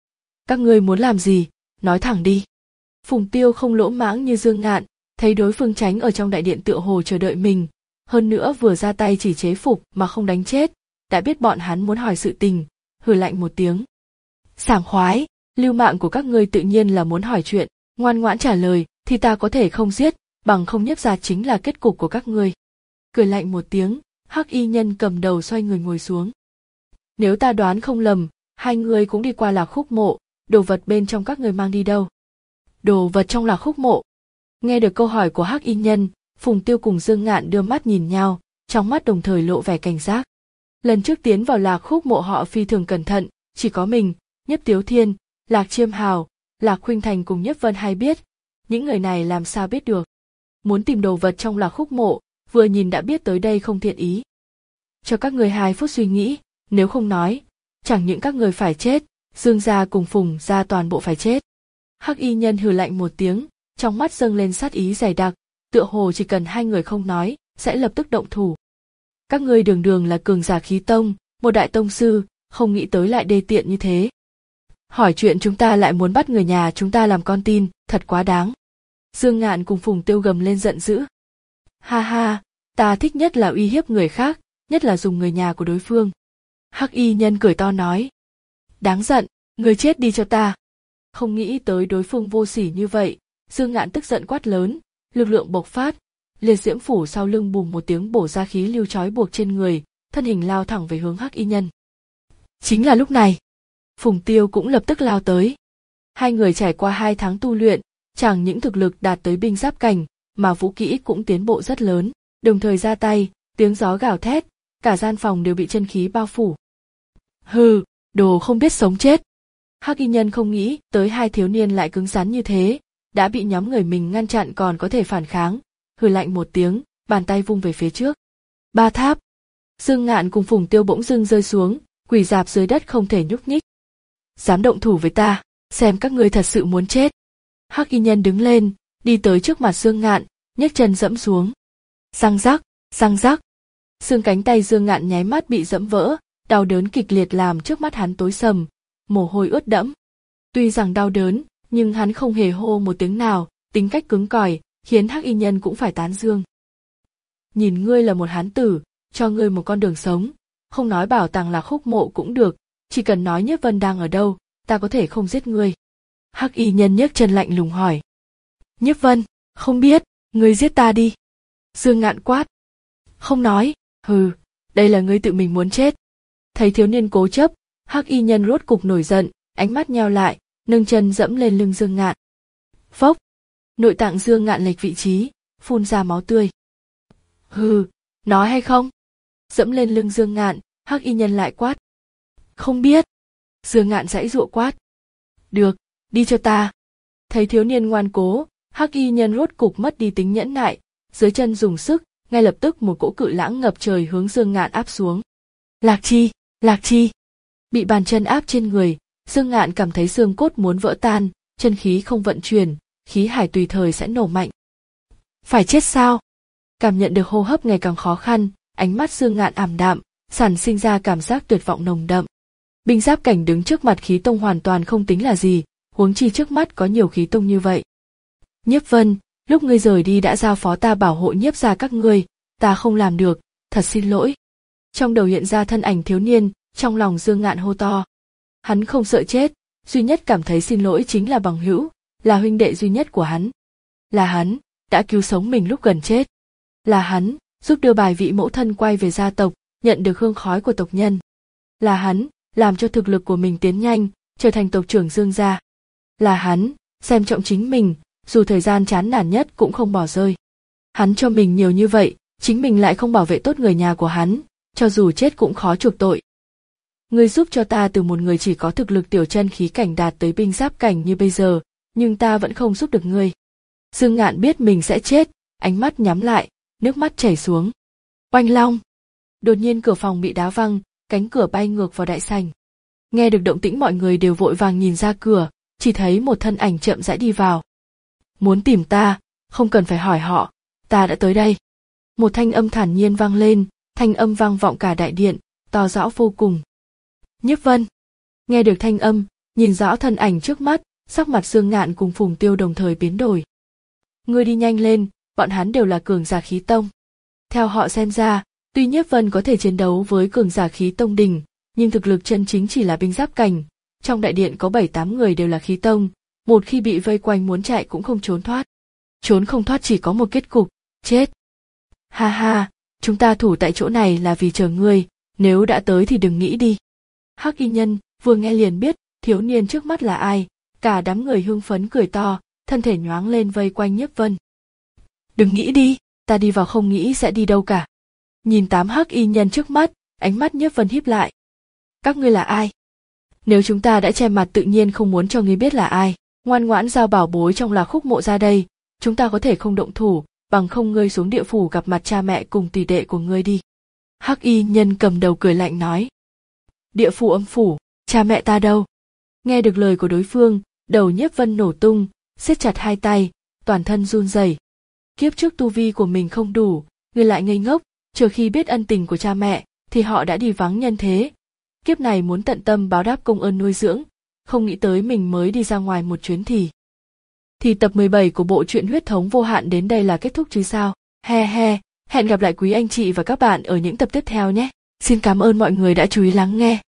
Các ngươi muốn làm gì? Nói thẳng đi. Phùng Tiêu không lỗ mãng như Dương Ngạn, thấy đối phương tránh ở trong đại điện tựa hồ chờ đợi mình, hơn nữa vừa ra tay chỉ chế phục mà không đánh chết, đã biết bọn hắn muốn hỏi sự tình, hừ lạnh một tiếng. Sảng khoái, lưu mạng của các ngươi tự nhiên là muốn hỏi chuyện, ngoan ngoãn trả lời thì ta có thể không giết, bằng không Nhiếp gia chính là kết cục của các ngươi. Cười lạnh một tiếng, hắc y nhân cầm đầu xoay người ngồi xuống. Nếu ta đoán không lầm, hai người cũng đi qua Lạc Khúc mộ, đồ vật bên trong các người mang đi đâu? Đồ vật trong Lạc Khúc mộ. Nghe được câu hỏi của hắc y nhân, Phùng Tiêu cùng Dương Ngạn đưa mắt nhìn nhau, trong mắt đồng thời lộ vẻ cảnh giác. Lần trước tiến vào Lạc Khúc mộ họ phi thường cẩn thận, chỉ có mình, Nhiếp Tiếu Thiên, Lạc Chiêm Hào, Lạc Khuynh Thành cùng Nhiếp Vân hay biết, những người này làm sao biết được. Muốn tìm đồ vật trong Lạc Khúc mộ, vừa nhìn đã biết tới đây không thiện ý. Cho các người hai phút suy nghĩ, nếu không nói, chẳng những các người phải chết, Dương gia cùng Phùng gia toàn bộ phải chết. Hắc y nhân hừ lạnh một tiếng, trong mắt dâng lên sát ý dày đặc, tựa hồ chỉ cần hai người không nói, sẽ lập tức động thủ. Các ngươi đường đường là cường giả khí tông, một đại tông sư, không nghĩ tới lại đê tiện như thế. Hỏi chuyện chúng ta lại muốn bắt người nhà chúng ta làm con tin, thật quá đáng. Dương Ngạn cùng Phùng Tiêu gầm lên giận dữ. Ha ha, ta thích nhất là uy hiếp người khác, nhất là dùng người nhà của đối phương. Hắc y nhân cười to nói. Đáng giận, người chết đi cho ta. Không nghĩ tới đối phương vô sỉ như vậy, Dương Ngạn tức giận quát lớn, lực lượng bộc phát, liệt diễm phủ sau lưng bùm một tiếng bổ ra khí lưu trói buộc trên người, thân hình lao thẳng về hướng Hắc y nhân. Chính là lúc này, Phùng Tiêu cũng lập tức lao tới. Hai người trải qua hai tháng tu luyện, chẳng những thực lực đạt tới binh giáp cảnh, mà vũ kỹ cũng tiến bộ rất lớn, đồng thời ra tay, tiếng gió gào thét, cả gian phòng đều bị chân khí bao phủ. Hừ, đồ không biết sống chết. Hắc y nhân không nghĩ tới hai thiếu niên lại cứng rắn như thế, đã bị nhóm người mình ngăn chặn còn có thể phản kháng, hừ lạnh một tiếng, bàn tay vung về phía trước. Ba tháp. Dương Ngạn cùng Phùng Tiêu bỗng dưng rơi xuống, quỳ rạp dưới đất không thể nhúc nhích. Dám động thủ với ta, xem các ngươi thật sự muốn chết. Hắc y nhân đứng lên, đi tới trước mặt Dương Ngạn, nhấc chân dẫm xuống. Răng rắc, răng rắc. Xương cánh tay Dương Ngạn nháy mắt bị dẫm vỡ, đau đớn kịch liệt làm trước mắt hắn tối sầm, mồ hôi ướt đẫm. Tuy rằng đau đớn, nhưng hắn không hề hô một tiếng nào, tính cách cứng cỏi, khiến Hắc y nhân cũng phải tán dương. Nhìn ngươi là một hán tử, cho ngươi một con đường sống, không nói bảo tàng Lạc Khúc mộ cũng được, chỉ cần nói Nhiếp Vân đang ở đâu, ta có thể không giết ngươi. Hắc y nhân nhấc chân lạnh lùng hỏi. Nhiếp Vân, không biết, ngươi giết ta đi. Dương Ngạn quát. Không nói, hừ, đây là ngươi tự mình muốn chết. Thấy thiếu niên cố chấp, Hắc y nhân rốt cục nổi giận, ánh mắt nheo lại, nâng chân dẫm lên lưng Dương Ngạn. Phốc, nội tạng Dương Ngạn lệch vị trí, phun ra máu tươi. Hừ, nói hay không? Dẫm lên lưng Dương Ngạn, Hắc y nhân lại quát. Không biết. Dương Ngạn giãy giụa quát. Được, đi cho ta. Thấy thiếu niên ngoan cố, Hắc y nhân rốt cục mất đi tính nhẫn nại, dưới chân dùng sức, ngay lập tức một cỗ cự lãng ngập trời hướng Dương Ngạn áp xuống. Lạc Chi, Lạc Chi. Bị bàn chân áp trên người, Dương Ngạn cảm thấy xương cốt muốn vỡ tan, chân khí không vận chuyển, khí hải tùy thời sẽ nổ mạnh. Phải chết sao? Cảm nhận được hô hấp ngày càng khó khăn, ánh mắt Dương Ngạn ảm đạm, sản sinh ra cảm giác tuyệt vọng nồng đậm. Binh giáp cảnh đứng trước mặt khí tông hoàn toàn không tính là gì, huống chi trước mắt có nhiều khí tông như vậy. Nhiếp Vân, lúc ngươi rời đi đã giao phó ta bảo hộ Nhiếp gia các ngươi, ta không làm được, thật xin lỗi. Trong đầu hiện ra thân ảnh thiếu niên, trong lòng Dương Ngạn hô to. Hắn không sợ chết, duy nhất cảm thấy xin lỗi chính là bằng hữu, là huynh đệ duy nhất của hắn. Là hắn, đã cứu sống mình lúc gần chết. Là hắn, giúp đưa bài vị mẫu thân quay về gia tộc, nhận được hương khói của tộc nhân. Là hắn, làm cho thực lực của mình tiến nhanh, trở thành tộc trưởng Dương gia. Là hắn, xem trọng chính mình, dù thời gian chán nản nhất cũng không bỏ rơi. Hắn cho mình nhiều như vậy, chính mình lại không bảo vệ tốt người nhà của hắn, cho dù chết cũng khó chuộc tội. Ngươi giúp cho ta từ một người chỉ có thực lực tiểu chân khí cảnh đạt tới binh giáp cảnh như bây giờ, nhưng ta vẫn không giúp được ngươi. Dương Ngạn biết mình sẽ chết, ánh mắt nhắm lại, nước mắt chảy xuống. Oanh long! Đột nhiên cửa phòng bị đá văng, cánh cửa bay ngược vào đại sảnh. Nghe được động tĩnh mọi người đều vội vàng nhìn ra cửa, chỉ thấy một thân ảnh chậm rãi đi vào. Muốn tìm ta, không cần phải hỏi họ, ta đã tới đây. Một thanh âm thản nhiên vang lên, thanh âm vang vọng cả đại điện, to rõ vô cùng. Nhiếp Vân. Nghe được thanh âm, nhìn rõ thân ảnh trước mắt, sắc mặt Dương Ngạn cùng Phùng Tiêu đồng thời biến đổi. Ngươi đi nhanh lên, bọn hắn đều là cường giả khí tông. Theo họ xem ra, tuy Nhiếp Vân có thể chiến đấu với cường giả khí tông đỉnh, nhưng thực lực chân chính chỉ là binh giáp cảnh. Trong đại điện có bảy tám người đều là khí tông, một khi bị vây quanh muốn chạy cũng không trốn thoát. Trốn không thoát chỉ có một kết cục, chết. Ha ha, chúng ta thủ tại chỗ này là vì chờ ngươi, nếu đã tới thì đừng nghĩ đi. Hắc y nhân vừa nghe liền biết thiếu niên trước mắt là ai, cả đám người hưng phấn cười to, thân thể nhoáng lên vây quanh Nhiếp Vân. Đừng nghĩ đi, ta đi vào không nghĩ sẽ đi đâu cả. Nhìn tám hắc y nhân trước mắt, ánh mắt Nhiếp Vân híp lại. Các ngươi là ai? Nếu chúng ta đã che mặt tự nhiên không muốn cho ngươi biết là ai, Ngoan ngoãn giao bảo bối trong Lạc Khúc Mộ ra đây, chúng ta có thể không động thủ, bằng không ngươi xuống địa phủ gặp mặt cha mẹ cùng tỷ đệ của ngươi đi. Hắc y nhân cầm đầu cười lạnh nói. Địa phủ âm phủ, cha mẹ ta đâu? Nghe được lời của đối phương, đầu Nhiếp Vân nổ tung, siết chặt hai tay, toàn thân run rẩy. Kiếp trước tu vi của mình không đủ, người lại ngây ngốc, chờ khi biết ân tình của cha mẹ, thì họ đã đi vắng nhân thế. Kiếp này muốn tận tâm báo đáp công ơn nuôi dưỡng, không nghĩ tới mình mới đi ra ngoài một chuyến thì. Thì tập mười bảy của bộ truyện Huyết Thống Vô Hạn đến đây là kết thúc chứ sao? He he, hẹn gặp lại quý anh chị và các bạn ở những tập tiếp theo nhé. Xin cảm ơn mọi người đã chú ý lắng nghe.